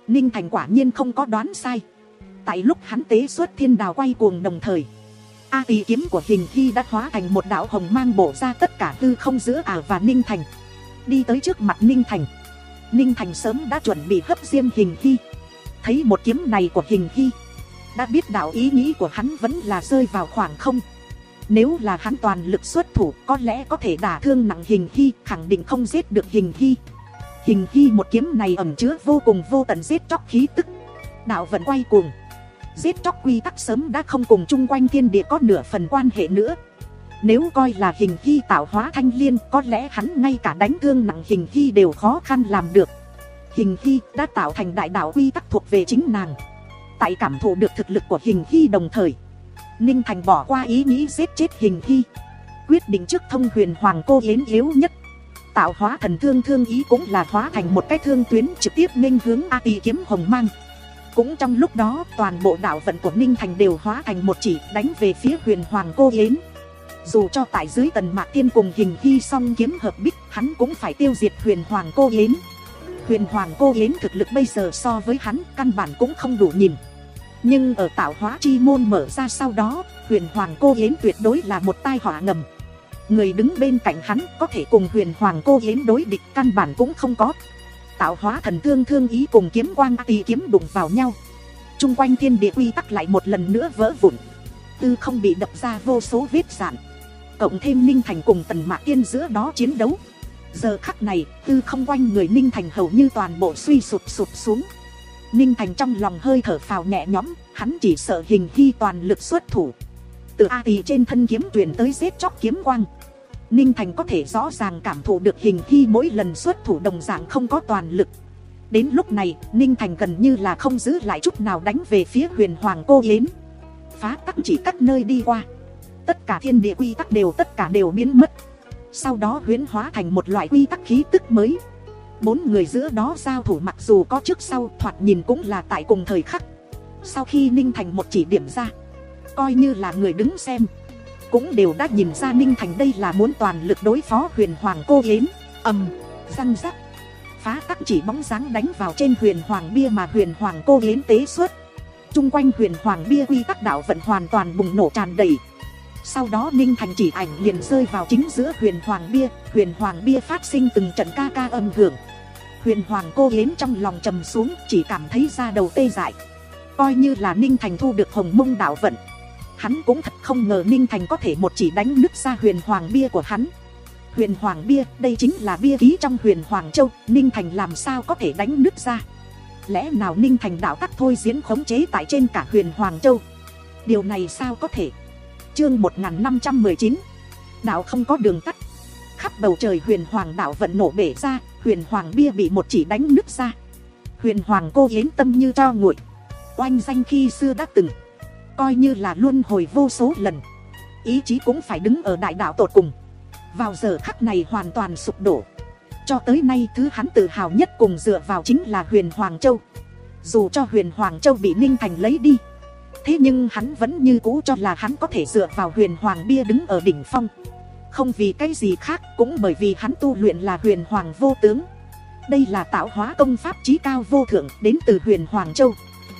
Ninh Thành quả nhiên không có đoán sai. Tại lúc hắn tế xuất thiên đào quay cuồng đồng thời, A Tỳ kiếm của Hình Hy đã hóa thành một đạo hồng mang bổ ra tất cả tư không giữa ả và Ninh Thành, đi tới trước mặt Ninh Thành. Ninh Thành sớm đã chuẩn bị hấp diêm Hình Hy. Thấy một kiếm này của Hình Hy, đã biết đạo ý nghĩ của hắn vẫn là rơi vào khoảng không. Nếu là hắn toàn lực xuất thủ, có lẽ có thể đả thương nặng Hình Hy, khẳng định không giết được Hình Hy. Hình Hy một kiếm này ẩn chứa vô cùng vô tận giết chóc khí tức. Đạo vận quay cuồng, giết chóc quy tắc sớm đã không cùng chung quanh thiên địa có nửa phần quan hệ nữa. Nếu coi là Hình Hy tạo hóa thanh liên, có lẽ hắn ngay cả đánh thương nặng Hình Hy đều khó khăn làm được. Hình Hy đã tạo thành đại đạo quy tắc thuộc về chính nàng. Tại cảm thụ được thực lực của Hình Hy đồng thời, Ninh Thành bỏ qua ý nghĩ giết chết Hình Hy, quyết định trước thông huyền hoàng cô yến yếu nhất. Tạo hóa thần thương thương ý cũng là hóa thành một cái thương tuyến trực tiếp nghênh hướng A Tỳ kiếm hồng mang. Cũng trong lúc đó, toàn bộ đạo vận của Ninh Thành đều hóa thành một chỉ đánh về phía huyền hoàng cô yến. Dù cho tại dưới Tần Mạc Thiên cùng Hình Hy song kiếm hợp bích, hắn cũng phải tiêu diệt huyền hoàng cô yến. Huyền hoàng cô yến thực lực bây giờ so với hắn căn bản cũng không đủ nhìn. Nhưng ở tạo hóa chi môn mở ra sau đó, huyền hoàng cô yến tuyệt đối là một tai họa ngầm. Người đứng bên cạnh hắn có thể cùng huyền hoàng cô yến đối địch căn bản cũng không có. Tạo hóa thần thương thương ý cùng kiếm quang A Tỳ kiếm đụng vào nhau, chung quanh thiên địa quy tắc lại một lần nữa vỡ vụn, tư không bị đập ra vô số vết rạn. Cộng thêm Ninh Thành cùng Tần Mạc Thiên giữa đó chiến đấu, giờ khắc này tư không quanh người Ninh Thành hầu như toàn bộ suy sụp sụp xuống. Ninh Thành trong lòng hơi thở phào nhẹ nhõm, hắn chỉ sợ Hình Hy toàn lực xuất thủ. Từ A Tỳ trên thân kiếm truyền tới giết chóc kiếm quang, Ninh Thành có thể rõ ràng cảm thụ được Hình Hy mỗi lần xuất thủ đồng dạng không có toàn lực. Đến lúc này, Ninh Thành gần như là không giữ lại chút nào đánh về phía huyền hoàng cô yến. Phá tắc chỉ các nơi đi qua, tất cả thiên địa quy tắc đều tất cả đều biến mất. Sau đó huyễn hóa thành một loại quy tắc khí tức mới. Bốn người giữa đó giao thủ mặc dù có trước sau, thoạt nhìn cũng là tại cùng thời khắc. Sau khi Ninh Thành một chỉ điểm ra, coi như là người đứng xem cũng đều đã nhìn ra Ninh Thành đây là muốn toàn lực đối phó huyền hoàng cô yến. Ầm, răng rắc, phá tắc chỉ bóng dáng đánh vào trên huyền hoàng bia mà huyền hoàng cô yến tế xuất. Chung quanh huyền hoàng bia quy tắc đạo vận hoàn toàn bùng nổ tràn đầy. Sau đó Ninh Thành chỉ ảnh liền rơi vào chính giữa huyền hoàng bia. Huyền hoàng bia phát sinh từng trận ca ca âm hưởng. Huyền hoàng cô yến trong lòng trầm xuống, chỉ cảm thấy da đầu tê dại. Coi như là Ninh Thành thu được hồng mông đạo vận, hắn cũng thật không ngờ Ninh Thành có thể một chỉ đánh nứt ra huyền hoàng bia của hắn. Huyền hoàng bia, đây chính là bia ký trong huyền hoàng châu, Ninh Thành làm sao có thể đánh nứt ra? Lẽ nào Ninh Thành đạo tắc thôi diễn khống chế tại trên cả huyền hoàng châu? Điều này sao có thể? Chương một nghìn năm trăm mười chín, đạo không có đường tắt. Khắp bầu trời huyền hoàng đạo vận nổ bể ra, huyền hoàng bia bị một chỉ đánh nứt ra. Huyền hoàng cô yến tâm như tro nguội, oanh danh khi xưa đã từng, coi như là luân hồi vô số lần, ý chí cũng phải đứng ở đại đạo tột cùng. Vào giờ khắc này hoàn toàn sụp đổ. Cho tới nay thứ hắn tự hào nhất cùng dựa vào chính là huyền hoàng châu. Dù cho huyền hoàng châu bị Ninh Thành lấy đi, thế nhưng hắn vẫn như cũ cho là hắn có thể dựa vào huyền hoàng bia đứng ở đỉnh phong. Không vì cái gì khác, cũng bởi vì hắn tu luyện là huyền hoàng vô tướng. Đây là tạo hóa công pháp chí cao vô thượng đến từ huyền hoàng châu.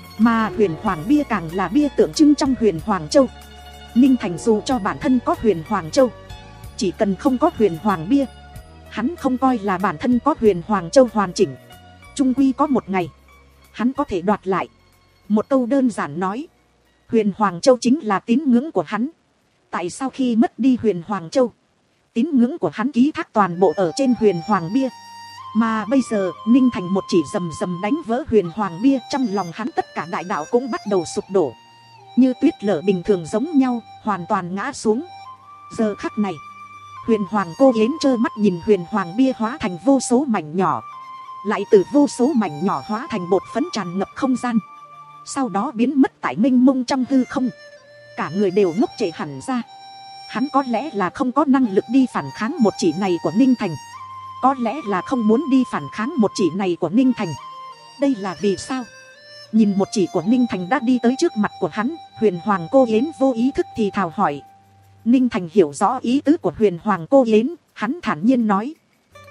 Mà huyền hoàng bia càng là bia tượng trưng trong huyền hoàng châu. Ninh Thành dù cho bản thân có huyền hoàng châu, chỉ cần không có huyền hoàng bia, hắn không coi là bản thân có huyền hoàng châu hoàn chỉnh. Trung quy có một ngày, hắn có thể đoạt lại. Một câu đơn giản nói, huyền hoàng châu chính là tín ngưỡng của hắn. Tại sao khi mất đi huyền hoàng châu, tín ngưỡng của hắn ký thác toàn bộ ở trên huyền hoàng bia. Mà bây giờ Ninh Thành một chỉ rầm rầm đánh vỡ huyền hoàng bia, trong lòng hắn tất cả đại đạo cũng bắt đầu sụp đổ, như tuyết lở bình thường giống nhau, hoàn toàn ngã xuống. Giờ khắc này, huyền hoàng cô yến trơ mắt nhìn huyền hoàng bia hóa thành vô số mảnh nhỏ, lại từ vô số mảnh nhỏ hóa thành bột phấn tràn ngập không gian, sau đó biến mất tại mênh mông trong hư không. Cả người đều ngốc trệ hẳn ra. Hắn có lẽ là không có năng lực đi phản kháng một chỉ này của Ninh Thành, có lẽ là không muốn đi phản kháng một chỉ này của Ninh Thành. Đây là vì sao? Nhìn một chỉ của Ninh Thành đã đi tới trước mặt của hắn, huyền hoàng cô yến vô ý thức thì thào hỏi. Ninh Thành hiểu rõ ý tứ của huyền hoàng cô yến, hắn thản nhiên nói,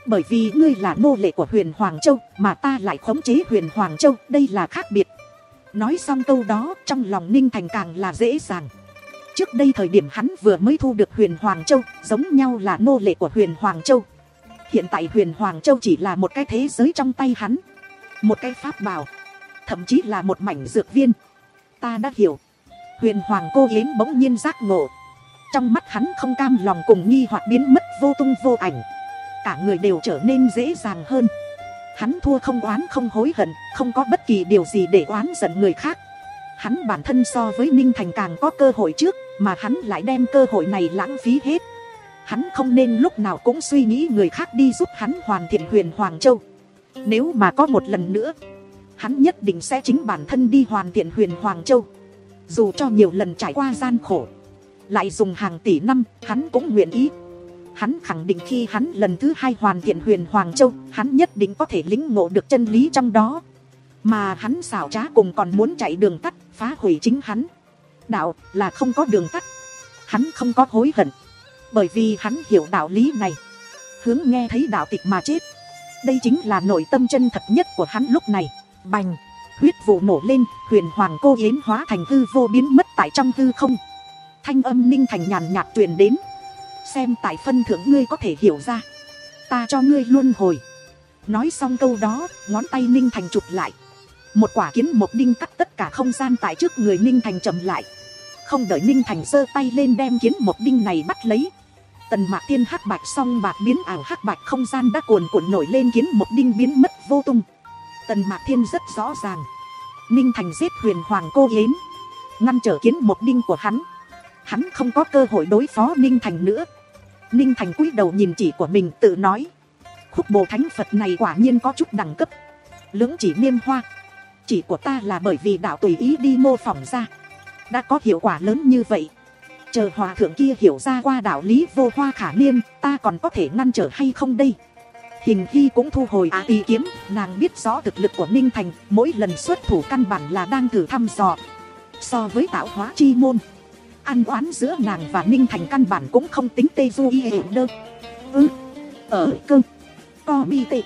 Bởi vì ngươi là nô lệ của Huyền Hoàng Châu, mà ta lại khống chế Huyền Hoàng Châu, đây là khác biệt. Nói xong câu đó, trong lòng Ninh Thành càng là dễ dàng. Trước đây thời điểm hắn vừa mới thu được Huyền Hoàng Châu, giống nhau là nô lệ của Huyền Hoàng Châu. Hiện tại Huyền Hoàng Châu chỉ là một cái thế giới trong tay hắn, một cái pháp bảo, thậm chí là một mảnh dược viên. Ta đã hiểu. Huyền Hoàng Cô Yến bỗng nhiên giác ngộ. Trong mắt hắn không cam lòng cùng nghi hoặc biến mất vô tung vô ảnh. Cả người đều trở nên dễ dàng hơn. Hắn thua không oán không hối hận, không có bất kỳ điều gì để oán giận người khác. Hắn bản thân so với Ninh Thành càng có cơ hội trước, mà hắn lại đem cơ hội này lãng phí hết. Hắn không nên lúc nào cũng suy nghĩ người khác đi giúp hắn hoàn thiện Huyền Hoàng Châu. Nếu mà có một lần nữa, hắn nhất định sẽ chính bản thân đi hoàn thiện Huyền Hoàng Châu. Dù cho nhiều lần trải qua gian khổ, lại dùng hàng tỷ năm, hắn cũng nguyện ý. Hắn khẳng định khi hắn lần thứ hai hoàn thiện Huyền Hoàng Châu, hắn nhất định có thể lĩnh ngộ được chân lý trong đó. Mà hắn xảo trá cùng còn muốn chạy đường tắt, phá hủy chính hắn. Đạo là không có đường tắt. Hắn không có hối hận, bởi vì hắn hiểu đạo lý này. Hướng nghe thấy đạo tịch mà chết. Đây chính là nội tâm chân thật nhất của hắn lúc này. Bành, huyết vụ nổ lên, Huyền Hoàng Cô Yến hóa thành hư vô biến mất tại trong hư không. Thanh âm Ninh Thành nhàn nhạt truyền đến. Xem tại phân thưởng ngươi có thể hiểu ra, ta cho ngươi luân hồi. Nói xong câu đó, ngón tay Ninh Thành chụp lại. Một quả kiến mộc đinh cắt tất cả không gian tại trước người Ninh Thành chậm lại. Không đợi Ninh Thành giơ tay lên đem kiến mộc đinh này bắt lấy, Tần Mạc Tiên hắc bạch song bạc biến ảo hắc bạch không gian đã cuồn cuộn nổi lên, kiến mộc đinh biến mất vô tung. Tần Mạc Thiên rất rõ ràng, Ninh Thành giết Huyền Hoàng Cô Yến, ngăn trở kiến mộc đinh của hắn. Hắn không có cơ hội đối phó Ninh Thành nữa. Ninh Thành cúi đầu nhìn chỉ của mình tự nói, khúc bồ thánh Phật này quả nhiên có chút đẳng cấp. Lưỡng chỉ niêm hoa, chỉ của ta là bởi vì đạo tùy ý đi mô phỏng ra, đã có hiệu quả lớn như vậy. Chờ hòa thượng kia hiểu ra qua đạo lý vô hoa khả niêm, ta còn có thể ngăn trở hay không đây? Hình Hy cũng thu hồi á tỳ kiếm, nàng biết rõ thực lực của Ninh Thành, mỗi lần xuất thủ căn bản là đang thử thăm dò. So với tạo hóa chi môn, ăn oán giữa nàng và Ninh Thành căn bản cũng không tính tê du y hệ đơ. Ừ, ở cơ, co bi tê,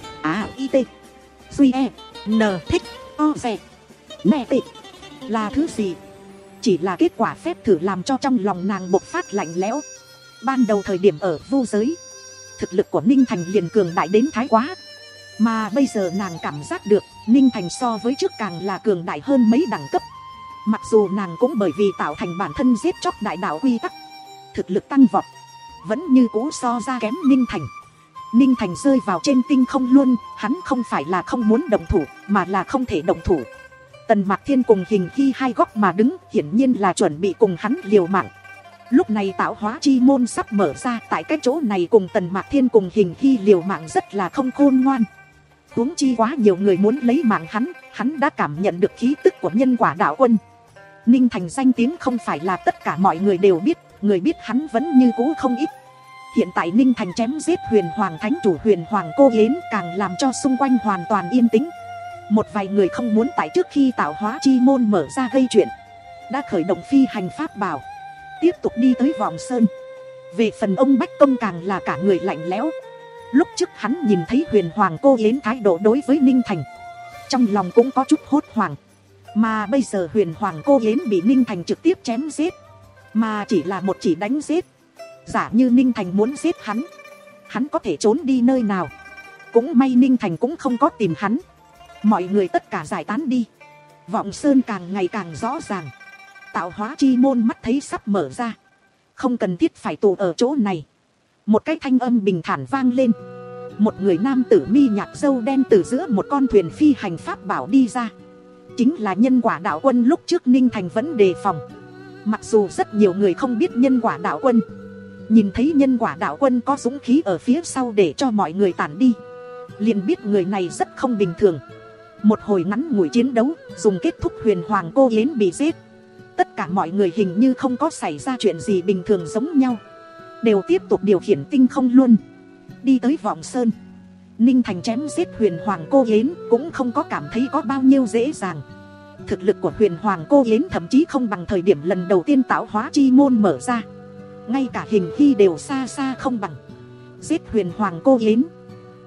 á y tê, duy e, n thích, o dè, mẹ tê. Là thứ gì? Chỉ là kết quả phép thử làm cho trong lòng nàng bộc phát lạnh lẽo. Ban đầu thời điểm ở vu giới, thực lực của Ninh Thành liền cường đại đến thái quá. Mà bây giờ nàng cảm giác được Ninh Thành so với trước càng là cường đại hơn mấy đẳng cấp. Mặc dù nàng cũng bởi vì tạo thành bản thân giết chóc đại đạo quy tắc, thực lực tăng vọt, vẫn như cũ so ra kém Ninh Thành. Ninh Thành rơi vào trên tinh không luôn. Hắn không phải là không muốn động thủ, mà là không thể động thủ. Tần Mạc Thiên cùng Hình Hy hai góc mà đứng, hiển nhiên là chuẩn bị cùng hắn liều mạng. Lúc này tạo hóa chi môn sắp mở ra, tại cái chỗ này cùng Tần Mạc Thiên cùng Hình Hy liều mạng rất là không khôn ngoan. Huống chi quá nhiều người muốn lấy mạng hắn, hắn đã cảm nhận được khí tức của nhân quả đạo quân. Ninh Thành danh tiếng không phải là tất cả mọi người đều biết, người biết hắn vẫn như cũ không ít. Hiện tại Ninh Thành chém giết Huyền Hoàng Thánh Chủ Huyền Hoàng Cô Yến càng làm cho xung quanh hoàn toàn yên tĩnh. Một vài người không muốn tại trước khi tạo hóa chi môn mở ra gây chuyện, đã khởi động phi hành pháp bảo, tiếp tục đi tới Vọng Sơn. Về phần ông Bách Công càng là cả người lạnh lẽo. Lúc trước hắn nhìn thấy Huyền Hoàng Cô Yến thái độ đối với Ninh Thành, trong lòng cũng có chút hốt hoảng. Mà bây giờ Huyền Hoàng Cô Yến bị Ninh Thành trực tiếp chém giết, mà chỉ là một chỉ đánh giết. Giả như Ninh Thành muốn giết hắn, hắn có thể trốn đi nơi nào. Cũng may Ninh Thành cũng không có tìm hắn. Mọi người tất cả giải tán đi. Vọng Sơn càng ngày càng rõ ràng. Tạo hóa chi môn mắt thấy sắp mở ra, không cần thiết phải tụ ở chỗ này. Một cái thanh âm bình thản vang lên. Một người nam tử mi nhạt râu đen từ giữa một con thuyền phi hành pháp bảo đi ra. Chính là nhân quả đạo quân lúc trước Ninh Thành vẫn đề phòng. Mặc dù rất nhiều người không biết nhân quả đạo quân, nhìn thấy nhân quả đạo quân có dũng khí ở phía sau để cho mọi người tản đi, liền biết người này rất không bình thường. Một hồi ngắn ngủi chiến đấu dùng kết thúc Huyền Hoàng Cô Yến bị giết. Tất cả mọi người hình như không có xảy ra chuyện gì bình thường giống nhau, đều tiếp tục điều khiển tinh không luôn. Đi tới Vọng Sơn, Ninh Thành chém giết Huyền Hoàng Cô Yến cũng không có cảm thấy có bao nhiêu dễ dàng. Thực lực của Huyền Hoàng Cô Yến thậm chí không bằng thời điểm lần đầu tiên tạo hóa chi môn mở ra. Ngay cả Hình Hy đều xa xa không bằng. Giết Huyền Hoàng Cô Yến,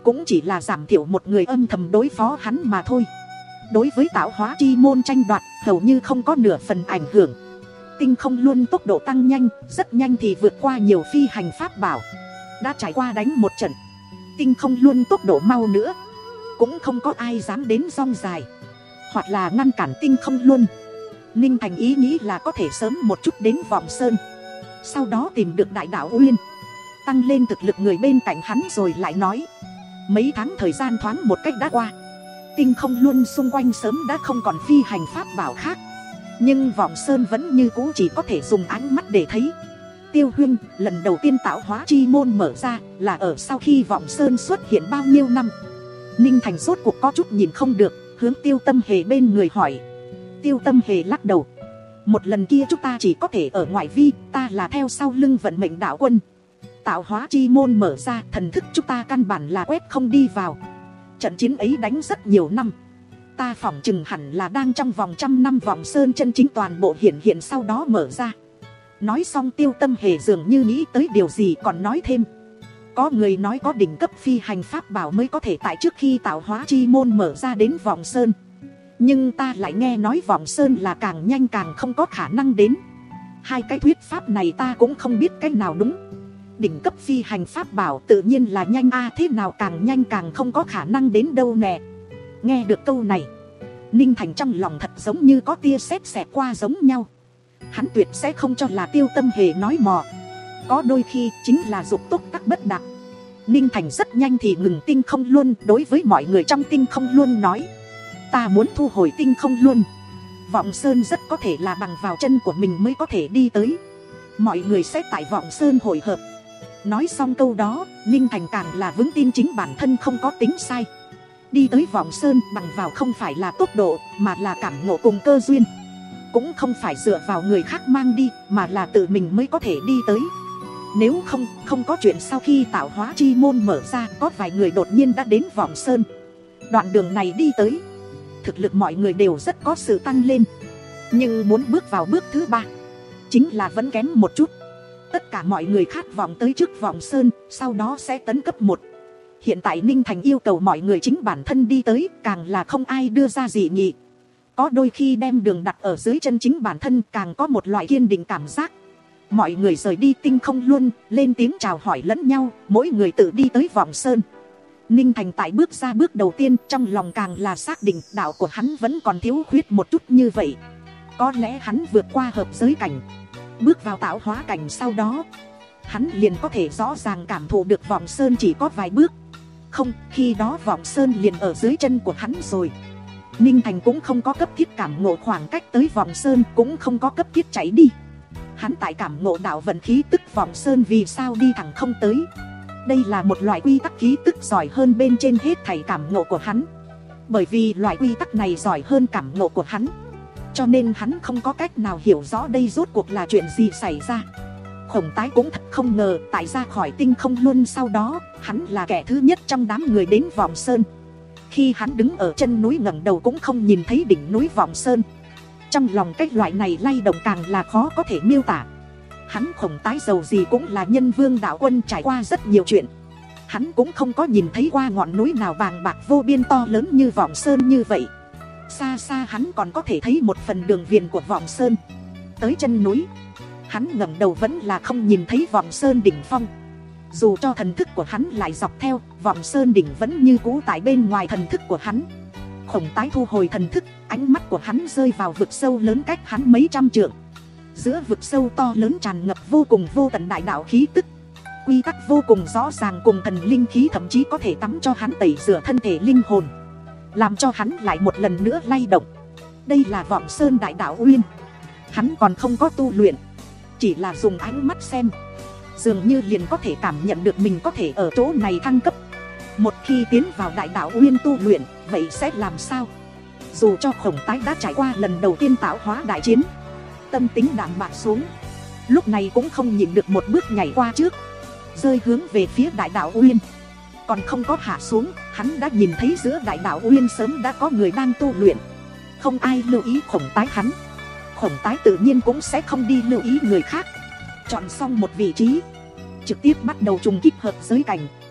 cũng chỉ là giảm thiểu một người âm thầm đối phó hắn mà thôi. Đối với tạo hóa chi môn tranh đoạt hầu như không có nửa phần ảnh hưởng. Tinh không luân tốc độ tăng nhanh, rất nhanh thì vượt qua nhiều phi hành pháp bảo. Đã trải qua đánh một trận, tinh không luân tốc độ mau nữa, cũng không có ai dám đến rong dài hoặc là ngăn cản tinh không luân. Ninh Thành ý nghĩ là có thể sớm một chút đến Vọng Sơn, sau đó tìm được đại đạo Uyên, tăng lên thực lực người bên cạnh hắn rồi lại nói. Mấy tháng thời gian thoáng một cách đã qua, tinh không luân xung quanh sớm đã không còn phi hành pháp bảo khác, nhưng Vọng Sơn vẫn như cũ chỉ có thể dùng ánh mắt để thấy. Tiêu Huynh, lần đầu tiên tạo hóa chi môn mở ra là ở sau khi Vọng Sơn xuất hiện bao nhiêu năm? Ninh Thành rốt cuộc có chút nhìn không được, hướng Tiêu Tâm Hề bên người hỏi. Tiêu Tâm Hề lắc đầu. Một lần kia chúng ta chỉ có thể ở ngoại vi, ta là theo sau lưng vận mệnh đạo quân. Tạo hóa chi môn mở ra, thần thức chúng ta căn bản là quét không đi vào. Trận chiến ấy đánh rất nhiều năm, ta phỏng chừng hẳn là đang trong vòng trăm năm Vọng Sơn chân chính toàn bộ hiện hiện sau đó mở ra. Nói xong Tiêu Tâm Hề dường như nghĩ tới điều gì còn nói thêm. Có người nói có đỉnh cấp phi hành pháp bảo mới có thể tại trước khi tạo hóa chi môn mở ra đến Vọng Sơn, nhưng ta lại nghe nói Vọng Sơn là càng nhanh càng không có khả năng đến. Hai cái thuyết pháp này ta cũng không biết cái nào đúng. Đỉnh cấp phi hành pháp bảo tự nhiên là nhanh a, à, thế nào càng nhanh càng không có khả năng đến đâu nè. Nghe được câu này, Ninh Thành trong lòng thật giống như có tia sét xẹt qua giống nhau. Hắn tuyệt sẽ không cho là Tiêu Tâm Hề nói mò, có đôi khi chính là dục tốc tắc bất đạt. Ninh Thành rất nhanh thì ngừng tinh không luân, đối với mọi người trong tinh không luân nói. Ta muốn thu hồi tinh không luân. Vọng Sơn rất có thể là bằng vào chân của mình mới có thể đi tới. Mọi người sẽ tại Vọng Sơn hội hợp. Nói xong câu đó, Ninh Thành càng là vững tin chính bản thân không có tính sai. Đi tới Vọng Sơn bằng vào không phải là tốc độ, mà là cảm ngộ cùng cơ duyên. Cũng không phải dựa vào người khác mang đi, mà là tự mình mới có thể đi tới. Nếu không, không có chuyện sau khi tạo hóa chi môn mở ra có vài người đột nhiên đã đến Vọng Sơn. Đoạn đường này đi tới, thực lực mọi người đều rất có sự tăng lên. Nhưng muốn bước vào bước thứ ba, chính là vẫn kém một chút. Tất cả mọi người khát vọng tới trước Vọng Sơn, sau đó sẽ tấn cấp một. Hiện tại Ninh Thành yêu cầu mọi người chính bản thân đi tới, càng là không ai đưa ra dị nghị. Có đôi khi đem đường đặt ở dưới chân chính bản thân càng có một loại kiên định cảm giác. Mọi người rời đi tinh không luân, lên tiếng chào hỏi lẫn nhau, mỗi người tự đi tới Vọng Sơn. Ninh Thành tại bước ra bước đầu tiên, trong lòng càng là xác định đạo của hắn vẫn còn thiếu khuyết một chút như vậy. Có lẽ hắn vượt qua hợp giới cảnh, bước vào tạo hóa cảnh, sau đó hắn liền có thể rõ ràng cảm thụ được Vọng Sơn chỉ có vài bước. Không, khi đó Vọng Sơn liền ở dưới chân của hắn rồi. Ninh Thành cũng không có cấp thiết cảm ngộ khoảng cách tới Vọng Sơn, cũng không có cấp thiết chạy đi. Hắn tại cảm ngộ đạo vận khí tức Vọng Sơn vì sao đi thẳng không tới. Đây là một loại quy tắc khí tức giỏi hơn bên trên hết thảy cảm ngộ của hắn. Bởi vì loại quy tắc này giỏi hơn cảm ngộ của hắn, cho nên hắn không có cách nào hiểu rõ đây rốt cuộc là chuyện gì xảy ra. Khổng Tái cũng thật không ngờ, tại ra khỏi tinh không luân sau đó, hắn là kẻ thứ nhất trong đám người đến Vọng Sơn. Khi hắn đứng ở chân núi ngẩng đầu cũng không nhìn thấy đỉnh núi Vọng Sơn. Trong lòng cái loại này lay động càng là khó có thể miêu tả. Hắn Khổng Tái dầu gì cũng là nhân vương đạo quân, trải qua rất nhiều chuyện. Hắn cũng không có nhìn thấy qua ngọn núi nào bàng bạc vô biên to lớn như Vọng Sơn như vậy. Xa xa hắn còn có thể thấy một phần đường viền của Vọng Sơn. Tới chân núi, hắn ngẩng đầu vẫn là không nhìn thấy Vọng Sơn đỉnh phong. Dù cho thần thức của hắn lại dọc theo, Vọng Sơn đỉnh vẫn như cũ tại bên ngoài thần thức của hắn. Khổng Tái thu hồi thần thức, ánh mắt của hắn rơi vào vực sâu lớn cách hắn mấy trăm trượng. Giữa vực sâu to lớn tràn ngập vô cùng vô tận đại đạo khí tức. Quy tắc vô cùng rõ ràng cùng thần linh khí thậm chí có thể tắm cho hắn tẩy rửa thân thể linh hồn, làm cho hắn lại một lần nữa lay động. Đây là Vọng Sơn đại đạo uyên. Hắn còn không có tu luyện, chỉ là dùng ánh mắt xem, dường như liền có thể cảm nhận được mình có thể ở chỗ này thăng cấp. Một khi tiến vào đại đạo uyên tu luyện, vậy sẽ làm sao? Dù cho Khổng Tái đã trải qua lần đầu tiên tạo hóa đại chiến, tâm tính đạm bạc xuống, lúc này cũng không nhịn được một bước nhảy qua trước, rơi hướng về phía đại đạo uyên. Còn không có hạ xuống, hắn đã nhìn thấy giữa đại đạo uyên sớm đã có người đang tu luyện. Không ai lưu ý Khổng Tái hắn, Khổng Tái tự nhiên cũng sẽ không đi lưu ý người khác. Chọn xong một vị trí, trực tiếp bắt đầu trùng kích hợp giới cảnh.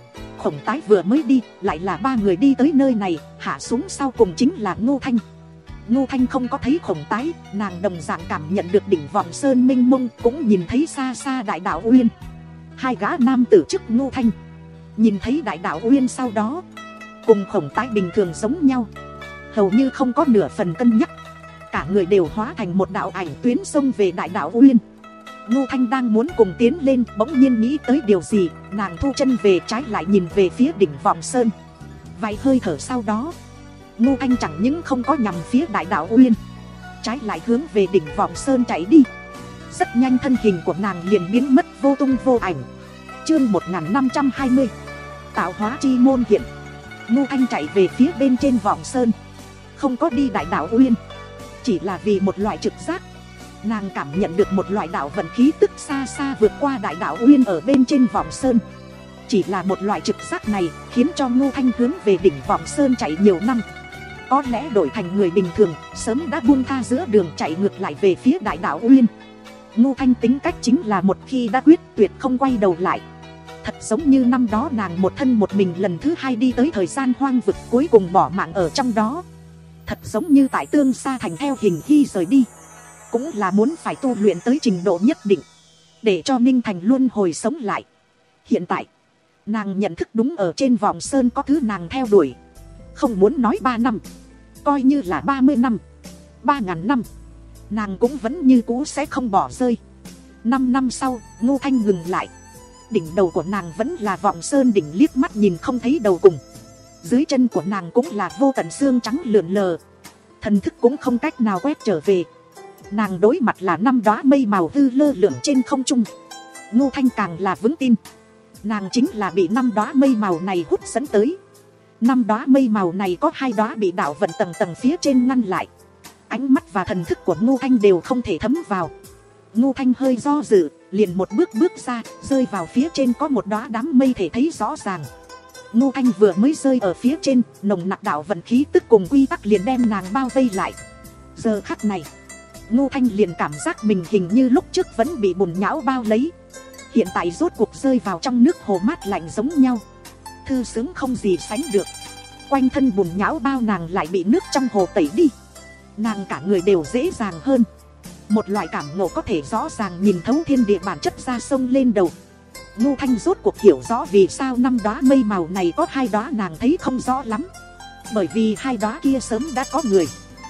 Khổng Tái vừa mới đi, lại là ba người đi tới nơi này. Hạ xuống sau cùng chính là Ngô Thanh. Ngô Thanh không có thấy Khổng Tái, nàng đồng dạng cảm nhận được đỉnh Vọng Sơn mênh mông, cũng nhìn thấy xa xa Đại Đạo Uyên. Hai gã nam tử trước Ngô Thanh nhìn thấy Đại Đạo Uyên sau đó, cùng Khổng Tái bình thường giống nhau, hầu như không có nửa phần cân nhắc. Cả người đều hóa thành một đạo ảnh tuyến xông về Đại Đạo Uyên. Ngô Thanh đang muốn cùng tiến lên, bỗng nhiên nghĩ tới điều gì, nàng thu chân về, trái lại nhìn về phía đỉnh Vọng Sơn. Vài hơi thở sau đó, Ngô Thanh chẳng những không có nhằm phía Đại Đạo Uyên, trái lại hướng về đỉnh Vọng Sơn chạy đi. Rất nhanh thân hình của nàng liền biến mất vô tung vô ảnh. Chương một nghìn năm trăm hai mươi, tạo hóa chi môn hiện. Ngô Thanh chạy về phía bên trên Vọng Sơn, không có đi Đại Đạo Uyên, chỉ là vì một loại trực giác. Nàng cảm nhận được một loại đạo vận khí tức xa xa vượt qua Đại Đạo Uyên ở bên trên Vọng Sơn. Chỉ là một loại trực giác này khiến cho Ngô Thanh hướng về đỉnh Vọng Sơn chạy nhiều năm. Có lẽ đổi thành người bình thường, sớm đã buông tha giữa đường chạy ngược lại về phía Đại Đạo Uyên. Ngô Thanh tính cách chính là một khi đã quyết tuyệt không quay đầu lại. Thật giống như năm đó nàng một thân một mình lần thứ hai đi tới thời gian hoang vực, cuối cùng bỏ mạng ở trong đó. Thật giống như tại Tương Sa Thành theo hình hy rời đi, cũng là muốn phải tu luyện tới trình độ nhất định, để cho Ninh Thành luôn hồi sống lại. Hiện tại, nàng nhận thức đúng ở trên Vọng Sơn có thứ nàng theo đuổi. Không muốn nói ba năm, coi như là ba mươi năm, ba ngàn năm, nàng cũng vẫn như cũ sẽ không bỏ rơi. Năm năm sau, Ngô Thanh ngừng lại. Đỉnh đầu của nàng vẫn là Vọng Sơn đỉnh, liếc mắt nhìn không thấy đầu cùng. Dưới chân của nàng cũng là vô tận xương trắng lượn lờ, thần thức cũng không cách nào quét trở về. Nàng đối mặt là năm đóa mây màu hư lơ lửng trên không trung. Ngô Thanh càng là vững tin, nàng chính là bị năm đóa mây màu này hút dẫn tới. Năm đóa mây màu này có hai đóa bị đạo vận tầng tầng phía trên ngăn lại. Ánh mắt và thần thức của Ngô Thanh đều không thể thấm vào. Ngô Thanh hơi do dự, liền một bước bước ra, rơi vào phía trên có một đóa đám mây thể thấy rõ ràng. Ngô Thanh vừa mới rơi ở phía trên, nồng nặc đạo vận khí tức cùng quy tắc liền đem nàng bao vây lại. Giờ khắc này, Ngô Thanh liền cảm giác mình hình như lúc trước vẫn bị bùn nhão bao lấy, hiện tại rốt cuộc rơi vào trong nước hồ mát lạnh giống nhau, thư sướng không gì sánh được. Quanh thân bùn nhão bao nàng lại bị nước trong hồ tẩy đi, nàng cả người đều dễ dàng hơn. Một loại cảm ngộ có thể rõ ràng nhìn thấu thiên địa bản chất ra sông lên đầu. Ngô Thanh rốt cuộc hiểu rõ vì sao năm đóa mây màu này có hai đóa nàng thấy không rõ lắm. Bởi vì hai đóa kia sớm đã có người,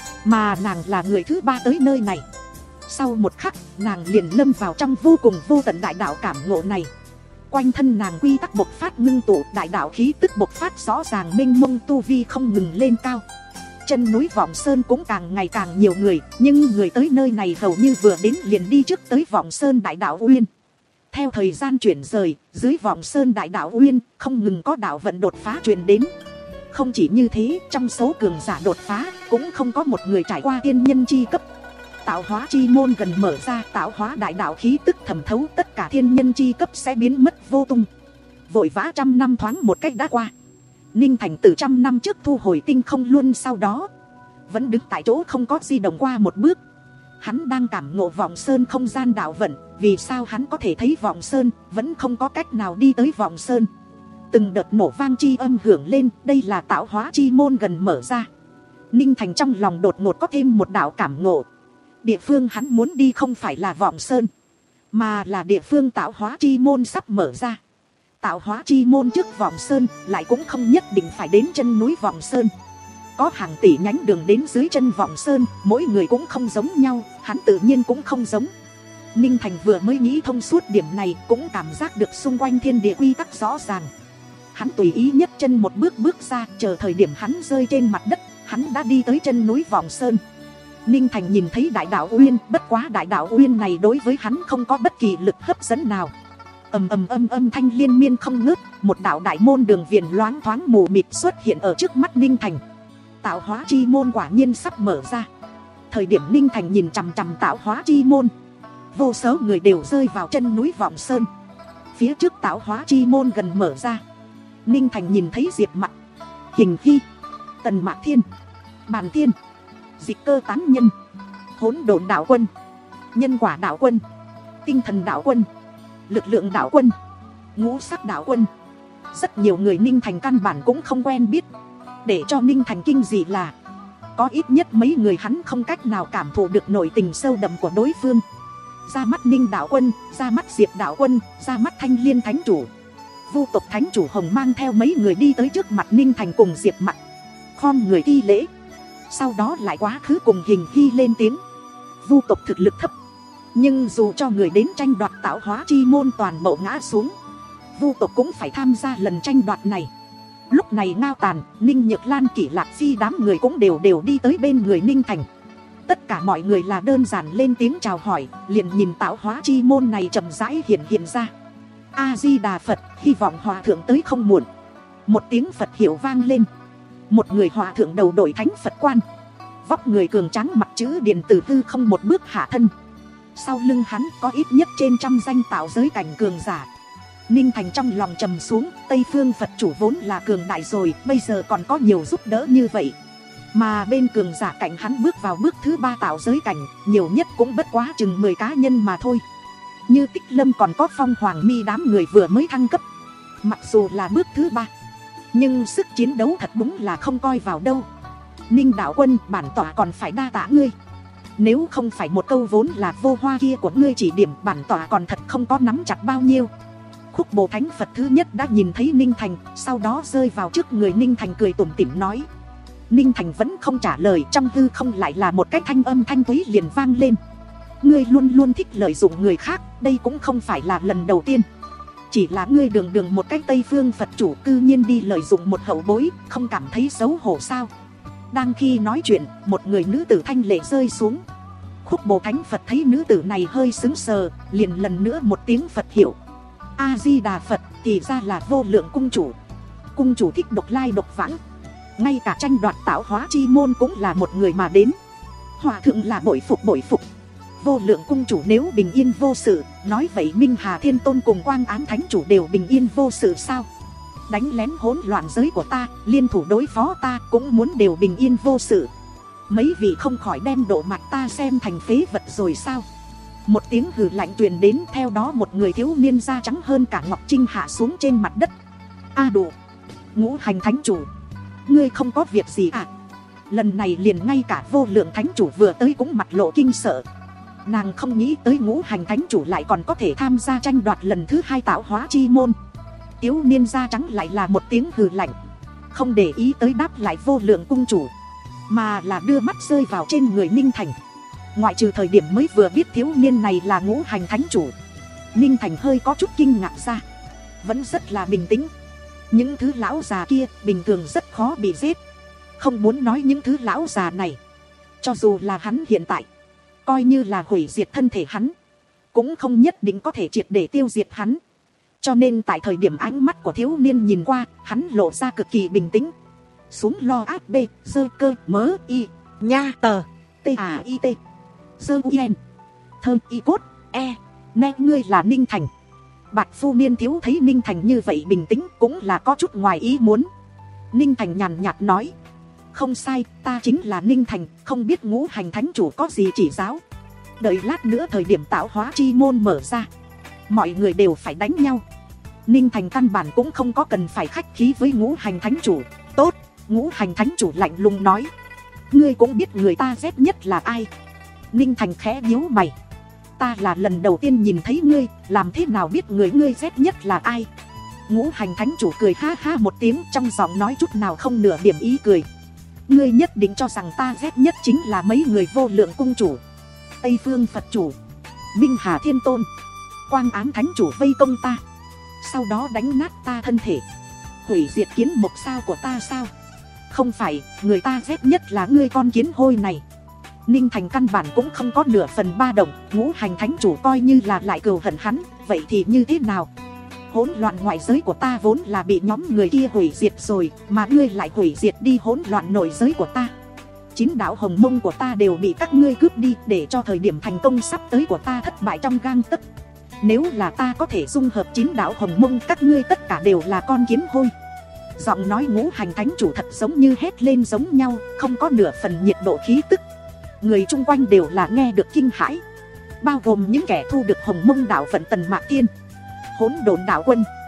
mà nàng là người thứ ba tới nơi này. Sau một khắc, nàng liền lâm vào trong vô cùng vô tận đại đạo cảm ngộ này. Quanh thân nàng quy tắc bộc phát ngưng tụ, đại đạo khí tức bộc phát rõ ràng, mênh mông, tu vi không ngừng lên cao. Chân núi Vọng Sơn cũng càng ngày càng nhiều người, nhưng người tới nơi này hầu như vừa đến liền đi trước tới Vọng Sơn Đại Đạo Uyên. Theo thời gian chuyển rời, dưới Vọng Sơn Đại Đạo Uyên không ngừng có đạo vận đột phá truyền đến. Không chỉ như thế, trong số cường giả đột phá cũng không có một người trải qua tiên nhân chi cấp. Tạo hóa chi môn gần mở ra, tạo hóa đại đạo khí tức thẩm thấu, tất cả thiên nhân chi cấp sẽ biến mất vô tung. Vội vã trăm năm thoáng một cách đã qua. Ninh Thành từ trăm năm trước thu hồi tinh không luôn, sau đó vẫn đứng tại chỗ không có di động qua một bước. Hắn đang cảm ngộ Vọng Sơn không gian đạo vận. Vì sao hắn có thể thấy Vọng Sơn, vẫn không có cách nào đi tới Vọng Sơn. Từng đợt nổ vang chi âm hưởng lên, đây là tạo hóa chi môn gần mở ra. Ninh Thành trong lòng đột ngột có thêm một đạo cảm ngộ. Địa phương hắn muốn đi không phải là Vọng Sơn, mà là địa phương tạo hóa chi môn sắp mở ra. Tạo hóa chi môn trước Vọng Sơn lại cũng không nhất định phải đến chân núi Vọng Sơn. Có hàng tỷ nhánh đường đến dưới chân Vọng Sơn, mỗi người cũng không giống nhau, hắn tự nhiên cũng không giống. Ninh Thành vừa mới nghĩ thông suốt điểm này, cũng cảm giác được xung quanh thiên địa quy tắc rõ ràng. Hắn tùy ý nhất chân một bước bước ra, chờ thời điểm hắn rơi trên mặt đất, hắn đã đi tới chân núi Vọng Sơn. Ninh Thành nhìn thấy Đại Đạo Uyên, bất quá Đại Đạo Uyên này đối với hắn không có bất kỳ lực hấp dẫn nào. Ầm ầm âm âm thanh liên miên không ngớt, một đạo đại môn đường viền loáng thoáng mù mịt xuất hiện ở trước mắt Ninh Thành. Tạo hóa chi môn quả nhiên sắp mở ra. Thời điểm Ninh Thành nhìn chằm chằm tạo hóa chi môn, vô số người đều rơi vào chân núi Vọng Sơn. Phía trước tạo hóa chi môn gần mở ra, Ninh Thành nhìn thấy Diệp Mặc, Hình Hy, Tần Mạc Thiên, Bàn Thiên, Dịch Cơ Tán Nhân, Hỗn Độn Đạo Quân, Nhân Quả Đạo Quân, Tinh Thần Đạo Quân, Lực Lượng Đạo Quân, Ngũ Sắc Đạo Quân, Rất nhiều người Ninh Thành căn bản cũng không quen biết. Để cho Ninh Thành kinh dị là có ít nhất mấy người hắn không cách nào cảm thụ được nội tình sâu đậm của đối phương. Ra mắt Ninh đạo quân, ra mắt Diệp đạo quân, ra mắt Thanh Liên thánh chủ. Vu tộc thánh chủ Hồng mang theo mấy người đi tới trước mặt Ninh Thành cùng Diệp Mặc, khom người thi lễ. Sau đó lại quá khứ cùng Hình Hy lên tiếng. Vu tộc thực lực thấp, nhưng dù cho người đến tranh đoạt tạo hóa chi môn toàn bộ ngã xuống, Vu tộc cũng phải tham gia lần tranh đoạt này. Lúc này Ngao Tàn, Ninh Nhược Lan, Kỷ Lạc Phi đám người cũng đều đều đi tới bên người Ninh Thành. Tất cả mọi người là đơn giản lên tiếng chào hỏi, liền nhìn tạo hóa chi môn này chậm rãi hiện hiện ra. A Di Đà Phật, hy vọng hòa thượng tới không muộn. Một tiếng Phật hiệu vang lên. Một người hòa thượng đầu đội thánh Phật quan, vóc người cường tráng, mặt chữ điện tử tư không một bước hạ thân. Sau lưng hắn có ít nhất trên trăm danh tạo giới cảnh cường giả. Ninh Thành trong lòng trầm xuống, Tây Phương Phật chủ vốn là cường đại rồi, bây giờ còn có nhiều giúp đỡ như vậy. Mà bên cường giả cảnh hắn bước vào bước thứ ba tạo giới cảnh, nhiều nhất cũng bất quá chừng mười cá nhân mà thôi. Như Tích Lâm còn có Phong Hoàng Mi đám người vừa mới thăng cấp. Mặc dù là bước thứ ba, nhưng sức chiến đấu thật đúng là không coi vào đâu. Ninh đạo quân, bản tọa còn phải đa tạ ngươi. Nếu không phải một câu vốn là vô hoa kia của ngươi chỉ điểm, bản tọa còn thật không có nắm chặt bao nhiêu. Khúc Bồ Thánh Phật thứ nhất đã nhìn thấy Ninh Thành, sau đó rơi vào trước người Ninh Thành cười tủm tỉm nói. Ninh Thành vẫn không trả lời, trong hư không lại là một cái thanh âm thanh túy liền vang lên. Ngươi luôn luôn thích lợi dụng người khác, đây cũng không phải là lần đầu tiên. Chỉ là ngươi đường đường một cái Tây Phương Phật chủ cư nhiên đi lợi dụng một hậu bối, không cảm thấy xấu hổ sao? Đang khi nói chuyện, một người nữ tử thanh lệ rơi xuống. Khúc Bồ Thánh Phật thấy nữ tử này hơi sững sờ, liền lần nữa một tiếng Phật hiệu. A Di Đà Phật, thì ra là Vô Lượng cung chủ. Cung chủ thích độc lai độc vãng, ngay cả tranh đoạt tạo hóa chi môn cũng là một người mà đến. Hòa thượng là bội phục bội phục. Vô Lượng cung chủ nếu bình yên vô sự, nói vậy Minh Hà Thiên Tôn cùng Quang Ám Thánh chủ đều bình yên vô sự sao? Đánh lén hỗn loạn giới của ta, liên thủ đối phó ta cũng muốn đều bình yên vô sự. Mấy vị không khỏi đem độ mặt ta xem thành phế vật rồi sao? Một tiếng hừ lạnh truyền đến, theo đó một người thiếu niên da trắng hơn cả ngọc trinh hạ xuống trên mặt đất. A đủ, Ngũ Hành Thánh chủ, ngươi không có việc gì à? Lần này liền ngay cả Vô Lượng Thánh chủ vừa tới cũng mặt lộ kinh sợ. Nàng không nghĩ tới Ngũ Hành Thánh chủ lại còn có thể tham gia tranh đoạt lần thứ hai tạo hóa chi môn. Thiếu niên da trắng lại là một tiếng hừ lạnh, không để ý tới đáp lại Vô Lượng cung chủ, mà là đưa mắt rơi vào trên người Ninh Thành. Ngoại trừ thời điểm mới vừa biết thiếu niên này là Ngũ Hành Thánh chủ, Ninh Thành hơi có chút kinh ngạc ra, vẫn rất là bình tĩnh. Những thứ lão già kia bình thường rất khó bị giết. Không muốn nói những thứ lão già này, cho dù là hắn hiện tại coi như là hủy diệt thân thể hắn, cũng không nhất định có thể triệt để tiêu diệt hắn. Cho nên tại thời điểm ánh mắt của thiếu niên nhìn qua, hắn lộ ra cực kỳ bình tĩnh. Xuống lo áp b, dơ cơ, mớ y, nha tờ, t à i t, dơ u n, thơ y cốt, e, nè ngươi là Ninh Thành. Bạch phu niên thiếu thấy Ninh Thành như vậy bình tĩnh cũng là có chút ngoài ý muốn. Ninh Thành nhàn nhạt nói. Không sai, ta chính là Ninh Thành, không biết Ngũ Hành Thánh chủ có gì chỉ giáo. Đợi lát nữa thời điểm tạo hóa chi môn mở ra, mọi người đều phải đánh nhau. Ninh Thành căn bản cũng không có cần phải khách khí với Ngũ Hành Thánh chủ. Tốt, Ngũ Hành Thánh chủ lạnh lùng nói. Ngươi cũng biết người ta ghét nhất là ai? Ninh Thành khẽ nhíu mày. Ta là lần đầu tiên nhìn thấy ngươi, làm thế nào biết người ngươi ghét nhất là ai? Ngũ Hành Thánh chủ cười ha ha một tiếng, trong giọng nói chút nào không nửa điểm ý cười. Ngươi nhất định cho rằng ta ghét nhất chính là mấy người Vô Lượng cung chủ, Tây Phương Phật chủ, Minh Hà Thiên Tôn, Quang Ám Thánh chủ vây công ta, sau đó đánh nát ta thân thể, hủy diệt kiến mục sao của ta sao? Không phải, người ta ghét nhất là ngươi con kiến hôi này. Ninh Thành căn bản cũng không có nửa phần ba động. Ngũ Hành Thánh chủ coi như là lại cừu hận hắn, vậy thì như thế nào? Hỗn loạn ngoại giới của ta vốn là bị nhóm người kia hủy diệt rồi, mà ngươi lại hủy diệt đi hỗn loạn nội giới của ta. Chín đạo hồng mông của ta đều bị các ngươi cướp đi, để cho thời điểm thành công sắp tới của ta thất bại trong gang tấc. Nếu là ta có thể dung hợp chín đạo hồng mông, các ngươi tất cả đều là con kiến hôi. Giọng nói Ngũ Hành Thánh chủ thật giống như hét lên giống nhau, không có nửa phần nhiệt độ khí tức. Người chung quanh đều là nghe được kinh hãi, bao gồm những kẻ thu được hồng mông đạo vận Tần Mạc Thiên, Hỗn Độn đạo quân,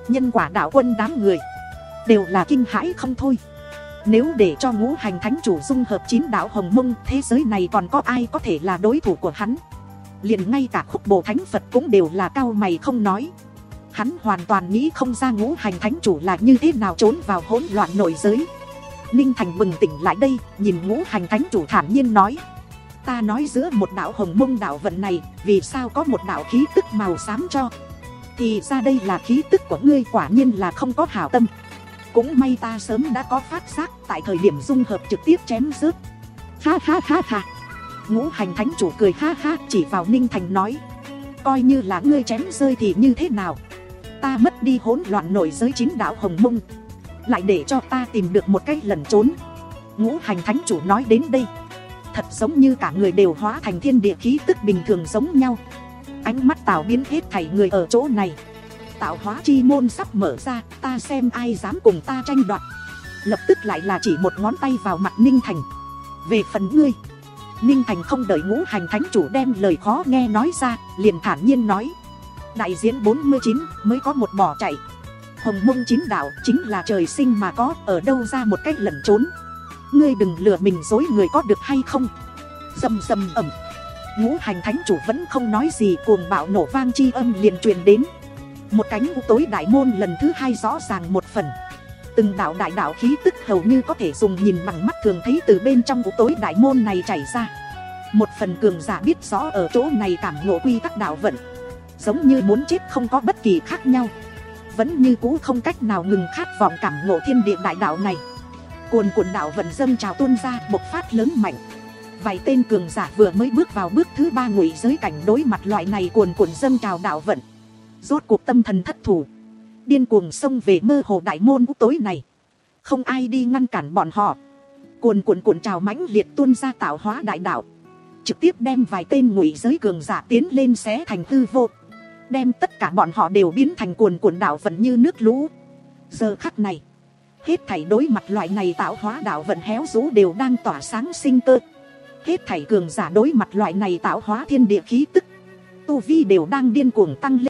Nhân quả đạo quân đám người đều là kinh hãi không thôi. Nếu để cho ngũ hành thánh chủ dung hợp chín đạo hồng mông, thế giới này còn có ai có thể là đối thủ của hắn. Liền ngay cả khúc bồ thánh Phật cũng đều là cao mày không nói. Hắn hoàn toàn nghĩ không ra ngũ hành thánh chủ là như thế nào trốn vào hỗn loạn nội giới. Ninh Thành bừng tỉnh lại đây, nhìn ngũ hành thánh chủ thản nhiên nói: ta nói giữa một đạo hồng mông đạo vận này, vì sao có một đạo khí tức màu xám cho? Thì ra đây là khí tức của ngươi, quả nhiên là không có hảo tâm. Cũng may ta sớm đã có phát giác, tại thời điểm dung hợp trực tiếp chém rớt. Ha ha ha ha. Ngũ hành thánh chủ cười ha ha, chỉ vào Ninh Thành nói: coi như là ngươi chém rơi thì như thế nào? Ta mất đi hỗn loạn nổi giới chín đạo hồng mông, lại để cho ta tìm được một cách lẩn trốn. Ngũ hành thánh chủ nói đến đây, thật giống như cả người đều hóa thành thiên địa khí tức bình thường giống nhau. Ánh mắt Tào biến hết thảy người ở chỗ này. Tạo hóa chi môn sắp mở ra, ta xem ai dám cùng ta tranh đoạt. Lập tức lại là chỉ một ngón tay vào mặt Ninh Thành: về phần ngươi. Ninh Thành không đợi ngũ hành thánh chủ đem lời khó nghe nói ra, liền thản nhiên nói: đại diễn bốn mươi chín mới có một bỏ chạy. Hồng mông chín đạo chính là trời sinh mà có, ở đâu ra một cách lẩn trốn. Ngươi đừng lừa mình dối người có được hay không? Rầm rầm ầm. Ngũ hành thánh chủ vẫn không nói gì, cuồng bạo nổ vang chi âm liền truyền đến. Một cánh u tối đại môn lần thứ hai rõ ràng một phần. Từng đạo đại đạo khí tức hầu như có thể dùng nhìn bằng mắt thường thấy từ bên trong u tối đại môn này chảy ra. Một phần cường giả biết rõ ở chỗ này cảm ngộ quy tắc đạo vận, giống như muốn chết không có bất kỳ khác nhau, vẫn như cũ không cách nào ngừng khát vọng cảm ngộ thiên địa đại đạo này. Cuồn cuộn đạo vận dâng trào tuôn ra, bộc phát lớn mạnh. Vài tên cường giả vừa mới bước vào bước thứ ba ngụy giới cảnh, đối mặt loại này cuồn cuộn dâng trào đạo vận, rốt cuộc tâm thần thất thủ, điên cuồng xông về mơ hồ đại môn u tối này. Không ai đi ngăn cản bọn họ. Cuồn cuộn cuộn trào mãnh liệt tuôn ra tạo hóa đại đạo, trực tiếp đem vài tên ngụy giới cường giả tiến lên xé thành hư vô, đem tất cả bọn họ đều biến thành cuồn cuộn đạo vận như nước lũ. Giờ khắc này, hết thảy đối mặt loại này tạo hóa đạo vận héo rũ đều đang tỏa sáng sinh cơ. Hết thảy cường giả đối mặt loại này tạo hóa thiên địa khí tức, tu vi đều đang điên cuồng tăng lên.